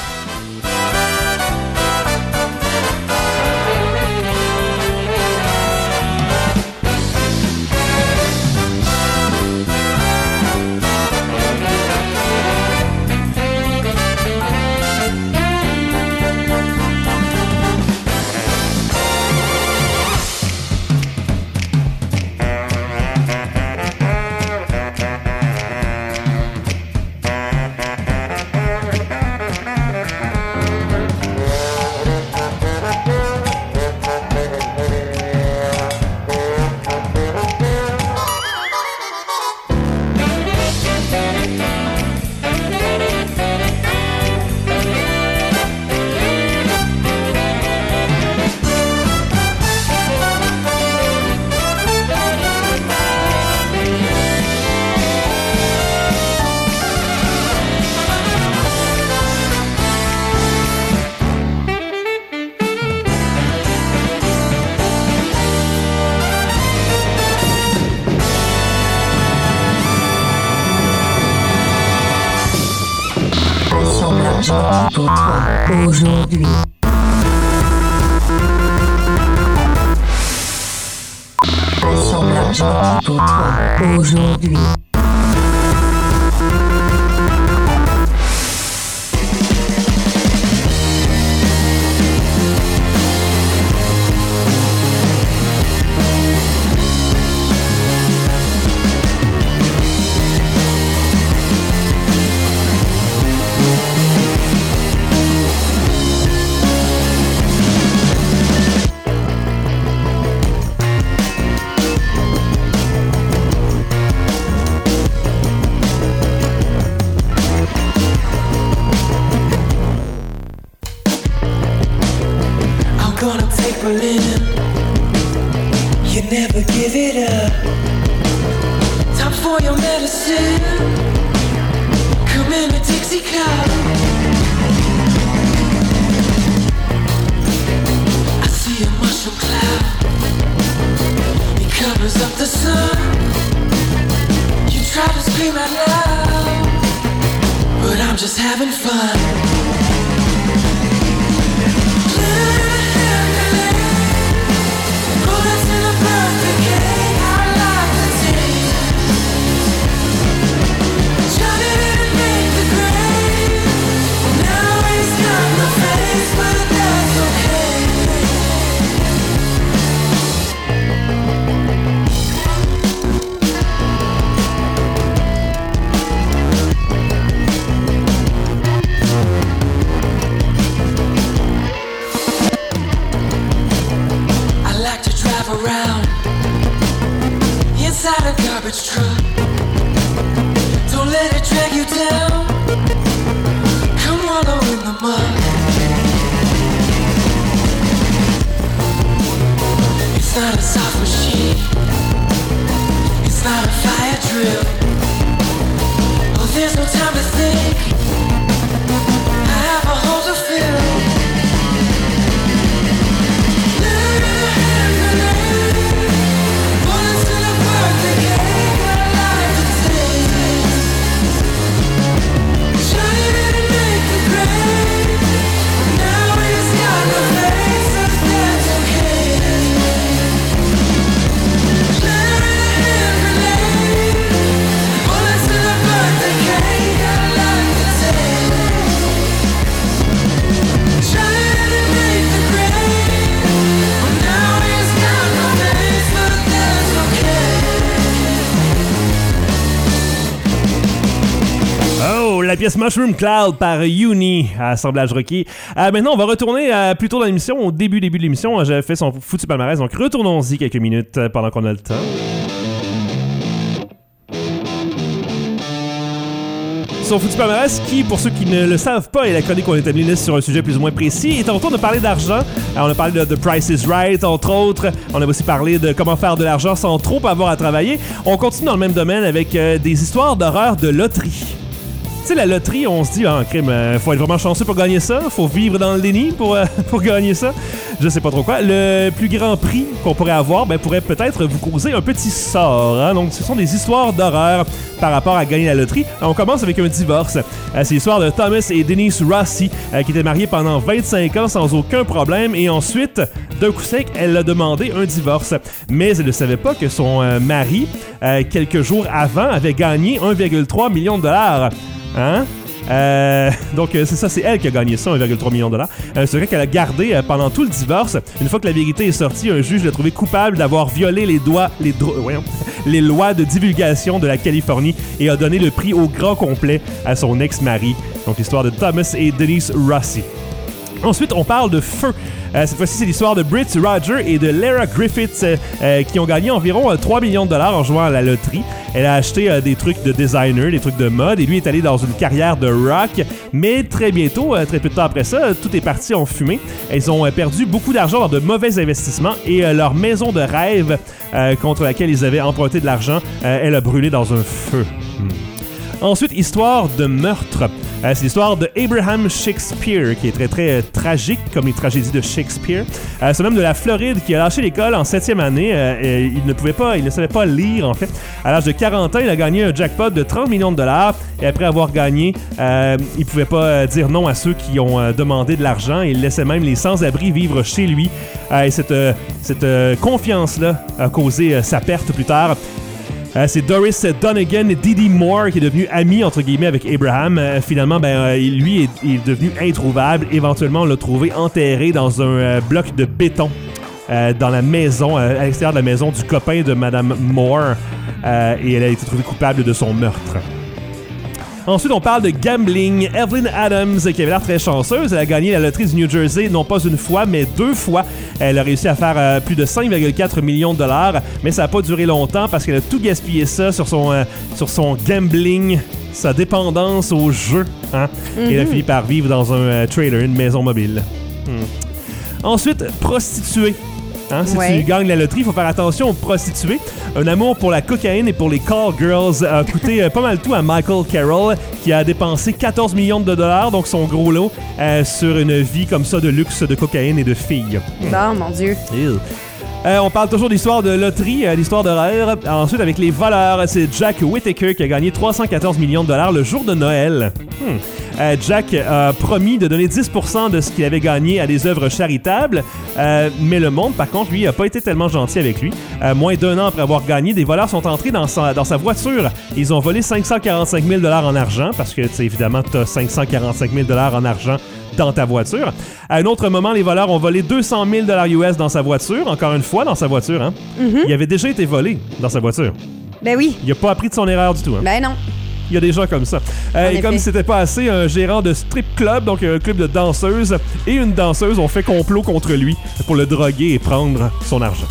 Speaker 3: Pour toi, aujourd'hui. Assemblage pour toi, aujourd'hui.
Speaker 5: You never give it up. Time for your medicine. Come in a Dixie cup. I see a mushroom cloud. It covers up the sun. You try to scream out loud, but I'm just having fun. Around inside a garbage truck. Don't let it drag you down. Come wallow in the mud. It's not a soft machine. It's not a fire drill. Oh, there's no time to think. I have a hole to fill.
Speaker 1: La pièce Mushroom Cloud par Uni à Assemblage Rocky. Maintenant, on va retourner plus tôt dans l'émission, au début de l'émission. J'avais fait son foutu palmarès, donc retournons-y quelques minutes pendant qu'on a le temps. l'émission Foutu Palmarès qui, pour ceux qui ne le savent pas, est la chronique qu'on établit sur un sujet plus ou moins précis. Et tantôt, on a parlé d'argent. On a parlé de The Price is Right, entre autres. On a aussi parlé de comment faire de l'argent sans trop avoir à travailler. On continue dans le même domaine avec des histoires d'horreur de loterie. Tu sais, la loterie, on se dit, crime, faut être vraiment chanceux pour gagner ça. Faut vivre dans le déni pour gagner ça. Je sais pas trop quoi. Le plus grand prix qu'on pourrait avoir, pourrait peut-être vous causer un petit sort. Hein? Donc, ce sont des histoires d'horreur par rapport à gagner la loterie. On commence avec un divorce. C'est l'histoire de Thomas et Denise Rossi, qui étaient mariés pendant 25 ans sans aucun problème. Et ensuite, d'un coup sec, elle a demandé un divorce. Mais elle ne savait pas que son mari, quelques jours avant, avait gagné 1,3 million de dollars. Hein? Donc c'est ça, c'est elle qui a gagné ça, 1,3 million de dollars. C'est vrai qu'elle a gardé pendant tout le divorce. Une fois que la vérité est sortie, un juge l'a trouvé coupable d'avoir violé les lois de divulgation de la Californie et a donné le prix au grand complet à son ex-mari. Donc l'histoire de Thomas et Denise Rossi. Ensuite, on parle de feu. Cette fois-ci, c'est l'histoire de Britt Roger et de Lara Griffith qui ont gagné environ 3 millions de dollars en jouant à la loterie. Elle a acheté des trucs de designer, des trucs de mode, et lui est allé dans une carrière de rock. Mais très bientôt, très peu de temps après ça, tout est parti en fumée. Elles ont perdu beaucoup d'argent dans de mauvais investissements et leur maison de rêve contre laquelle ils avaient emprunté de l'argent, elle a brûlé dans un feu. Ensuite, histoire de meurtre. C'est l'histoire de Abraham Shakespeare, qui est très très tragique, comme les tragédies de Shakespeare. C'est un homme de la Floride qui a lâché l'école en 7e année. Il ne savait pas lire, en fait. À l'âge de 40 ans, il a gagné un jackpot de 30 millions de dollars. Et après avoir gagné, il pouvait pas dire non à ceux qui ont demandé de l'argent. Il laissait même les sans-abri vivre chez lui. Et cette confiance-là a causé sa perte plus tard. C'est Doris Donegan et Didi Moore qui est devenu ami entre guillemets avec Abraham. Finalement, lui est devenu introuvable. Éventuellement, on l'a trouvé enterré dans un bloc de béton dans la maison, à l'extérieur de la maison du copain de Madame Moore. Et elle a été trouvée coupable de son meurtre. Ensuite, on parle de gambling. Evelyn Adams, qui avait l'air très chanceuse, elle a gagné la loterie du New Jersey, non pas une fois, mais 2 fois. Elle a réussi à faire plus de 5,4 millions de dollars, mais ça n'a pas duré longtemps parce qu'elle a tout gaspillé ça sur son gambling, sa dépendance au jeu. Hein? Et elle a fini par vivre dans un trailer, une maison mobile. Ensuite, prostituée. Hein, si tu gagnes la loterie, il faut faire attention aux prostituées. Un amour pour la cocaïne et pour les call girls a coûté pas mal tout à Michael Carroll, qui a dépensé 14 millions de dollars, donc son gros lot, sur une vie comme ça de luxe, de cocaïne et de filles.
Speaker 2: Oh mon Dieu.
Speaker 1: On parle toujours d'histoire de loterie, d'histoire d'horreur. Ensuite, avec les voleurs, c'est Jack Whittaker qui a gagné 314 millions de dollars le jour de Noël. Jack a promis de donner 10% de ce qu'il avait gagné à des œuvres charitables, mais le monde, par contre, lui, n'a pas été tellement gentil avec lui. Moins d'1 an après avoir gagné, des voleurs sont entrés dans sa voiture. Ils ont volé 545 000 $ en argent, parce que, évidemment, tu as 545 000 $ en argent dans ta voiture. À un autre moment, les voleurs ont volé 200 000 $ US dans sa voiture, encore une fois dans sa voiture. Hein? Il avait déjà été volé dans sa voiture.
Speaker 2: Ben oui.
Speaker 1: Il n'a pas appris de son erreur du tout. Hein?
Speaker 2: Ben non.
Speaker 1: Il y a des gens comme ça. Et comme c'était pas assez, un gérant de strip club, donc un club de danseuses, et une danseuse ont fait complot contre lui pour le droguer et prendre son argent.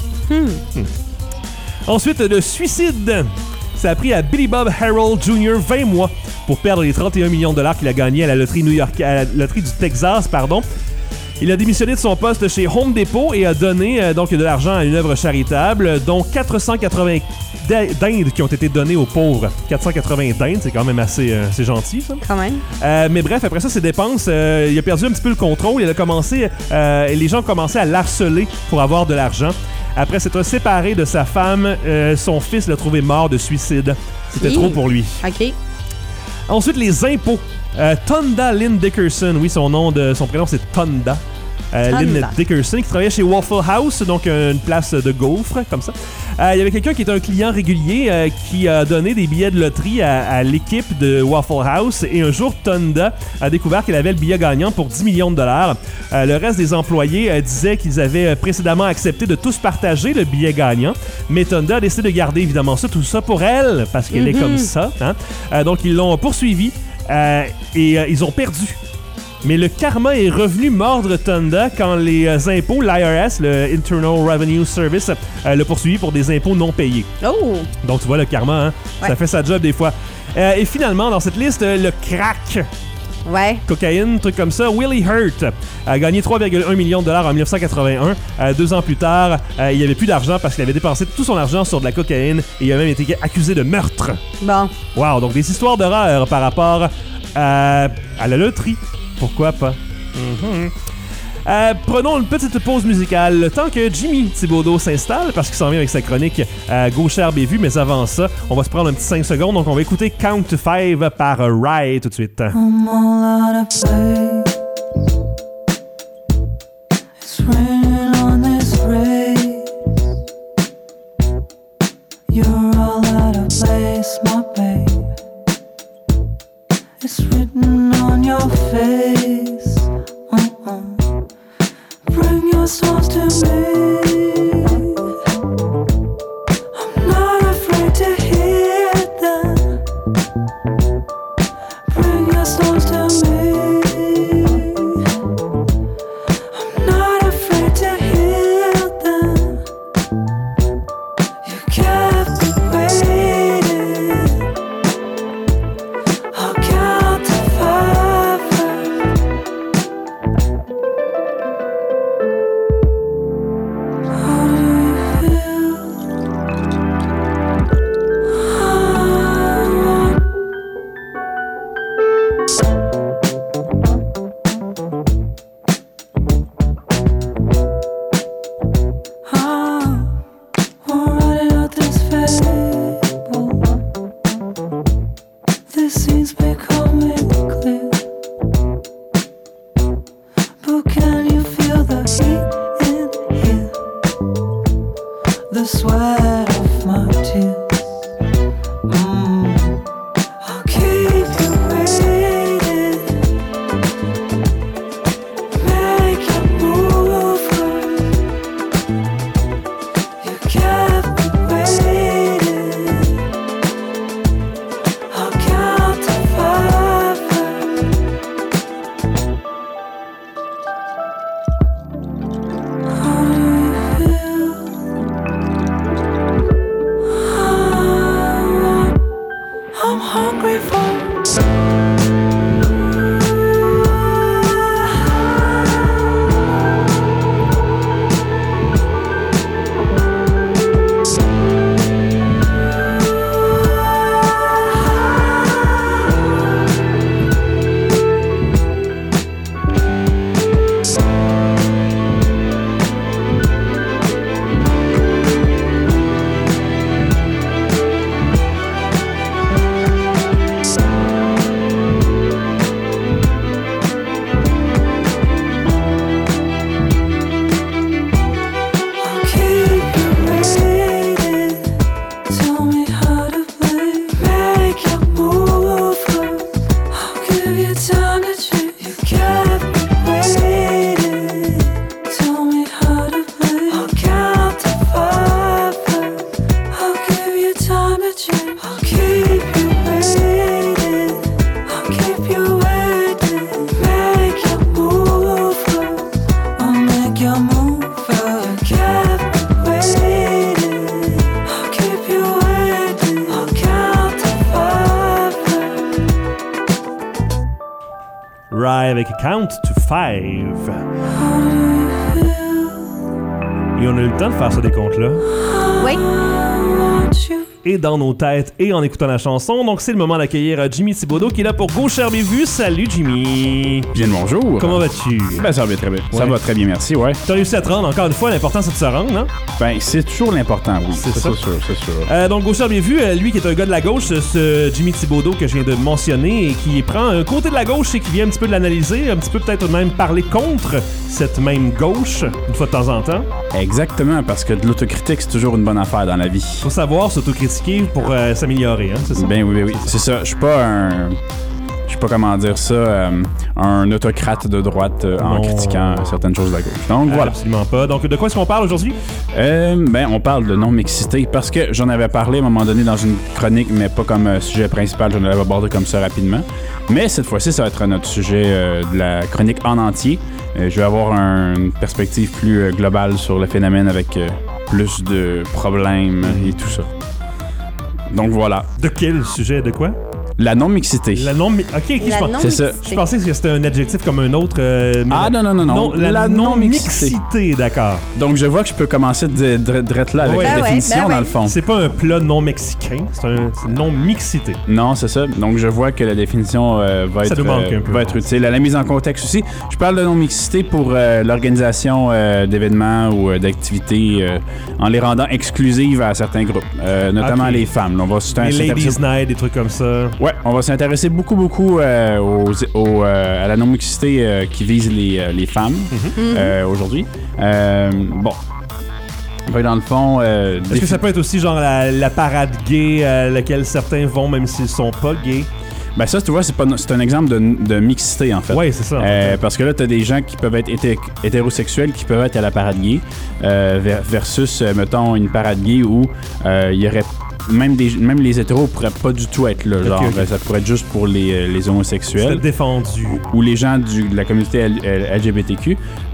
Speaker 1: Ensuite, le suicide. Ça a pris à Billy Bob Harold Jr. 20 mois pour perdre les 31 millions de dollars qu'il a gagnés à la loterie à la loterie du Texas, pardon. Il a démissionné de son poste chez Home Depot et a donné donc de l'argent à une œuvre charitable, dont 480 dindes qui ont été données aux pauvres. 480 dindes, c'est quand même assez gentil, ça.
Speaker 2: Quand même.
Speaker 1: Mais bref, après ça, ses dépenses, il a perdu un petit peu le contrôle. Il a commencé, les gens ont commencé à l'harceler pour avoir de l'argent. Après s'être séparé de sa femme, son fils l'a trouvé mort de suicide. C'était trop pour lui.
Speaker 2: OK.
Speaker 1: Ensuite, les impôts. Tonda Lynn Dickerson, oui, son prénom c'est Tonda. Lynn Dickerson, qui travaillait chez Waffle House, donc une place de gaufres, comme ça. Il y avait quelqu'un qui est un client régulier qui a donné des billets de loterie à l'équipe de Waffle House, et un jour, Tonda a découvert qu'elle avait le billet gagnant pour 10 millions de dollars. Le reste des employés disaient qu'ils avaient précédemment accepté de tous partager le billet gagnant, mais Tonda a décidé de garder évidemment tout ça pour elle, parce qu'elle est comme ça. Hein? Donc, ils l'ont poursuivi et ils ont perdu. mais le karma est revenu mordre Tonda quand les impôts, l'IRS, le Internal Revenue Service, l'a poursuivi pour des impôts non payés.
Speaker 2: Oh!
Speaker 1: Donc tu vois, le karma, hein, ça fait sa job des fois. Et finalement, dans cette liste, le crack.
Speaker 2: Ouais.
Speaker 1: Cocaïne, truc comme ça. Willie Hurt a gagné 3,1 millions de dollars en 1981. 2 ans plus tard, il n'y avait plus d'argent parce qu'il avait dépensé tout son argent sur de la cocaïne et il a même été accusé de meurtre.
Speaker 2: Bon.
Speaker 1: Wow, donc des histoires d'horreur par rapport à la loterie. Pourquoi pas? Prenons une petite pause musicale le temps que Jimmy Thibodeau s'installe parce qu'il s'en vient avec sa chronique Gauchère Bévue, mais avant ça, on va se prendre un petit 5 secondes, donc on va écouter Count to 5 par Rye tout de suite.
Speaker 14: I'm all out of place. It's raining on this race. You're all out of place, my babe. It's written on your face. Bring your songs to me. I'm not afraid to hear them. Bring your songs to me. I'm not afraid to hear them. You kept me waiting. I'll count to 5. How do you feel? We're running out this fable. This scene's becoming clear. But can you feel the heat in here? The sweat of my tears. I'll keep you waiting. Make you move. You kept me waiting. I'll count to 5. How do you feel? I'm hungry for
Speaker 1: Rye avec Count to 5. Et on a eu le temps de faire ce décompte-là.
Speaker 2: Oui.
Speaker 1: Et dans nos têtes et en écoutant la chanson. Donc c'est le moment d'accueillir Jimmy Thibodeau qui est là pour Gauchère Bévue. Salut Jimmy.
Speaker 15: Bien le bonjour.
Speaker 1: Comment vas-tu?
Speaker 15: Ben ça va très bien.
Speaker 1: Ouais.
Speaker 15: Ça va très bien, merci, ouais.
Speaker 1: T'as réussi à te rendre, encore une fois, l'important c'est de se rendre, hein?
Speaker 15: Ben c'est toujours l'important, oui.
Speaker 1: C'est ça.
Speaker 15: C'est sûr.
Speaker 1: Donc Gauchère Bévue, lui qui est un gars de la gauche, ce Jimmy Thibodeau que je viens de mentionner et qui prend un côté de la gauche et qui vient un petit peu de l'analyser, un petit peu peut-être même parler contre cette même gauche, une fois de temps en temps.
Speaker 15: Exactement, parce que de l'autocritique, c'est toujours une bonne affaire dans la vie.
Speaker 1: Faut savoir s'autocritiquer pour s'améliorer, hein, c'est ça?
Speaker 15: Ben oui. C'est ça. Je suis pas je sais pas comment dire ça, un autocrate de droite en critiquant certaines choses de la gauche. Donc voilà.
Speaker 1: Absolument pas. Donc de quoi est-ce qu'on parle aujourd'hui?
Speaker 15: On parle de non-mixité parce que j'en avais parlé à un moment donné dans une chronique, mais pas comme sujet principal, j'en avais abordé comme ça rapidement. Mais cette fois-ci, ça va être notre sujet de la chronique en entier. Je vais avoir une perspective plus globale sur le phénomène avec plus de problèmes et tout ça. Donc voilà.
Speaker 1: De quel sujet? De quoi?
Speaker 15: La non-mixité.
Speaker 1: C'est ça. Je pensais que c'était un adjectif comme un autre.
Speaker 15: Non.
Speaker 1: La non-mixité, d'accord.
Speaker 15: Donc, je vois que je peux commencer direct là avec la définition, dans le fond.
Speaker 1: C'est pas un plat non-mexicain, c'est non-mixité.
Speaker 15: Non, c'est ça. Donc, je vois que la définition va être utile. À la mise en contexte aussi, je parle de non-mixité pour l'organisation d'événements ou d'activités en les rendant exclusives à certains groupes, notamment les femmes. On va
Speaker 1: les Ladies Night, des trucs comme ça.
Speaker 15: Ouais, on va s'intéresser beaucoup à la non-mixité qui vise les femmes aujourd'hui. Bon. Dans le fond...
Speaker 1: Est-ce que ça peut être aussi genre la parade gay à laquelle certains vont même s'ils sont pas gays?
Speaker 15: Ben ça, tu vois, c'est un exemple de mixité, en fait.
Speaker 1: Oui, c'est ça.
Speaker 15: Parce que là, t'as des gens qui peuvent être hétérosexuels qui peuvent être à la parade gay versus, mettons, une parade gay où il y aurait... Même les hétéros pourraient pas du tout être là. Ça pourrait être juste pour les homosexuels.
Speaker 1: C'est défendu.
Speaker 15: Ou les gens de la communauté LGBTQ+.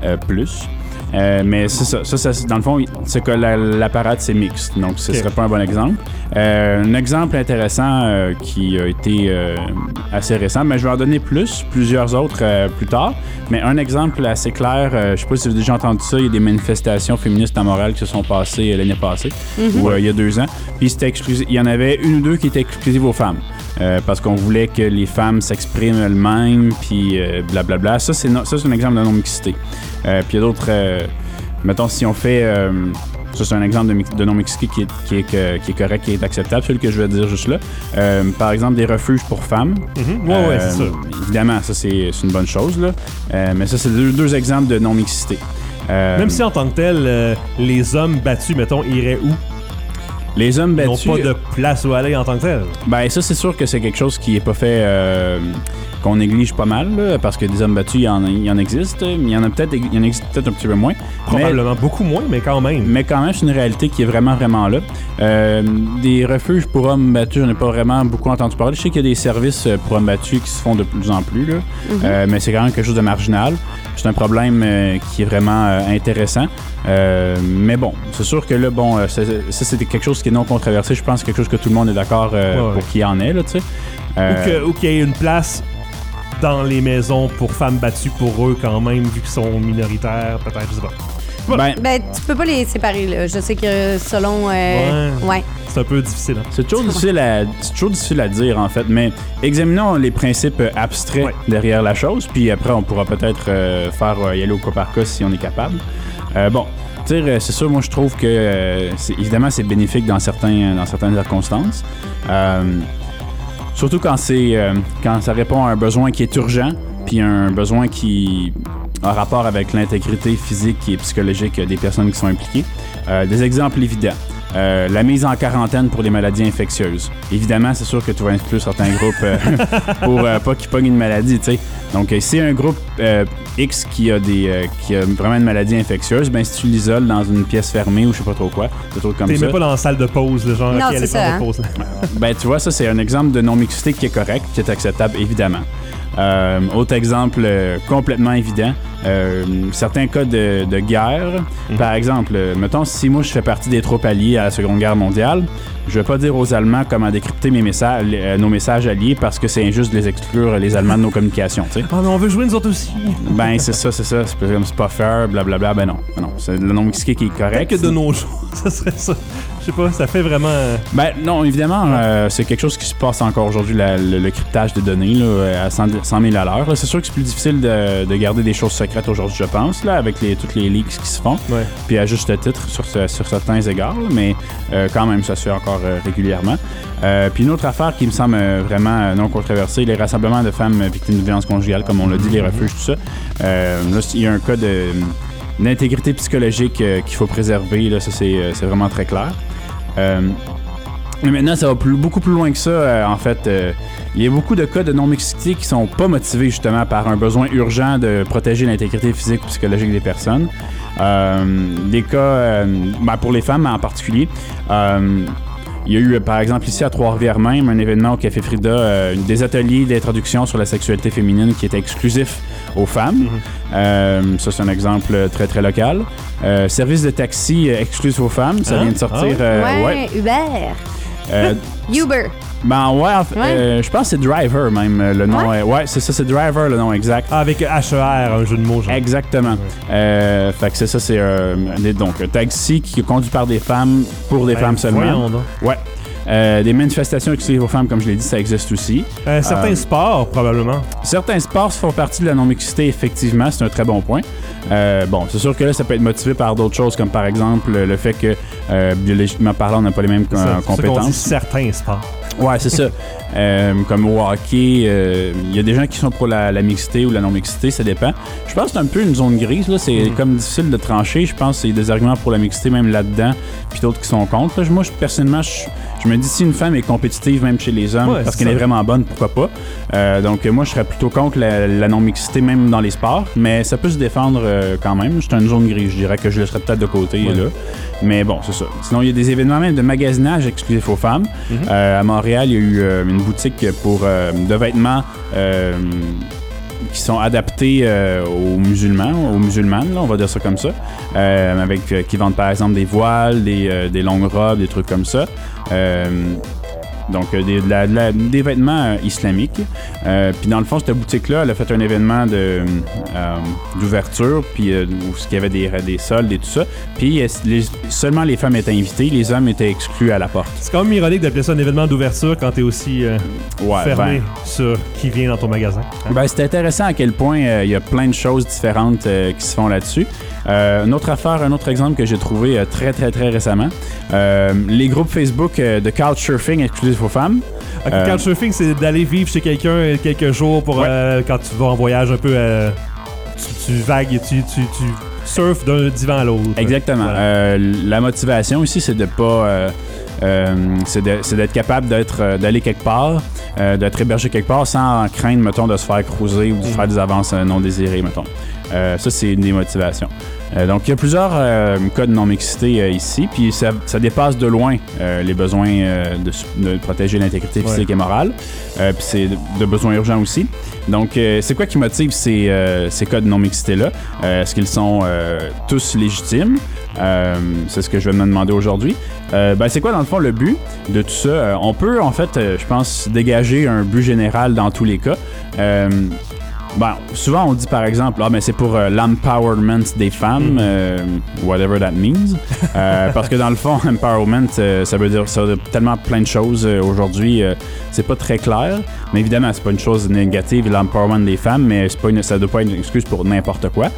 Speaker 15: Mais c'est ça, dans le fond, c'est que la parade, c'est mixte. Donc, ce serait pas un bon exemple. Un exemple intéressant qui a été assez récent, mais je vais en donner plusieurs autres plus tard. Mais un exemple assez clair, je sais pas si vous avez déjà entendu ça, il y a des manifestations féministes à Montréal qui se sont passées l'année passée, ou il y a 2 ans. Puis c'était exclusif. Il y en avait une ou deux qui étaient exclusives aux femmes. Parce qu'on voulait que les femmes s'expriment elles-mêmes, puis blablabla. Ça, c'est un exemple de non-mixité. Puis il y a d'autres... mettons, si on fait... ça, c'est un exemple de non-mixité qui est correct, qui est acceptable, celui que je vais dire juste là. Par exemple, des refuges pour femmes.
Speaker 1: Ouais, c'est ça.
Speaker 15: Évidemment, ça, c'est une bonne chose, là. Mais ça, c'est deux exemples de non-mixité.
Speaker 1: Même si, en tant que tel, les hommes battus, mettons, iraient où?
Speaker 15: Les hommes battus...
Speaker 1: Ils n'ont pas de place où aller en tant que tel.
Speaker 15: Ben ça, c'est sûr que c'est quelque chose qui n'est pas fait... qu'on néglige pas mal, là, parce que des hommes battus, il y en existe. Il y en existe peut-être un petit peu moins.
Speaker 1: Probablement beaucoup moins, mais quand même.
Speaker 15: Mais quand même, c'est une réalité qui est vraiment là. Des refuges pour hommes battus, j'en ai pas vraiment beaucoup entendu parler. Je sais qu'il y a des services pour hommes battus qui se font de plus en plus, là. Mais c'est quand même quelque chose de marginal. C'est un problème qui est vraiment intéressant. Mais bon, c'est sûr que là, ça c'est quelque chose qui est non controversé. Je pense que c'est quelque chose que tout le monde est d'accord pour qu'il y en ait, là, tu sais.
Speaker 1: Ou qu'il y ait une place dans les maisons pour femmes battues pour eux quand même, vu qu'ils sont minoritaires, peut-être, je sais pas.
Speaker 2: Ben, tu peux pas les séparer, là. Je sais que selon... Ouais.
Speaker 1: C'est un peu difficile. Hein?
Speaker 15: C'est toujours difficile à dire, en fait. Mais examinons les principes abstraits derrière la chose, puis après, on pourra peut-être y aller au cas par cas si on est capable. C'est sûr, moi, je trouve que, évidemment, c'est bénéfique dans certaines circonstances. Surtout quand ça répond à un besoin qui est urgent, puis un besoin qui a rapport avec l'intégrité physique et psychologique des personnes qui sont impliquées. Des exemples évidents. La mise en quarantaine pour les maladies infectieuses. Évidemment, c'est sûr que tu vas inclure certains groupes pour pas qu'ils pognent une maladie, tu sais. Donc, si un groupe X qui a vraiment une maladie infectieuse, ben si tu l'isoles dans une pièce fermée ou je sais pas trop quoi, des trucs comme ça.
Speaker 1: T'es même pas dans la salle de pause, le genre
Speaker 2: non,
Speaker 1: qui allait faire de pause.
Speaker 15: Ben, tu vois, ça, c'est un exemple de non-mixité qui est correct, qui est acceptable, évidemment. Autre exemple complètement évident, certains cas de guerre. Par exemple, mettons, si moi je fais partie des troupes alliées à la Seconde Guerre mondiale, je vais pas dire aux Allemands comment décrypter nos messages alliés parce que c'est injuste de les exclure, les Allemands, de nos communications, tu sais.
Speaker 1: Ah, mais on veut jouer nous autres aussi.
Speaker 15: Ben, c'est ça. C'est pas fair, blablabla. Ben non. C'est le non-mixité qui est correct.
Speaker 1: Peut-être que de nos jours, ça serait ça. Je sais pas, ça fait vraiment...
Speaker 15: Ben non, évidemment, c'est quelque chose qui se passe encore aujourd'hui, le cryptage des données là, à 100 000 à l'heure. C'est sûr que c'est plus difficile de garder des choses secrètes aujourd'hui, je pense, là, avec toutes les leaks qui se font. Ouais. Puis à juste titre sur certains égards, là, mais quand même, ça se fait encore régulièrement. Puis une autre affaire qui me semble vraiment non controversée, les rassemblements de femmes victimes de violences conjugales, comme on l'a dit, les refuges, tout ça. Là, il y a un cas d'intégrité psychologique qu'il faut préserver. Là, ça, c'est vraiment très clair. Mais maintenant, ça va beaucoup plus loin que ça. En fait, il y a beaucoup de cas de non-mixité qui sont pas motivés justement par un besoin urgent de protéger l'intégrité physique ou psychologique des personnes. Des cas, pour les femmes en particulier, il y a eu, par exemple, ici à Trois-Rivières même, un événement au Café Frida, des ateliers d'introduction sur la sexualité féminine qui étaient exclusifs aux femmes. Ça, c'est un exemple très, très local. Service de taxi exclusif aux femmes, ça vient de sortir.
Speaker 2: Uber. Uber.
Speaker 15: Ben ouais, je pense que c'est Driver même le nom. Ouais, c'est ça, c'est Driver le nom exact.
Speaker 1: Avec HER, un jeu de mots. Genre.
Speaker 15: Exactement. Fait que c'est ça, c'est donc un taxi qui est conduit par des femmes pour des femmes seulement. Ouais. Des manifestations exclusives aux femmes, comme je l'ai dit, ça existe aussi.
Speaker 1: Certains sports, probablement.
Speaker 15: Certains sports font partie de la non-mixité, effectivement. C'est un très bon point. Bon, c'est sûr que là, ça peut être motivé par d'autres choses, comme par exemple le fait que, biologiquement parlant, on n'a pas les mêmes compétences.
Speaker 1: C'est qu'on dit certains sports.
Speaker 15: Ouais, c'est ça. Comme au hockey, il y a des gens qui sont pour la mixité ou la non-mixité, ça dépend. Je pense que c'est un peu une zone grise, là. C'est comme difficile de trancher. Je pense qu'il y a des arguments pour la mixité même là-dedans, puis d'autres qui sont contre. Moi, personnellement, je me dis si une femme est compétitive même chez les hommes, parce qu'elle est vraiment bonne, pourquoi pas. Donc moi, je serais plutôt contre la non-mixité même dans les sports, mais ça peut se défendre quand même. C'est une zone grise, je dirais que je laisserais peut-être de côté là. Mais bon, c'est ça. Sinon, il y a des événements même de magasinage exclusifs aux femmes. À Montréal, il y a eu une boutique pour de vêtements qui sont adaptés aux musulmans, aux musulmanes, là, on va dire ça comme ça, qui vendent par exemple des voiles, des longues robes, des trucs comme ça. Donc des vêtements islamiques. Puis dans le fond, cette boutique-là, elle a fait un événement d'ouverture, puis où il y avait des soldes et tout ça. Puis seulement les femmes étaient invitées, les hommes étaient exclus à la porte.
Speaker 1: C'est quand même ironique d'appeler ça un événement d'ouverture quand t'es aussi fermé sur qui vient dans ton magasin.
Speaker 15: Ben, c'est intéressant à quel point il y a plein de choses différentes qui se font là-dessus. Une autre affaire, un autre exemple que j'ai trouvé très, très, très récemment. Les groupes Facebook de couchsurfing exclusifs aux femmes.
Speaker 1: Couchsurfing, c'est d'aller vivre chez quelqu'un quelques jours pour quand tu vas en voyage un peu. Tu vagues et tu surfes d'un divan à l'autre.
Speaker 15: Exactement. Voilà. La motivation ici, c'est de pas. C'est d'être capable d'aller quelque part, d'être hébergé quelque part sans craindre, mettons, de se faire cruiser ou de faire des avances non désirées, mettons. Ça, c'est une des motivations. Donc, il y a plusieurs cas de non-mixité ici, puis ça dépasse de loin les besoins de protéger l'intégrité physique et morale, puis c'est de besoins urgents aussi. Donc, c'est quoi qui motive ces cas de non-mixité-là? Est-ce qu'ils sont tous légitimes? C'est ce que je vais me demander aujourd'hui. C'est quoi, dans le fond, le but de tout ça? On peut, en fait, je pense, dégager un but général dans tous les cas. Souvent on dit par exemple c'est pour l'empowerment des femmes, whatever that means, parce que dans le fond empowerment ça veut dire tellement plein de choses aujourd'hui, c'est pas très clair, mais évidemment c'est pas une chose négative l'empowerment des femmes, mais ça doit pas être une excuse pour n'importe quoi.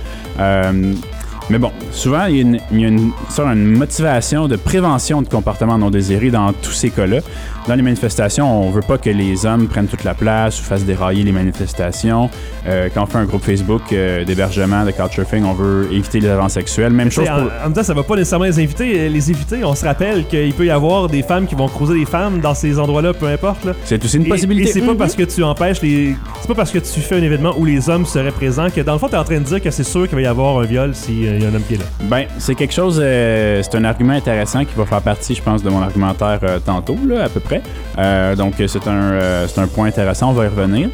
Speaker 15: Mais bon, souvent, il y a une motivation de prévention de comportements non désirés dans tous ces cas-là. Dans les manifestations, on veut pas que les hommes prennent toute la place ou fassent dérailler les manifestations. Quand on fait un groupe Facebook d'hébergement, de couchsurfing, on veut éviter les avances sexuelles. Même chose pour...
Speaker 1: En même temps, ça va pas nécessairement les inviter. Les éviter, on se rappelle qu'il peut y avoir des femmes qui vont cruiser des femmes dans ces endroits-là, peu importe. Là.
Speaker 15: C'est aussi une possibilité.
Speaker 1: Et c'est pas parce que tu empêches c'est pas parce que tu fais un événement où les hommes seraient présents que dans le fond, t'es en train de dire que c'est sûr qu'il va y avoir un viol s'il y a un homme qui est là.
Speaker 15: Ben, c'est quelque chose... c'est un argument intéressant qui va faire partie, je pense, de mon argumentaire tantôt, là, à peu près. Donc, c'est un point intéressant, on va y revenir.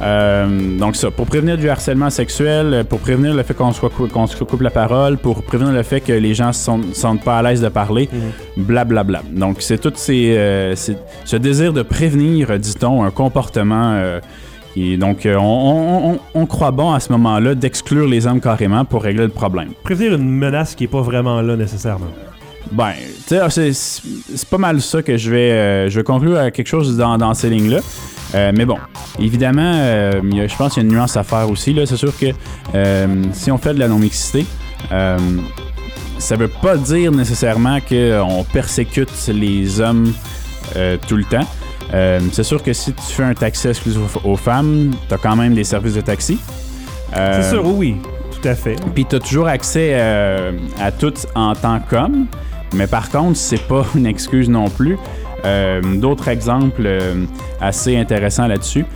Speaker 15: Donc ça, pour prévenir du harcèlement sexuel, pour prévenir le fait qu'on se coupe la parole, pour prévenir le fait que les gens ne sentent pas à l'aise de parler, blablabla. Donc c'est tout ce désir de prévenir, dit-on, un comportement... Et donc, on croit bon à ce moment-là d'exclure les hommes carrément pour régler le problème.
Speaker 1: Prévenir une menace qui n'est pas vraiment là nécessairement.
Speaker 15: Ben, tu sais, c'est pas mal ça que je vais conclure à quelque chose dans ces lignes-là. Mais bon, évidemment, je pense qu'il y a une nuance à faire aussi. Là. C'est sûr que si on fait de la non-mixité, ça veut pas dire nécessairement qu'on persécute les hommes tout le temps. C'est sûr que si tu fais un taxi exclusif aux femmes, t'as quand même des services de taxi.
Speaker 1: C'est sûr, oui, tout à fait.
Speaker 15: Puis t'as toujours accès à tout en tant qu'homme, mais par contre, c'est pas une excuse non plus D'autres exemples assez intéressants là-dessus.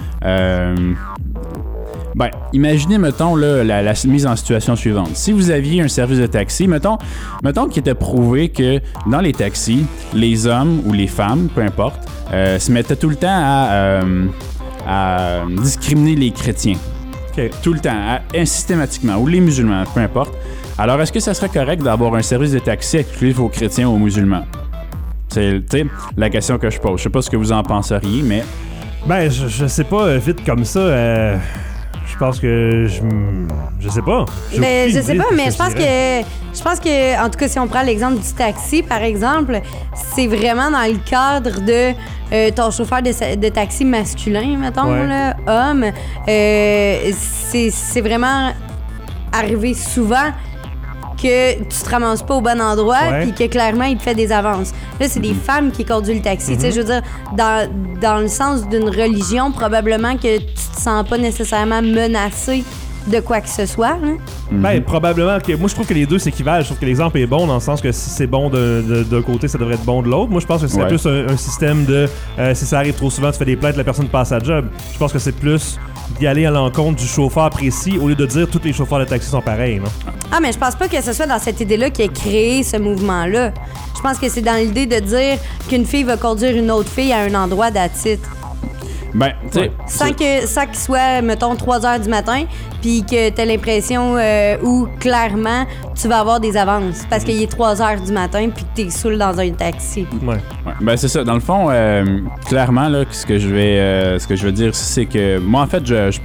Speaker 15: Ben, imaginez, mettons, là, la mise en situation suivante. Si vous aviez un service de taxi, mettons qu'il était prouvé que dans les taxis, les hommes ou les femmes, peu importe, se mettaient tout le temps à discriminer les chrétiens. Okay. Tout le temps, systématiquement, ou les musulmans, peu importe. Alors, est-ce que ça serait correct d'avoir un service de taxi exclusif aux chrétiens ou aux musulmans? C'est la question que je pose. Je sais pas ce que vous en penseriez, mais...
Speaker 1: Ben, je sais pas, vite comme ça... Je pense que je sais pas.
Speaker 2: Mais je sais pas, mais je pense que en tout cas si on prend l'exemple du taxi par exemple, c'est vraiment dans le cadre de ton chauffeur de taxi masculin, mettons, là, homme. C'est vraiment arrivé souvent que tu te ramasses pas au bon endroit puis que clairement il te fait des avances. Là, c'est des femmes qui conduisent le taxi. Tu sais, je veux dire, dans le sens d'une religion, probablement que tu te sens pas nécessairement menacé de quoi que ce soit. Hein?
Speaker 1: Ben, probablement que... Moi, je trouve que les deux s'équivalent. Je trouve que l'exemple est bon dans le sens que si c'est bon d'un côté, ça devrait être bon de l'autre. Moi, je pense que c'est plus un système de... si ça arrive trop souvent, tu fais des plaintes, la personne passe sa job. Je pense que c'est plus d'y aller à l'encontre du chauffeur précis au lieu de dire tous les chauffeurs de taxi sont pareils, non?
Speaker 2: Ah, mais je pense pas que ce soit dans cette idée-là qui a créé ce mouvement-là. Je pense que c'est dans l'idée de dire qu'une fille va conduire une autre fille à un endroit d'attitude.
Speaker 15: Ben, tu sais...
Speaker 2: Sans qu'il soit, mettons, 3 heures du matin, puis que t'as l'impression où, clairement, tu vas avoir des avances. Parce qu'il est 3 heures du matin, puis que t'es saoul dans un taxi.
Speaker 15: Ouais. Ben, c'est ça. Dans le fond, clairement, là, ce que je veux dire, c'est que moi, en fait,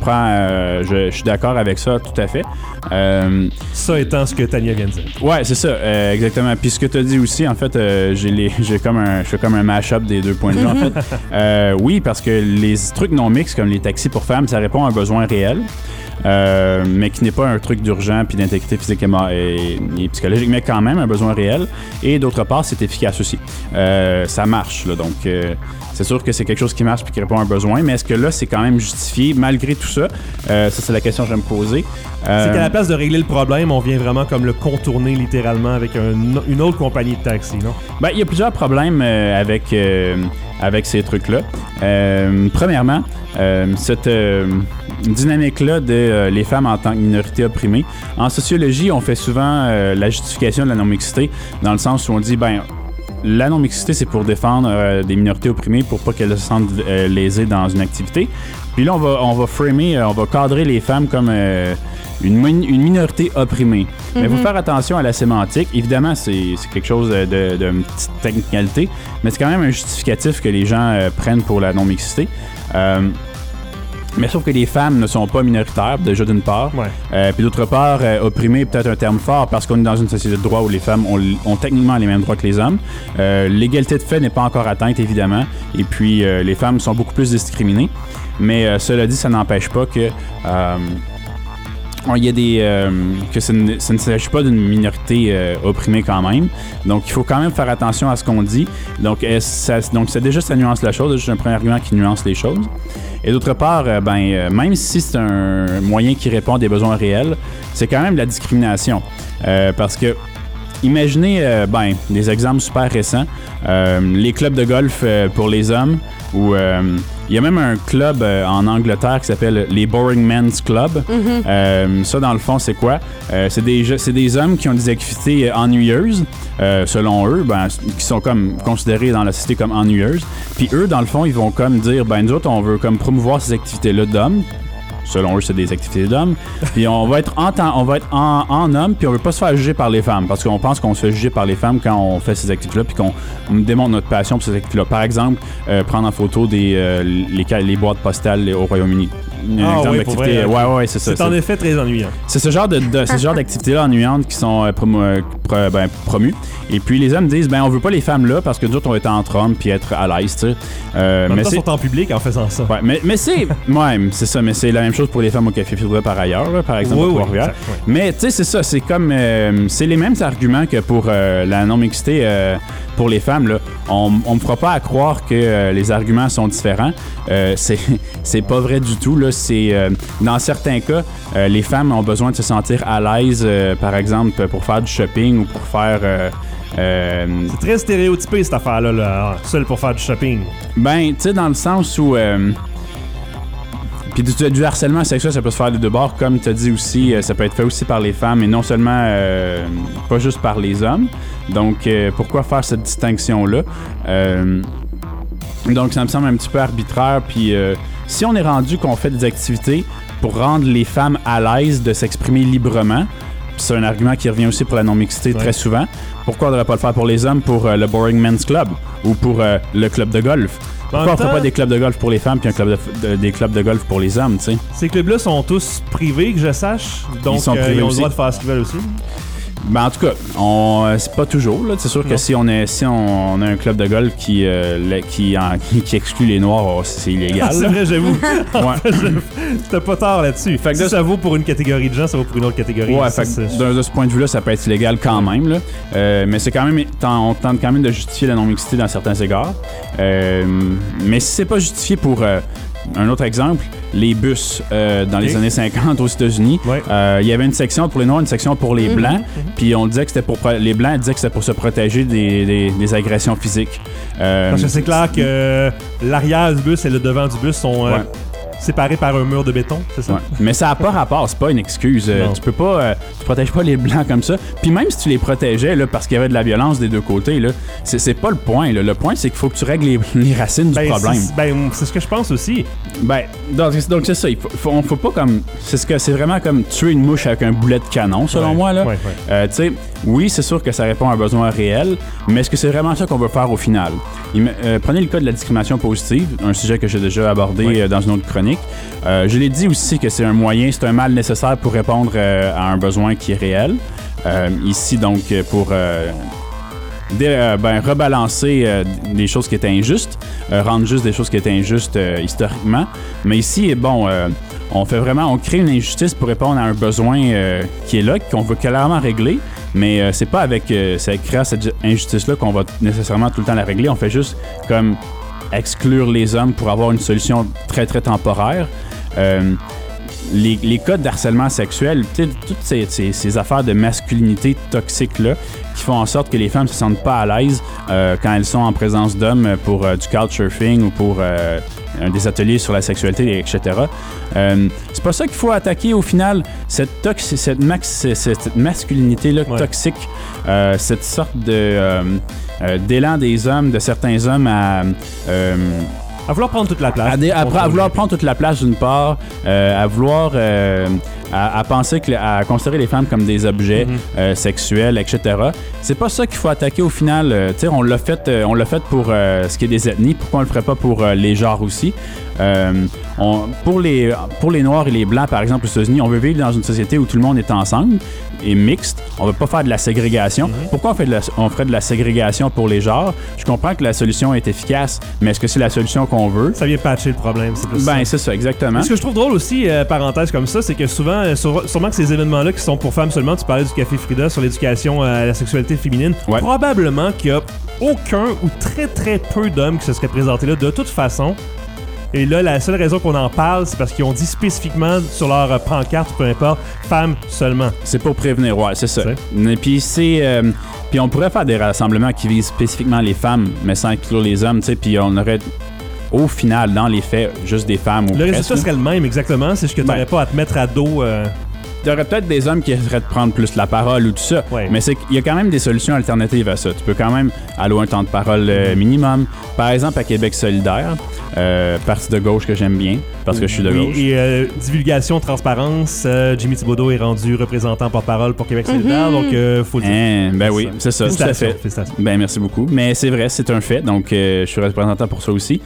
Speaker 15: je suis d'accord avec ça, tout à fait.
Speaker 1: Ça étant ce que Tania vient de dire.
Speaker 15: Ouais, c'est ça, exactement. Puis ce que tu as dit aussi, en fait, je fais comme un mash-up des deux points de vue, en fait. Oui, parce que les trucs non mixtes, comme les taxis pour femmes, ça répond à un besoin réel. Mais qui n'est pas un truc d'urgent puis d'intégrité physique et psychologique, mais quand même un besoin réel. Et d'autre part, c'est efficace aussi. Ça marche, là, donc c'est sûr que c'est quelque chose qui marche puis qui répond à un besoin, mais est-ce que là, c'est quand même justifié malgré tout ça? Ça, c'est la question que je vais me poser.
Speaker 1: C'est qu'à la place de régler le problème, on vient vraiment comme le contourner littéralement avec une autre compagnie de taxi, non?
Speaker 15: Ben, il y a plusieurs problèmes avec ces trucs-là. Premièrement, cette dynamique-là de les femmes en tant que minorité opprimée. En sociologie, on fait souvent la justification de la non-mixité dans le sens où on dit, ben, la non-mixité, c'est pour défendre des minorités opprimées pour pas qu'elles se sentent lésées dans une activité. Puis là, on va framer, on va cadrer les femmes comme une minorité opprimée. Mais il faut faire attention à la sémantique. Évidemment, c'est quelque chose de petite technicalité, mais c'est quand même un justificatif que les gens prennent pour la non-mixité. Mais sauf que les femmes ne sont pas minoritaires, déjà d'une part. Puis d'autre part, opprimées, peut-être un terme fort, parce qu'on est dans une société de droit où les femmes ont techniquement les mêmes droits que les hommes. L'égalité de fait n'est pas encore atteinte, évidemment. Et puis, les femmes sont beaucoup plus discriminées. Mais cela dit, ça n'empêche pas que... il y a que ça ne s'agit pas d'une minorité opprimée quand même. Donc, il faut quand même faire attention à ce qu'on dit. Donc, c'est déjà ça nuance la chose. C'est juste un premier argument qui nuance les choses. Et d'autre part, même si c'est un moyen qui répond à des besoins réels, c'est quand même de la discrimination. Parce que, imaginez des exemples super récents. Les clubs de golf pour les hommes, où il y a même un club en Angleterre qui s'appelle les Boring Men's Club. Ça, dans le fond, c'est quoi? C'est des hommes qui ont des activités ennuyeuses, selon eux, qui sont comme considérés dans la société comme ennuyeuses. Puis eux, dans le fond, ils vont comme dire, nous autres, on veut comme promouvoir ces activités-là d'hommes. Selon eux, c'est des activités d'hommes. Puis on va être en homme, puis on veut pas se faire juger par les femmes, parce qu'on pense qu'on se fait juger par les femmes quand on fait ces activités-là, puis qu'on démontre notre passion pour ces activités-là. Par exemple, prendre en photo les boîtes postales au Royaume-uni.
Speaker 1: Exemple d'activité.
Speaker 15: Ouais, c'est ça.
Speaker 1: C'est en effet très ennuyant.
Speaker 15: C'est ce genre d'activités-là ennuyantes qui sont promues. Et puis les hommes disent, on veut pas les femmes là parce que nous autres, on va être entre hommes puis être à l'aise, tu sais.
Speaker 1: Mais ils sont en public en faisant ça.
Speaker 15: Ouais, mais c'est... c'est ça, mais c'est la même chose pour les femmes au Café Foudre par ailleurs, là, par exemple, pour Trois-Rivières. Mais tu sais, c'est ça, c'est comme... c'est les mêmes arguments que pour la non-mixité pour les femmes, là. On me fera pas à croire que les arguments sont différents. C'est pas vrai du tout, là. c'est dans certains cas, les femmes ont besoin de se sentir à l'aise, par exemple, pour faire du shopping ou pour faire...
Speaker 1: c'est très stéréotypé cette affaire-là, là, seul pour faire du shopping.
Speaker 15: Ben, tu sais, dans le sens où... Puis du harcèlement sexuel, ça peut se faire de deux bords. Comme tu as dit aussi, ça peut être fait aussi par les femmes et non seulement pas juste par les hommes. Donc, pourquoi faire cette distinction-là? Donc, ça me semble un petit peu arbitraire. Puis, si on est rendu qu'on fait des activités pour rendre les femmes à l'aise de s'exprimer librement, puis c'est un argument qui revient aussi pour la non-mixité très souvent, pourquoi on ne devrait pas le faire pour les hommes pour le Boring Men's Club ou pour le club de golf? Pourquoi on ne fait pas des clubs de golf pour les femmes puis des clubs de golf pour les hommes, tu sais?
Speaker 1: Ces clubs-là sont tous privés, que je sache. Donc, ils ont le droit de faire ce qu'ils veulent aussi.
Speaker 15: Ben, en tout cas, c'est pas toujours. Là. C'est sûr que si on a un club de golf qui exclut les Noirs, c'est illégal.
Speaker 1: C'est vrai, j'avoue.
Speaker 15: Ouais.
Speaker 1: T'as pas tort là-dessus. Fait que si ça vaut pour une catégorie de gens, ça vaut pour une autre catégorie.
Speaker 15: Ouais, fait que de ce point de vue-là, ça peut être illégal quand même. Là. Mais c'est quand même, on tente quand même de justifier la non-mixité dans certains égards. Mais si c'est pas justifié pour... un autre exemple, les bus dans les années 50 aux États-Unis, il y avait une section pour les Noirs, une section pour les Blancs, puis on disait que c'était pour les Blancs disaient que c'était pour se protéger des agressions physiques.
Speaker 1: Parce que c'est clair que l'arrière du bus et le devant du bus sont séparés par un mur de béton, c'est ça?
Speaker 15: Ouais. Mais ça n'a pas rapport, c'est pas une excuse. Tu peux pas, tu protèges pas les Blancs comme ça. Puis même si tu les protégeais là, parce qu'il y avait de la violence des deux côtés, là, c'est pas le point. Là. Le point, c'est qu'il faut que tu règles les racines du problème.
Speaker 1: C'est ce que je pense aussi.
Speaker 15: Donc c'est ça. On faut pas comme. C'est vraiment comme tuer une mouche avec un boulet de canon, selon moi. Là. Tu sais, oui, c'est sûr que ça répond à un besoin réel, mais est-ce que c'est vraiment ça qu'on veut faire au final? Prenez le cas de la discrimination positive, un sujet que j'ai déjà abordé dans une autre chronique. Je l'ai dit aussi que c'est un moyen, c'est un mal nécessaire pour répondre à un besoin qui est réel. Ici, donc, pour rebalancer des choses qui étaient injustes, rendre juste des choses qui étaient injustes historiquement. Mais ici, on crée une injustice pour répondre à un besoin qui est là, qu'on veut clairement régler. Mais c'est pas avec créant cette injustice-là qu'on va nécessairement tout le temps la régler. On fait juste comme exclure les hommes pour avoir une solution très, très temporaire. Les cas de harcèlement sexuel, toutes ces affaires de masculinité toxique-là qui font en sorte que les femmes se sentent pas à l'aise quand elles sont en présence d'hommes pour du couchsurfing ou pour des ateliers sur la sexualité, etc. C'est pas ça qu'il faut attaquer au final, cette masculinité-là toxique, cette sorte d'élan des hommes, de certains hommes à
Speaker 1: vouloir prendre toute la place.
Speaker 15: À vouloir prendre toute la place d'une part, à vouloir à penser à considérer les femmes comme des objets sexuels, etc. C'est pas ça qu'il faut attaquer au final. On l'a fait pour ce qui est des ethnies. Pourquoi on le ferait pas pour les genres aussi? Pour les Noirs et les Blancs, par exemple, aux États-Unis, on veut vivre dans une société où tout le monde est ensemble et mixte. On veut pas faire de la ségrégation. Pourquoi on ferait de la ségrégation pour les genres? Je comprends que la solution est efficace, mais est-ce que c'est la solution qu'on veut?
Speaker 1: Ça vient patcher le problème, c'est plus ça.
Speaker 15: C'est ça, exactement.
Speaker 1: Ce que je trouve drôle aussi, parenthèse comme ça, c'est que souvent, sûrement que ces événements-là qui sont pour femmes seulement, tu parlais du Café Frida sur l'éducation à la sexualité féminine, probablement qu'il y a aucun ou très très peu d'hommes qui se seraient présentés là de toute façon. Et là, la seule raison qu'on en parle, c'est parce qu'ils ont dit spécifiquement sur leur pancarte, peu importe, femmes seulement.
Speaker 15: C'est pour prévenir, c'est ça. Et puis puis on pourrait faire des rassemblements qui visent spécifiquement les femmes, mais sans inclure les hommes, tu sais, puis on aurait au final, dans les faits, juste des femmes ou
Speaker 1: le résultat serait le même, exactement, c'est juste que tu n'aurais pas à te mettre à dos...
Speaker 15: Il y aurait peut-être des hommes qui essaieraient de prendre plus la parole ou tout ça, mais il y a quand même des solutions alternatives à ça. Tu peux quand même allouer un temps de parole minimum. Par exemple, à Québec solidaire, parti de gauche que j'aime bien, parce que je suis de gauche.
Speaker 1: Et divulgation, transparence, Jimmy Thibodeau est rendu représentant porte-parole pour Québec solidaire, donc faut le dire.
Speaker 15: Oui, c'est ça, tout à fait. Merci beaucoup. Mais c'est vrai, c'est un fait, donc je suis représentant pour ça aussi.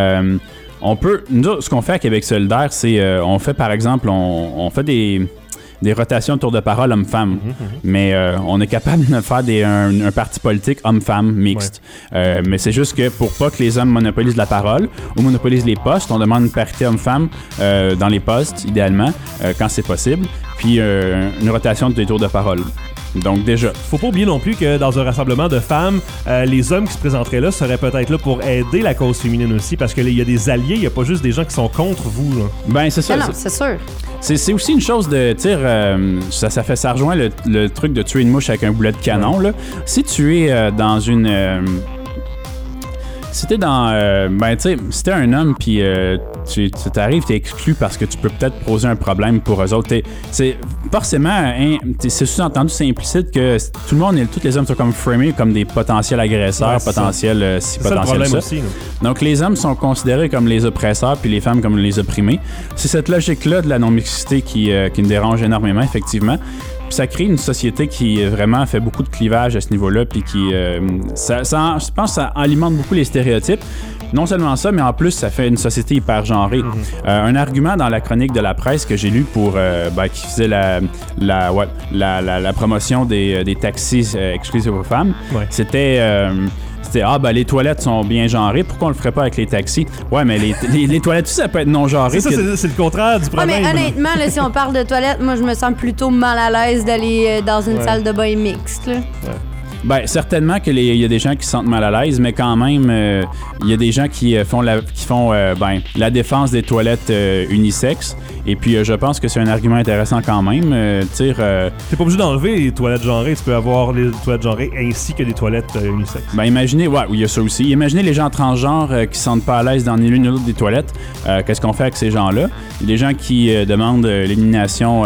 Speaker 15: Nous, ce qu'on fait à Québec solidaire, c'est on fait par exemple, on fait des rotations de tour de parole homme-femme. Mais on est capable de faire un parti politique homme-femme mixte. Mais c'est juste que pour pas que les hommes monopolisent la parole ou monopolisent les postes, on demande une parité homme-femme dans les postes, idéalement, quand c'est possible. Puis une rotation des tours de parole. Donc déjà.
Speaker 1: Faut pas oublier non plus que dans un rassemblement de femmes, les hommes qui se présenteraient là seraient peut-être là pour aider la cause féminine aussi, parce qu'il y a des alliés, il n'y a pas juste des gens qui sont contre vous. Là.
Speaker 15: Ben c'est ça.
Speaker 2: Non, c'est sûr.
Speaker 15: C'est aussi une chose de, tu sais, ça rejoint le truc de tuer une mouche avec un boulet de canon, là. Si tu es dans une... si t'es dans... ben, tu sais, si t'es un homme, puis tu t'arrives, t'es exclu parce que tu peux peut-être poser un problème pour eux autres. C'est forcément... c'est sous-entendu, c'est implicite que tout le monde, tous les hommes sont comme framés comme des potentiels agresseurs, potentiels...
Speaker 1: c'est ça le problème aussi.
Speaker 15: Donc, les hommes sont considérés comme les oppresseurs, puis les femmes comme les opprimés. C'est cette logique-là de la non-mixité qui me dérange énormément, effectivement. Puis ça crée une société qui vraiment fait beaucoup de clivage à ce niveau-là, puis qui, je pense que ça alimente beaucoup les stéréotypes. Non seulement ça, mais en plus, ça fait une société hyper genrée. Un argument dans la chronique de la presse que j'ai lu pour qui faisait la promotion des taxis exclusifs aux femmes, c'était les toilettes sont bien genrées, pourquoi on le ferait pas avec les taxis? Ouais, mais les toilettes, ça peut être non genré.
Speaker 1: C'est le contraire du problème.
Speaker 2: Mais honnêtement, là, si on parle de toilettes, moi, je me sens plutôt mal à l'aise d'aller dans une salle de bain mixte. Là.
Speaker 15: Ben, certainement qu'il y a des gens qui se sentent mal à l'aise, mais quand même, il y a des gens qui font la défense des toilettes unisexes. Et puis, je pense que c'est un argument intéressant quand même. T'es
Speaker 1: pas obligé d'enlever les toilettes genrées. Tu peux avoir les toilettes genrées ainsi que des toilettes unisexes.
Speaker 15: Ben, imaginez, il y a ça aussi. Imaginez les gens transgenres qui se sentent pas à l'aise dans ni l'une ni l'autre des toilettes. Qu'est-ce qu'on fait avec ces gens-là? Il y a des gens qui demandent l'élimination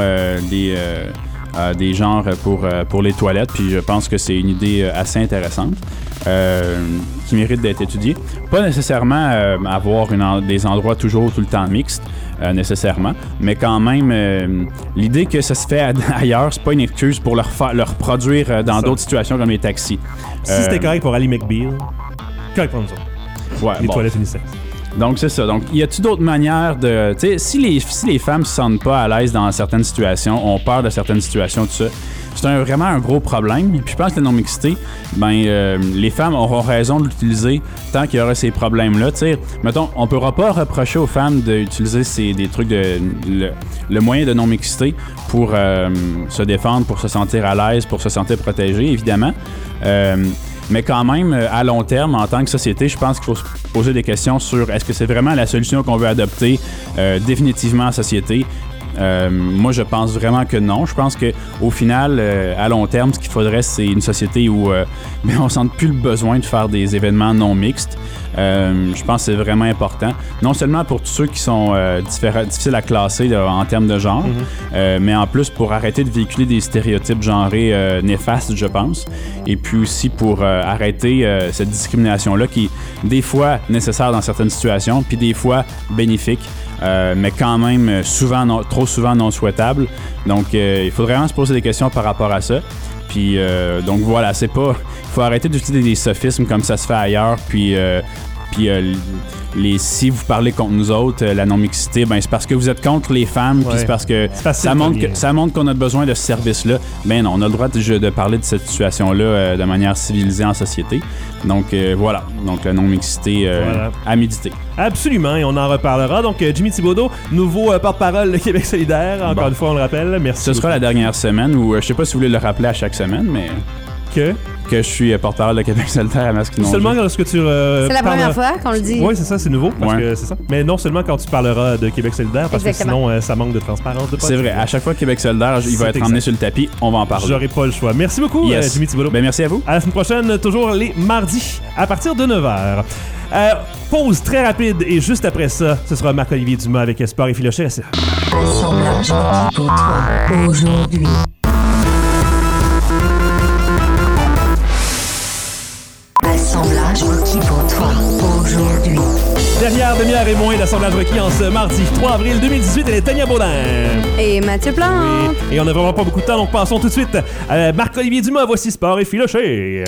Speaker 15: des genres pour les toilettes, puis je pense que c'est une idée assez intéressante qui mérite d'être étudiée. Pas nécessairement avoir des endroits toujours tout le temps mixtes, nécessairement, mais quand même, l'idée que ça se fait ailleurs, c'est pas une excuse pour le reproduire dans d'autres situations comme les taxis.
Speaker 1: Si c'était correct pour Ali McBeal, correct pour nous autres. Les toilettes unisexes.
Speaker 15: Donc, c'est ça. Donc, y a-t-il d'autres manières de... Tu sais, si les femmes se sentent pas à l'aise dans certaines situations, ont peur de certaines situations, tout ça, c'est vraiment un gros problème. Puis je pense que la non-mixité, les femmes auront raison de l'utiliser tant qu'il y aura ces problèmes-là. Tu sais, mettons, on ne pourra pas reprocher aux femmes d'utiliser des trucs le moyen de non-mixité pour se défendre, pour se sentir à l'aise, pour se sentir protégé, évidemment. Mais quand même, à long terme, en tant que société, je pense qu'il faut se poser des questions sur est-ce que c'est vraiment la solution qu'on veut adopter définitivement en société. Moi, je pense vraiment que non. Je pense qu'au final, à long terme, ce qu'il faudrait, c'est une société où on ne sente plus le besoin de faire des événements non mixtes. Je pense que c'est vraiment important. Non seulement pour tous ceux qui sont difficiles à classer en termes de genre, mais en plus pour arrêter de véhiculer des stéréotypes genrés néfastes, je pense. Et puis aussi pour arrêter cette discrimination-là qui est des fois nécessaire dans certaines situations, puis des fois bénéfique. Mais quand même trop souvent non souhaitable. Donc, il faudrait vraiment se poser des questions par rapport à ça. Puis, donc voilà, c'est pas... Il faut arrêter d'utiliser des sophismes comme ça se fait ailleurs. Puis si vous parlez contre nous autres, la non-mixité, c'est parce que vous êtes contre les femmes, puis c'est parce que ça montre qu'on a besoin de ce service-là. Ben non, on a le droit de parler de cette situation-là de manière civilisée en société. Donc voilà, donc la non-mixité à méditer.
Speaker 1: Absolument, et on en reparlera. Donc Jimmy Thibodeau, nouveau porte-parole de Québec solidaire, encore une fois on le rappelle. Merci.
Speaker 15: Ce sera la dernière semaine, ou je sais pas si vous voulez le rappeler à chaque semaine, mais... Que je suis porte-parole de Québec solidaire à Masquinongé.
Speaker 1: Seulement lorsque tu
Speaker 2: c'est la première fois qu'on le dit.
Speaker 1: Oui, c'est ça, c'est nouveau. Parce que c'est ça. Mais non seulement quand tu parleras de Québec solidaire, parce que sinon, ça manque de transparence.
Speaker 15: C'est vrai. À chaque fois que Québec solidaire, il va être emmené sur le tapis, on va en parler.
Speaker 1: J'aurai pas le choix. Merci beaucoup, Jimmy Thibodeau.
Speaker 15: Merci à vous.
Speaker 1: À la semaine prochaine, toujours les mardis, à partir de 9h. Pause très rapide, et juste après ça, ce sera Marc-Olivier Dumas avec Espoir et Philoché.
Speaker 3: Assemblage pour toi aujourd'hui. Assemblage requis pour toi aujourd'hui.
Speaker 1: Derrière demi-heure et moins d'assemblage requis en ce mardi 3 avril 2018, elle est Tania Baudin.
Speaker 2: Et Mathieu Plante.
Speaker 1: Oui. Et on n'a vraiment pas beaucoup de temps, donc passons tout de suite à Marc-Olivier Dumas. Voici Sport et Philoché.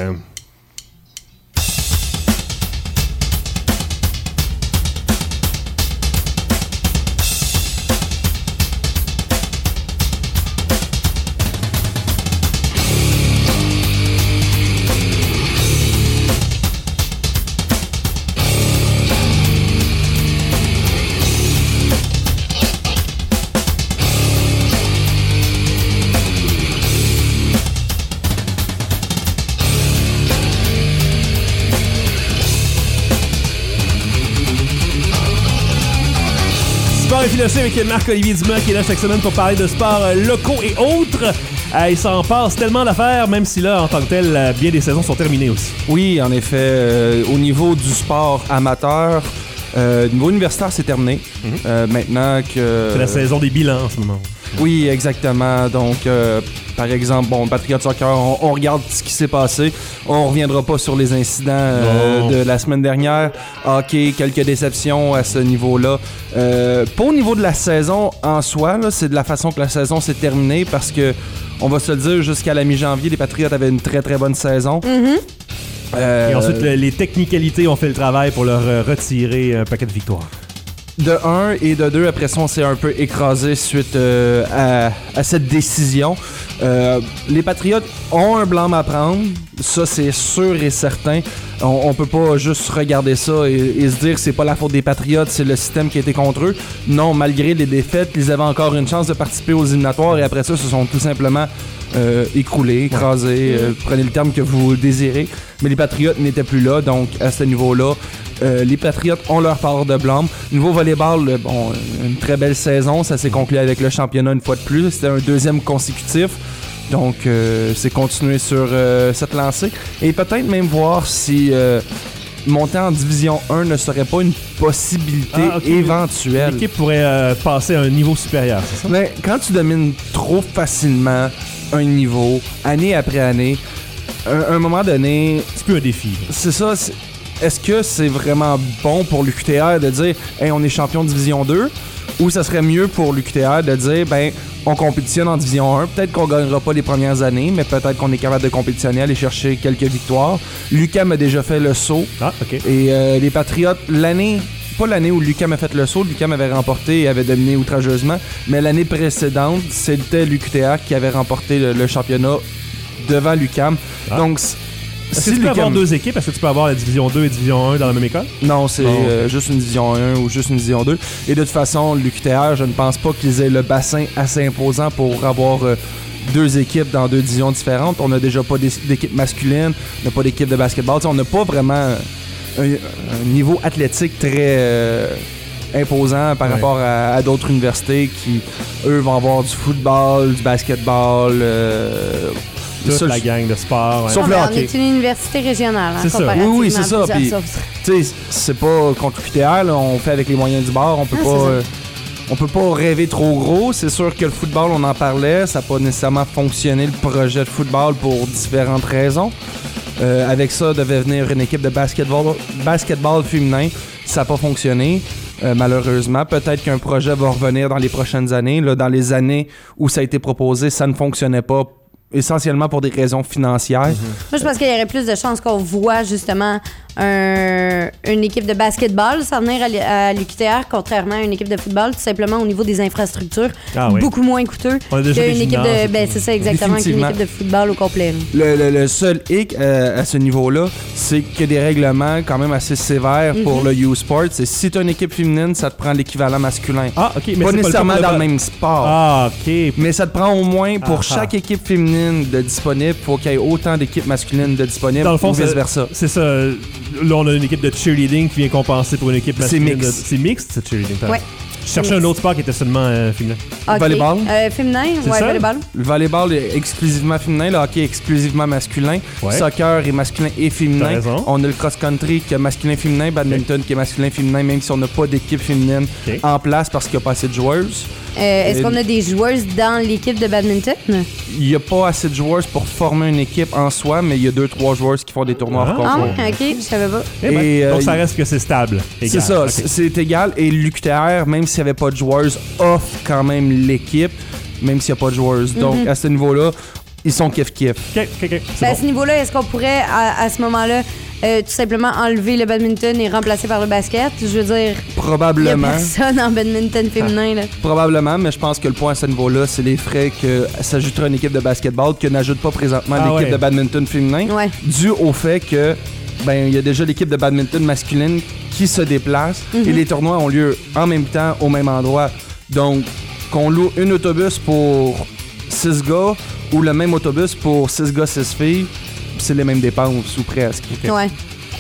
Speaker 1: Sport effiloché avec Marc-Olivier Dumas qui est là chaque semaine pour parler de sports locaux et autres. Il s'en passe tellement d'affaires, même si là, en tant que tel, bien des saisons sont terminées aussi.
Speaker 16: Oui, en effet, au niveau du sport amateur, niveau universitaire, c'est terminé. Maintenant que...
Speaker 1: C'est la saison des bilans en ce moment.
Speaker 16: Oui, exactement. Donc, par exemple, Patriot Soccer, on regarde ce qui s'est passé. On reviendra pas sur les incidents de la semaine dernière. Hockey, quelques déceptions à ce niveau-là. Pas au niveau de la saison en soi, là, c'est de la façon que la saison s'est terminée parce que, on va se le dire, jusqu'à la mi-janvier, les Patriots avaient une très très bonne saison.
Speaker 1: Et ensuite, les technicalités ont fait le travail pour leur retirer un paquet de victoires.
Speaker 16: De 1 et de 2, après ça, on s'est un peu écrasé suite à cette décision. Les Patriots ont un blâme à prendre, ça c'est sûr et certain. On peut pas juste regarder ça et se dire que c'est pas la faute des Patriots, c'est le système qui a été contre eux. Non, malgré les défaites, ils avaient encore une chance de participer aux éliminatoires et après ça, se sont tout simplement écroulés, écrasés, prenez le terme que vous désirez. Mais les Patriots n'étaient plus là, donc à ce niveau-là, les Patriots ont leur part de blâme. Niveau volleyball, une très belle saison. Ça s'est conclu avec le championnat une fois de plus. C'était un deuxième consécutif. Donc, c'est continuer sur cette lancée. Et peut-être même voir si monter en Division 1 ne serait pas une possibilité éventuelle.
Speaker 1: L'équipe pourrait passer à un niveau supérieur, c'est ça?
Speaker 16: Mais quand tu domines trop facilement un niveau, année après année, à un moment donné...
Speaker 1: C'est plus un défi.
Speaker 16: C'est ça. Est-ce que c'est vraiment bon pour l'UQTR de dire « Hey, on est champion de Division 2 » ou ça serait mieux pour l'UQTR de dire « Ben, on compétitionne en Division 1. Peut-être qu'on gagnera pas les premières années, mais peut-être qu'on est capable de compétitionner, aller chercher quelques victoires. » L'UQAM a déjà fait le saut. Et les Patriots, pas l'année où l'UQAM a fait le saut, l'UQAM avait remporté et avait dominé outrageusement, mais l'année précédente, c'était l'UQTR qui avait remporté le championnat devant l'UQAM. Donc,
Speaker 1: est-ce que tu peux avoir deux équipes? Est-ce que tu peux avoir la Division 2 et Division 1 dans la même école?
Speaker 16: Non, c'est juste une Division 1 ou juste une Division 2. Et de toute façon, l'UQTR, je ne pense pas qu'ils aient le bassin assez imposant pour avoir deux équipes dans deux divisions différentes. On n'a déjà pas d'équipe masculine, on n'a pas d'équipe de basketball. T'sais, on n'a pas vraiment un niveau athlétique très imposant par rapport à d'autres universités qui, eux, vont avoir du football, du basketball...
Speaker 1: toute la gang de sport.
Speaker 2: Sauf le hockey. On est une université régionale.
Speaker 16: C'est ça. Oui, c'est ça. Puis, tu sais, c'est pas contre l'UQTR, on fait avec les moyens du bord. On peut pas rêver trop gros. C'est sûr que le football, on en parlait. Ça n'a pas nécessairement fonctionné, le projet de football, pour différentes raisons. Avec ça, devait venir une équipe de basketball féminin. Ça n'a pas fonctionné. Malheureusement, peut-être qu'un projet va revenir dans les prochaines années. Là, dans les années où ça a été proposé, ça ne fonctionnait pas. Essentiellement pour des raisons financières.
Speaker 2: Moi, je pense qu'il y aurait plus de chances qu'on voit justement une équipe de basketball s'en venir à l'UQTR, contrairement à une équipe de football, tout simplement au niveau des infrastructures, beaucoup moins coûteux qu'une équipe de... c'est ça exactement, qu'une équipe de football au complet.
Speaker 16: Le seul hic à ce niveau-là, c'est qu'il y a des règlements quand même assez sévères pour le U-Sport. C'est si tu as une équipe féminine, ça te prend l'équivalent masculin.
Speaker 1: Mais
Speaker 16: pas nécessairement dans le même sport. Mais ça te prend au moins pour chaque équipe féminine de disponible, il faut qu'il y ait autant d'équipes masculines de disponibles.
Speaker 1: Dans le fond,
Speaker 16: ou vice-versa.
Speaker 1: C'est ça. Là, on a une équipe de cheerleading qui vient compenser pour une équipe masculine. C'est mixte, ce cheerleading.
Speaker 2: Ouais.
Speaker 1: Je cherchais un autre sport qui était seulement féminin.
Speaker 16: Volleyball.
Speaker 2: Féminin, volleyball.
Speaker 16: Le volleyball est exclusivement féminin, le hockey est exclusivement masculin. Soccer est masculin et féminin. On a le cross-country qui est masculin et féminin, badminton qui est masculin et féminin, même si on n'a pas d'équipe féminine en place parce qu'il n'y a pas assez de joueuses.
Speaker 2: Est-ce qu'on a des joueuses dans l'équipe de badminton?
Speaker 16: Il n'y a pas assez de joueuses pour former une équipe en soi, mais il y a 2-3 joueuses qui font des tournois hors concours.
Speaker 2: OK, je savais pas.
Speaker 1: Donc ça reste que c'est stable.
Speaker 16: C'est ça, c'est égal. Et l'UQTR, même s'il n'y avait pas de joueuses, offre quand même l'équipe, même s'il n'y a pas de joueuses. Donc à ce niveau-là, ils sont kiff-kiff.
Speaker 2: À ce niveau-là, est-ce qu'on pourrait, à ce moment-là, tout simplement enlever le badminton et remplacer par le basket? Je veux dire,
Speaker 16: probablement.
Speaker 2: Il n'y a personne en badminton féminin. Là.
Speaker 16: Probablement, mais je pense que le point à ce niveau-là, c'est les frais que s'ajoutera une équipe de basketball que n'ajoute pas présentement l'équipe de badminton féminin, dû au fait que il y a déjà l'équipe de badminton masculine qui se déplace et les tournois ont lieu en même temps au même endroit. Donc, qu'on loue un autobus pour 6 gars ou le même autobus pour 6 gars, 6 filles, c'est les mêmes dépenses ou presque.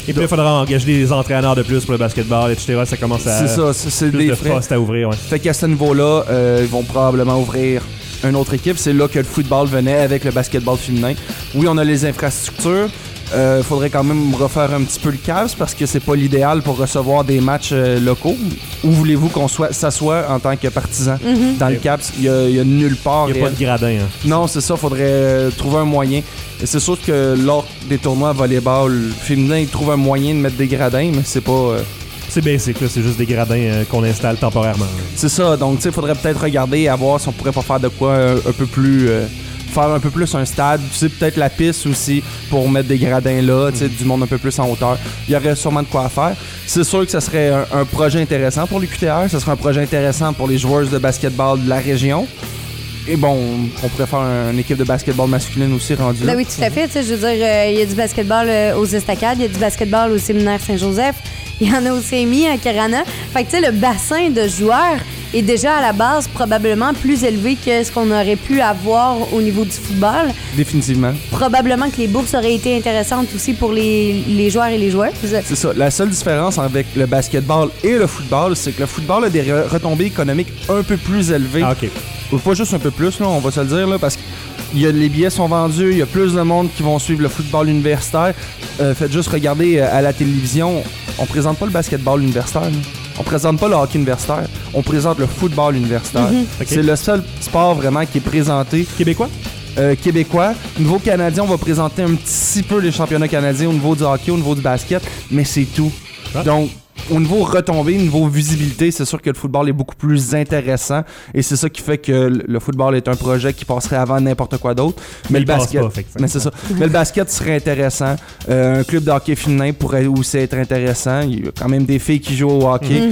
Speaker 1: Et puis il faudra engager des entraîneurs de plus pour le basketball, etc. Ça commence à...
Speaker 16: C'est ça, c'est
Speaker 1: plus
Speaker 16: des
Speaker 1: de
Speaker 16: frais.
Speaker 1: postes à ouvrir, ouais.
Speaker 16: Fait qu'à ce niveau-là, ils vont probablement ouvrir une autre équipe. C'est là que le football venait avec le basketball féminin. Oui, on a les infrastructures. Faudrait quand même refaire un petit peu le CAPS parce que c'est pas l'idéal pour recevoir des matchs locaux. Où voulez-vous qu'on s'assoie en tant que partisan dans le CAPS? Il y a nulle part.
Speaker 1: Il n'y a pas de gradin. Hein.
Speaker 16: Non, c'est ça. Faudrait trouver un moyen. Et c'est sûr que lors des tournois à volleyball féminin, ils trouvent un moyen de mettre des gradins, mais c'est pas...
Speaker 1: C'est basic, là, c'est juste des gradins qu'on installe temporairement.
Speaker 16: C'est ça. Donc, tu sais, faudrait peut-être regarder à voir si on pourrait pas faire de quoi un peu plus... faire un peu plus un stade, tu sais, peut-être la piste aussi pour mettre des gradins là, tu sais, du monde un peu plus en hauteur. Il y aurait sûrement de quoi faire. C'est sûr que ça serait un projet intéressant pour l'UQTR, ça serait un projet intéressant pour les joueurs de basketball de la région. Et bon, on pourrait faire une équipe de basketball masculine aussi rendue là.
Speaker 2: Ben oui, tout à fait. Tu sais, je veux dire, il y a du basketball aux Estacades, il y a du basketball au Séminaire Saint-Joseph, il y en a au CMI à Carana. Fait que tu sais, le bassin de joueurs est déjà à la base probablement plus élevé que ce qu'on aurait pu avoir au niveau du football.
Speaker 16: Définitivement.
Speaker 2: Probablement que les bourses auraient été intéressantes aussi pour les joueurs et les joueuses.
Speaker 16: C'est ça. La seule différence avec le basketball et le football, c'est que le football a des retombées économiques un peu plus élevées.
Speaker 1: Ah, OK.
Speaker 16: Ou pas juste un peu plus, là, on va se le dire, là, parce que les billets sont vendus, il y a plus de monde qui vont suivre le football universitaire. Faites juste regarder à la télévision, on présente pas le basketball universitaire. Là. On présente pas le hockey universitaire, on présente le football universitaire.
Speaker 1: Okay.
Speaker 16: C'est le seul sport vraiment qui est présenté.
Speaker 1: Québécois?
Speaker 16: Québécois. Au niveau canadien, on va présenter un petit peu les championnats canadiens au niveau du hockey, au niveau du basket, mais c'est tout.
Speaker 1: Ah.
Speaker 16: Donc, au niveau retombée, au niveau visibilité, c'est sûr que le football est beaucoup plus intéressant et c'est ça qui fait que le football est un projet qui passerait avant n'importe quoi d'autre. Mais le basket, mais c'est ça. Mais le basket serait intéressant. Un club de hockey féminin pourrait aussi être intéressant. Il y a quand même des filles qui jouent au hockey.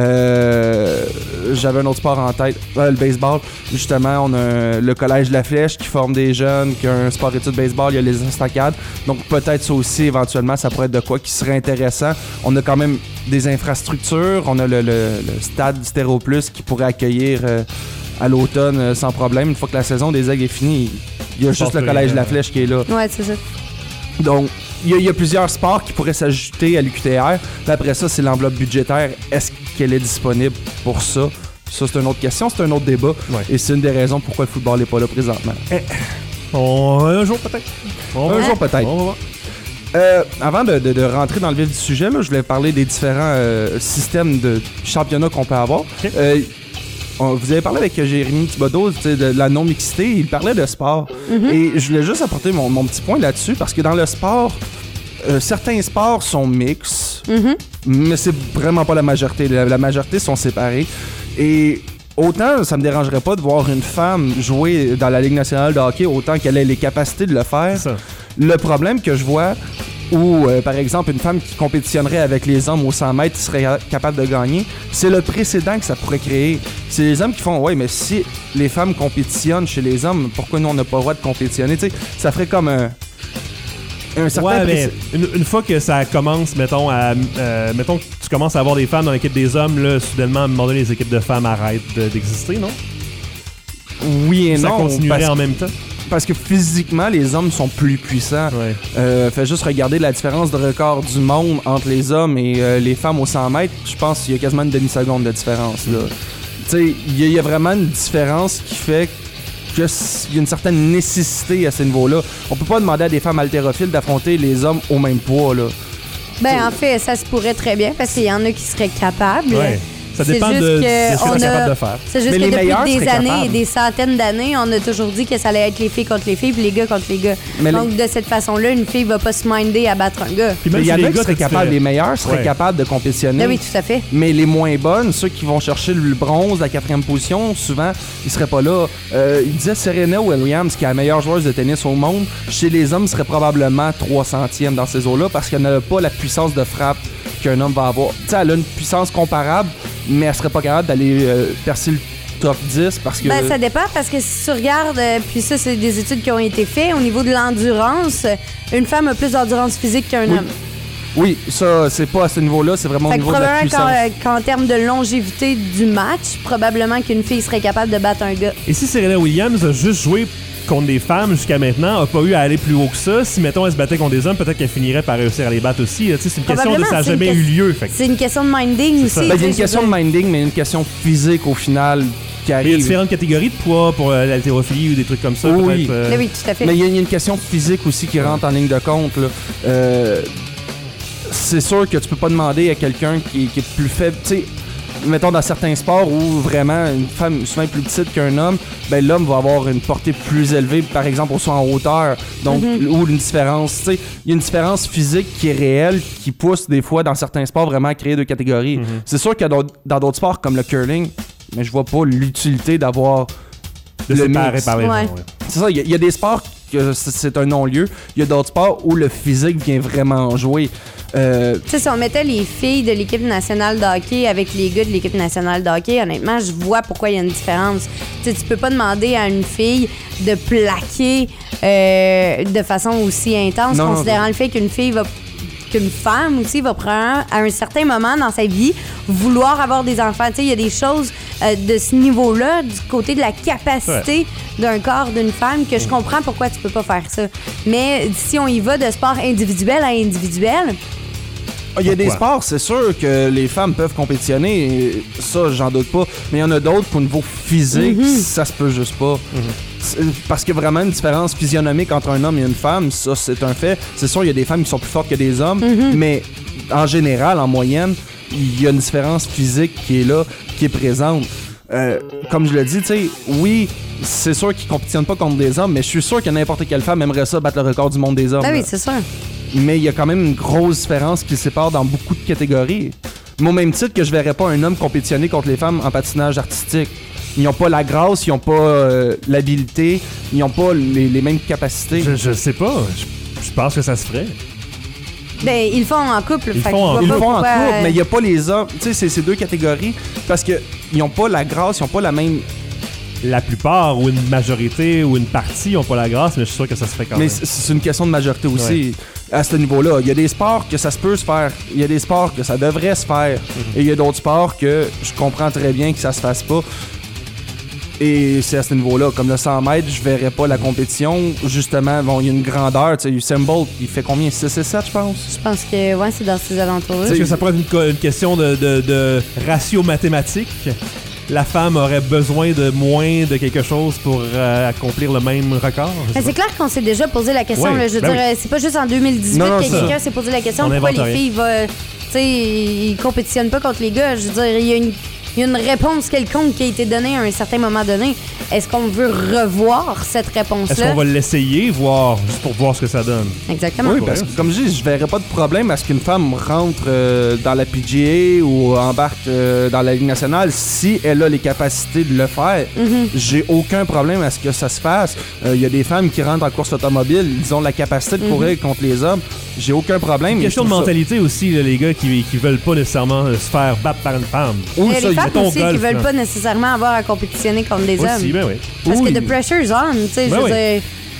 Speaker 16: J'avais un autre sport en tête, le baseball. Justement, on a le collège de la Flèche qui forme des jeunes, qui a un sport études baseball. Il y a les estacades. Donc peut-être ça aussi éventuellement, ça pourrait être de quoi qui serait intéressant. On a quand même des infrastructures. On a le stade Stéréoplus qui pourrait accueillir à l'automne sans problème. Une fois que la saison des Aigles est finie, il y a juste le collège de la Flèche qui est là.
Speaker 2: Ouais, c'est ça.
Speaker 16: Donc, il y a plusieurs sports qui pourraient s'ajouter à l'UQTR. Puis après ça, c'est l'enveloppe budgétaire. Est-ce qu'elle est disponible pour ça? Ça, c'est une autre question, c'est un autre débat. Ouais. Et c'est une des raisons pourquoi le football n'est pas là présentement.
Speaker 1: Un jour peut-être.
Speaker 16: Un jour peut-être.
Speaker 1: On va voir.
Speaker 16: Avant de rentrer dans le vif du sujet, là, je voulais parler des différents systèmes de championnats qu'on peut avoir. Okay. Vous avez parlé avec Jérémy Thibodeau de la non-mixité, il parlait de sport. Et je voulais juste apporter mon petit point là-dessus, parce que dans le sport, certains sports sont mixtes, mais c'est vraiment pas la majorité. La majorité sont séparés. Et autant ça me dérangerait pas de voir une femme jouer dans la Ligue nationale de hockey, autant qu'elle ait les capacités de le faire. Le problème que je vois, où par exemple une femme qui compétitionnerait avec les hommes au 100 mètres serait capable de gagner, c'est le précédent que ça pourrait créer. C'est les hommes qui font « Ouais, mais si les femmes compétitionnent chez les hommes, pourquoi nous on n'a pas le droit de compétitionner? » Tu sais, ça ferait comme un certain
Speaker 1: mais une fois que ça commence, mettons que tu commences à avoir des femmes dans l'équipe des hommes, là, soudainement, à un moment donné, les équipes de femmes arrêtent d'exister, non?
Speaker 16: Oui et non.
Speaker 1: Ça continuerait en même temps?
Speaker 16: Parce que physiquement, les hommes sont plus puissants. Ouais. Fait juste regarder la différence de record du monde entre les hommes et les femmes au 100 mètres. Je pense qu'il y a quasiment une demi-seconde de différence. Tu sais, il y a vraiment une différence qui fait qu'il y a une certaine nécessité à ce niveau-là. On peut pas demander à des femmes haltérophiles d'affronter les hommes au même poids, là.
Speaker 2: Ben, en fait, ça se pourrait très bien parce qu'il y en a qui seraient capables.
Speaker 1: Ouais. Ça dépend de ce qu'on est capable de faire.
Speaker 2: C'est juste que depuis des années et des centaines d'années, on a toujours dit que ça allait être les filles contre les filles puis les gars contre les gars. Donc, de cette façon-là, une fille va pas se minder à battre un gars.
Speaker 16: Puis il y en a qui seraient capables, les meilleurs seraient capables de compétitionner.
Speaker 2: Ben oui, tout à fait.
Speaker 16: Mais les moins bonnes, ceux qui vont chercher le bronze, la 4e position, souvent, ils seraient pas là. Il disait Serena Williams, qui est la meilleure joueuse de tennis au monde, chez les hommes, serait probablement 300e dans ces eaux-là parce qu'elle n'a pas la puissance de frappe qu'un homme va avoir. Tu sais, elle a une puissance comparable, mais elle serait pas capable d'aller percer le top 10 parce que...
Speaker 2: Ben, ça dépend parce que si tu regardes, puis ça, c'est des études qui ont été faites, au niveau de l'endurance, une femme a plus d'endurance physique qu'un homme.
Speaker 16: Oui, ça, c'est pas à ce niveau-là, c'est vraiment au
Speaker 2: Fait que
Speaker 16: niveau de la
Speaker 2: probablement
Speaker 16: puissance.
Speaker 2: qu'en termes de longévité du match, probablement qu'une fille serait capable de battre un gars.
Speaker 1: Et si Serena Williams a juste joué contre des femmes jusqu'à maintenant, a pas eu à aller plus haut que ça, si mettons elle se battait contre des hommes, peut-être qu'elle finirait par réussir à les battre aussi. Tu sais, c'est une question de ça n'a jamais eu lieu. Fait que
Speaker 2: C'est une question de minding aussi.
Speaker 16: Ben, il y a une question de minding, mais une question physique au final qui
Speaker 1: il y a
Speaker 16: arrive.
Speaker 1: différentes catégories de poids pour l'haltérophilie ou des trucs comme ça.
Speaker 16: Oui.
Speaker 1: peut-être,
Speaker 2: Oui, tout à fait.
Speaker 16: Mais il y a une question physique aussi qui rentre en ligne de compte. Là. C'est sûr que tu peux pas demander à quelqu'un qui est plus faible. Tu sais, mettons dans certains sports où vraiment une femme souvent plus petite qu'un homme, ben l'homme va avoir une portée plus élevée, par exemple au saut en hauteur. Donc, ou une différence. Tu sais, il y a une différence physique qui est réelle, qui pousse des fois dans certains sports vraiment à créer deux catégories. C'est sûr que dans d'autres sports comme le curling, mais je vois pas l'utilité d'avoir
Speaker 1: de
Speaker 16: le
Speaker 1: séparer
Speaker 16: mix.
Speaker 1: par les
Speaker 2: Ouais.
Speaker 1: noms, ouais.
Speaker 16: C'est ça, il y a des sports que c'est un non-lieu. Il y a d'autres sports où le physique vient vraiment jouer.
Speaker 2: Tu sais, si on mettait les filles de l'équipe nationale de hockey avec les gars de l'équipe nationale de hockey, honnêtement, je vois pourquoi il y a une différence. Tu sais, tu peux pas demander à une fille de plaquer de façon aussi intense,
Speaker 16: Non,
Speaker 2: considérant le fait qu'une femme aussi va prendre à un certain moment dans sa vie vouloir avoir des enfants. Tu sais, il y a des choses de ce niveau-là, du côté de la capacité d'un corps d'une femme, que je comprends pourquoi tu peux pas faire ça. Mais si on y va de sport individuel à individuel,
Speaker 16: il y a des sports, c'est sûr que les femmes peuvent compétitionner, et ça, j'en doute pas. Mais il y en a d'autres qu'au niveau physique, ça se peut juste pas. Parce qu'il y a vraiment une différence physionomique entre un homme et une femme, ça, c'est un fait. C'est sûr, il y a des femmes qui sont plus fortes que des hommes, mais en général, en moyenne, il y a une différence physique qui est là, qui est présente. Comme je le dis, tu sais, oui, c'est sûr qu'ils compétitionnent pas contre des hommes, mais je suis sûr que n'importe quelle femme aimerait ça battre le record du monde des hommes.
Speaker 2: ben oui,
Speaker 16: là.
Speaker 2: c'est sûr.
Speaker 16: Mais il y a quand même une grosse différence qui les sépare dans beaucoup de catégories. Mais au même titre que je verrais pas un homme compétitionner contre les femmes en patinage artistique. Ils n'ont pas la grâce, ils n'ont pas l'habilité, ils n'ont pas les mêmes capacités.
Speaker 1: Je sais pas. Je pense que ça se ferait.
Speaker 2: Ben, ils le font en couple.
Speaker 1: Ils
Speaker 2: fait
Speaker 1: font
Speaker 2: que
Speaker 1: en-
Speaker 2: je
Speaker 16: Ils
Speaker 2: vois
Speaker 16: le
Speaker 2: pas
Speaker 16: font en
Speaker 2: pourquoi,
Speaker 16: couple, mais il n'y a pas les hommes. Tu sais, c'est ces deux catégories parce qu'ils n'ont pas la grâce, ils n'ont pas la même.
Speaker 1: La plupart, ou une majorité, ou une partie, n'ont pas la grâce, mais je suis sûr que ça se fait quand
Speaker 16: Mais
Speaker 1: même.
Speaker 16: c'est une question de majorité aussi à ce niveau-là. Il y a des sports que ça se peut se faire. Il y a des sports que ça devrait se faire. Et il y a d'autres sports que je comprends très bien que ça se fasse pas. Et c'est à ce niveau-là. Comme le 100 mètres, je verrais pas la compétition. Justement, bon, il y a une grandeur. Tu sais, Usain Bolt, il fait combien? 6 et 7, je pense?
Speaker 2: Je pense que ouais, c'est dans ces alentours-là.
Speaker 1: Est-ce que ça pourrait être une question de ratio mathématique? La femme aurait besoin de moins de quelque chose pour accomplir le même record? Je sais
Speaker 2: Mais
Speaker 1: pas.
Speaker 2: c'est clair qu'on s'est déjà posé la question.
Speaker 1: Ouais,
Speaker 2: là. Je veux
Speaker 1: ben
Speaker 2: dire, c'est pas juste en 2018
Speaker 1: Non,
Speaker 2: que
Speaker 1: c'est
Speaker 2: quelqu'un
Speaker 1: ça.
Speaker 2: s'est posé la question
Speaker 1: On
Speaker 2: pourquoi
Speaker 1: invente
Speaker 2: les
Speaker 1: rien.
Speaker 2: filles tu sais, ils compétitionnent pas contre les gars. Je veux dire, il y a une réponse quelconque qui a été donnée à un certain moment donné. Est-ce qu'on veut revoir cette
Speaker 1: Est-ce
Speaker 2: réponse-là?
Speaker 1: qu'on va l'essayer, voir, juste pour voir ce que ça donne?
Speaker 2: Exactement.
Speaker 16: Oui, parce que comme je dis, je verrais pas de problème à ce qu'une femme rentre dans la PGA ou embarque dans la Ligue nationale si elle a les capacités de le faire. J'ai aucun problème à ce que ça se fasse. Il y a des femmes qui rentrent en course automobile, ils ont la capacité de courir contre les hommes. J'ai aucun problème.
Speaker 1: Une
Speaker 16: mais
Speaker 1: question
Speaker 16: je
Speaker 1: de
Speaker 16: trouve ça-
Speaker 1: mentalité aussi, là, les gars qui veulent pas nécessairement se faire battre par une femme.
Speaker 2: Il y a les femmes
Speaker 1: mettons
Speaker 2: aussi
Speaker 1: golf,
Speaker 2: qui veulent
Speaker 1: là.
Speaker 2: pas nécessairement avoir à compétitionner contre des
Speaker 1: Aussi,
Speaker 2: hommes.
Speaker 1: ben oui.
Speaker 2: Parce
Speaker 16: Oui.
Speaker 2: que the pressure's on, tu sais,
Speaker 1: Ben
Speaker 2: je veux
Speaker 1: oui.
Speaker 2: dire.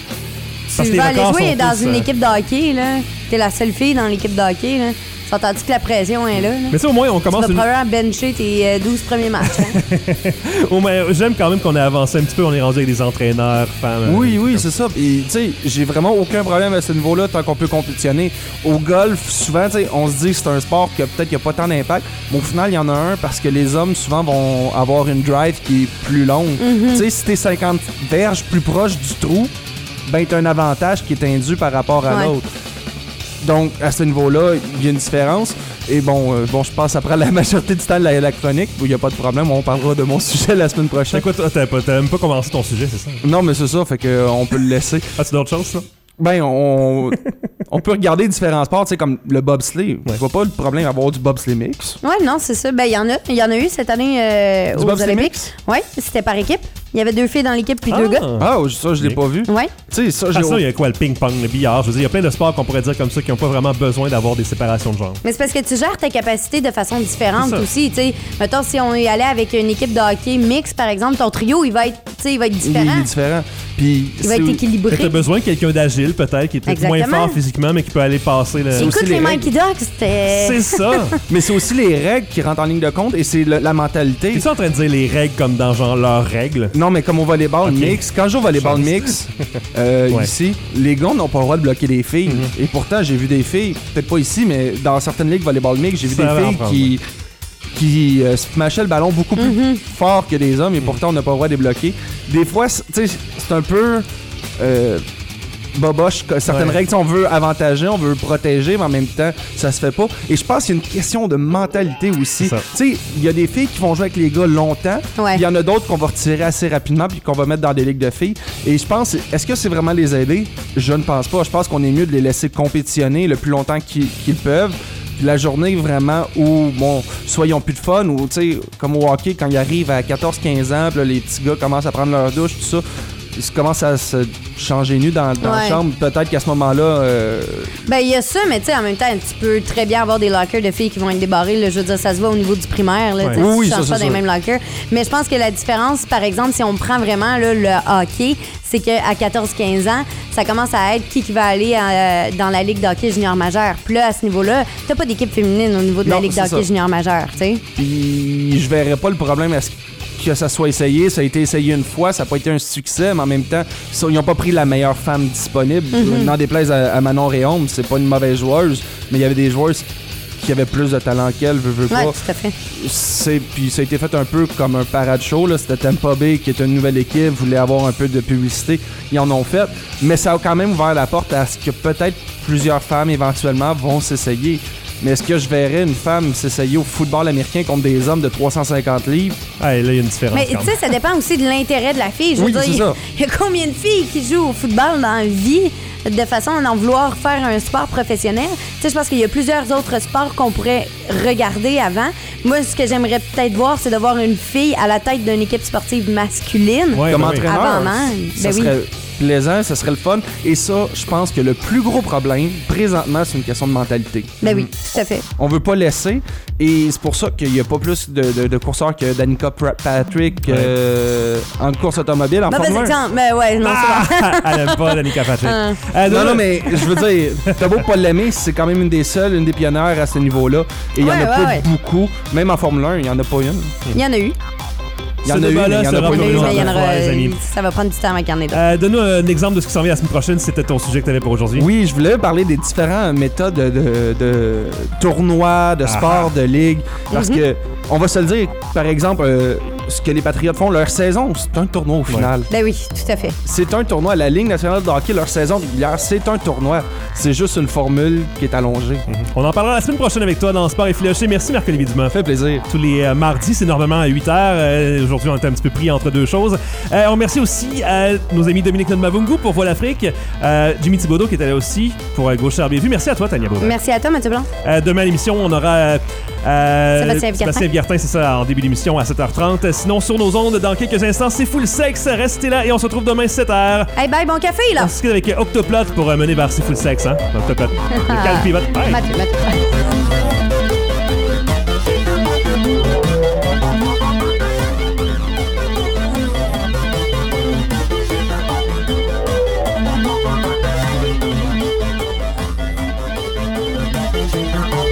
Speaker 1: Parce
Speaker 2: Tu
Speaker 1: que
Speaker 2: vas
Speaker 1: les
Speaker 2: aller
Speaker 1: records
Speaker 2: jouer
Speaker 1: sont
Speaker 2: dans
Speaker 1: tous,
Speaker 2: une équipe de hockey, là. T'es la seule fille dans l'équipe de hockey, là. S'entends-tu que la pression est là?
Speaker 1: Mais ça, au moins, on
Speaker 2: Tu
Speaker 1: commence
Speaker 2: vas
Speaker 1: une...
Speaker 2: probablement bencher tes 12 premiers matchs. Hein?
Speaker 1: Au moins, j'aime quand même qu'on ait avancé un petit peu, on est rendu avec des entraîneurs femmes.
Speaker 16: Oui, oui, c'est ça. Et tu sais, j'ai vraiment aucun problème à ce niveau-là tant qu'on peut compétitionner. Au golf, souvent, tu sais, on se dit que c'est un sport que peut-être qu'il n'y a pas tant d'impact, mais au final, il y en a un parce que les hommes, souvent, vont avoir une drive qui est plus longue. Tu sais, si t'es 50 verges plus proche du trou, ben t'as un avantage qui est indu par rapport à
Speaker 2: Ouais.
Speaker 16: l'autre. Donc, à ce niveau-là, il y a une différence. Et bon, je passe après la majorité du temps de l'électronique, où il n'y a pas de problème. On parlera de mon sujet la semaine prochaine.
Speaker 1: C'est quoi, t'as même pas commencé ton sujet, c'est ça?
Speaker 16: Non, mais c'est ça, fait que on peut le laisser.
Speaker 1: As-tu d'autres choses, là?
Speaker 16: Ben, on peut regarder différents sports, tu sais, comme le bobsleigh. Je vois pas le problème d'avoir du bobsleigh mix.
Speaker 2: Ouais, non, c'est ça. Ben, il y en a eu cette année
Speaker 16: Du
Speaker 2: aux
Speaker 16: bobsleigh
Speaker 2: Olympiques.
Speaker 16: mix?
Speaker 2: Ouais, c'était par équipe. Il y avait 2 filles dans l'équipe puis 2 gars.
Speaker 16: Ah, ça, je l'ai pas vu.
Speaker 2: Ouais.
Speaker 16: Tu sais, ça, j'ai.
Speaker 1: il y a quoi, le ping-pong, le billard? Je veux dire, il y a plein de sports qu'on pourrait dire comme ça qui n'ont pas vraiment besoin d'avoir des séparations de genre.
Speaker 2: Mais c'est parce que tu gères tes capacités de façon différente
Speaker 1: C'est ça.
Speaker 2: aussi. Tu sais, mettons, si on est allé avec une équipe de hockey mixte, par exemple, ton trio, il va être différent.
Speaker 16: Il est différent. Puis
Speaker 2: Il va être équilibré.
Speaker 1: Tu as besoin de quelqu'un d'agile, peut-être, qui est peut-être moins
Speaker 2: Exactement.
Speaker 1: fort physiquement, mais qui peut aller passer le.
Speaker 2: Écoute les Mikey Ducks, c'était...
Speaker 1: C'est ça.
Speaker 16: Mais c'est aussi les règles qui rentrent en ligne de compte et c'est la mentalité.
Speaker 1: Es-tu en train de dire les règles comme dans genre leurs règles?
Speaker 16: Non, mais comme au volleyball mix, quand je joue au volleyball mix, ici, les gars n'ont pas le droit de bloquer les filles. Et pourtant, j'ai vu des filles, peut-être pas ici, mais dans certaines ligues volleyball mix, j'ai vu
Speaker 1: Ça
Speaker 16: des
Speaker 1: va en
Speaker 16: filles
Speaker 1: prendre,
Speaker 16: qui smashaient le ballon beaucoup plus fort que des hommes et pourtant on n'a pas le droit de les bloquer. Des fois, c'est un peu boboche. Certaines règles, on veut avantager, on veut protéger, mais en même temps, ça se fait pas. Et je pense qu'il y a une question de mentalité aussi. Tu sais, il y a des filles qui vont jouer avec les gars longtemps, il y en a d'autres qu'on va retirer assez rapidement puis qu'on va mettre dans des ligues de filles. Et je pense, est-ce que c'est vraiment les aider? Je ne pense pas. Je pense qu'on est mieux de les laisser compétitionner le plus longtemps qu'ils peuvent. Puis la journée vraiment où, bon, soit ils ont plus de fun ou, tu sais, comme au hockey, quand ils arrivent à 14-15 ans, puis là, les petits gars commencent à prendre leur douche, tout ça, ils commencent à se changer nu dans la chambre. Peut-être qu'à ce moment-là...
Speaker 2: Ben, il y a ça, mais tu sais, en même temps, tu peux très bien avoir des lockers de filles qui vont être débarrés. Là, je veux dire, ça se voit au niveau du primaire. Là, tu changes pas dans les mêmes lockers. Mais je pense que la différence, par exemple, si on prend vraiment là, le hockey, c'est qu'à 14-15 ans, ça commence à être qui va aller dans la Ligue de hockey junior majeur. Puis là, à ce niveau-là, t'as pas d'équipe féminine au niveau de la Ligue de hockey junior majeur, tu sais.
Speaker 16: Puis je verrais pas le problème à ce que ça soit essayé. Ça a été essayé une fois, ça n'a pas été un succès, mais en même temps, ils n'ont pas pris la meilleure femme disponible. N'en déplaise à Manon Réaume, c'est pas une mauvaise joueuse, mais il y avait des joueuses qui avaient plus de talent qu'elle, veut pas.
Speaker 2: Ouais, tout à fait.
Speaker 16: Puis ça a été fait un peu comme un parade show. Là. C'était Tampa Bay qui est une nouvelle équipe, voulait avoir un peu de publicité. Ils en ont fait. Mais ça a quand même ouvert la porte à ce que peut-être plusieurs femmes éventuellement vont s'essayer. Mais est-ce que je verrais une femme s'essayer au football américain contre des hommes de 350 livres?
Speaker 1: Ah, là, il y a une différence.
Speaker 2: Mais tu sais, ça dépend aussi de l'intérêt de la fille. Je veux dire,
Speaker 16: c'est ça.
Speaker 2: il y a combien de filles qui jouent au football dans la vie de façon à en vouloir faire un sport professionnel? Tu sais, je pense qu'il y a plusieurs autres sports qu'on pourrait regarder avant. Moi, ce que j'aimerais peut-être voir, c'est de voir une fille à la tête d'une équipe sportive masculine.
Speaker 16: Comme entraîneur,
Speaker 2: avant même.
Speaker 16: ça serait plaisant, ça serait le fun. Et ça, je pense que le plus gros problème, présentement, c'est une question de mentalité.
Speaker 2: Ben oui, tout à fait.
Speaker 16: On veut pas laisser. Et c'est pour ça qu'il n'y a pas plus de courseurs que Danica Patrick en course automobile, en Formule 1.
Speaker 2: Exemple, mais ouais, non, c'est bon.
Speaker 1: Elle aime pas Danica Patrick.
Speaker 16: Non, mais je veux dire, t'as beau pas l'aimer, c'est quand même une des seules, une des pionnières à ce niveau-là. Et il y en a pas beaucoup. Même en Formule 1, il n'y en a pas une.
Speaker 2: Il y en a eu.
Speaker 16: Il y en a eu, mais il y en a pas
Speaker 1: eu.
Speaker 2: Ça va prendre du temps avant qu'il y en ait d'autres.
Speaker 1: Donne-nous un exemple de ce qui s'en vient la semaine prochaine, si c'était ton sujet que tu avais pour aujourd'hui.
Speaker 16: Oui, je voulais parler des différentes méthodes de tournois, de sport, de ligue. Parce que, on va se le dire, par exemple, ce que les Patriotes font, leur saison, c'est un tournoi au final.
Speaker 2: Ben oui, tout à fait.
Speaker 16: C'est un tournoi. La Ligue nationale de hockey, leur saison régulière, c'est un tournoi. C'est juste une formule qui est allongée.
Speaker 1: On en parlera la semaine prochaine avec toi dans Sport et Filoché. Merci Marc-Olivier Dumas.
Speaker 16: Ça fait plaisir.
Speaker 1: Tous les mardis, c'est normalement à 8h. Aujourd'hui, on était un petit peu pris entre deux choses. On remercie aussi nos amis Dominique Nodmavungu pour Voix l'Afrique. Jimmy Thibodeau qui était là aussi pour Gauchère Bien Vu. Merci à toi, Tania Baudin.
Speaker 2: Merci à toi, Mathieu Blanc.
Speaker 1: Demain à l'émission, on aura
Speaker 2: Sébastien
Speaker 1: Viertin, c'est ça, en début d'émission à 7h30. Sinon, sur nos ondes, dans quelques instants, c'est Full Sex. Restez là et on se retrouve demain 7h.
Speaker 2: Hey, bye, bon café, là.
Speaker 1: On se quitte avec Octoplot pour mener vers C'est Full Sex, hein. Octoplot. Le calme pivote. Bye.
Speaker 2: Mathieu.
Speaker 3: Thank you.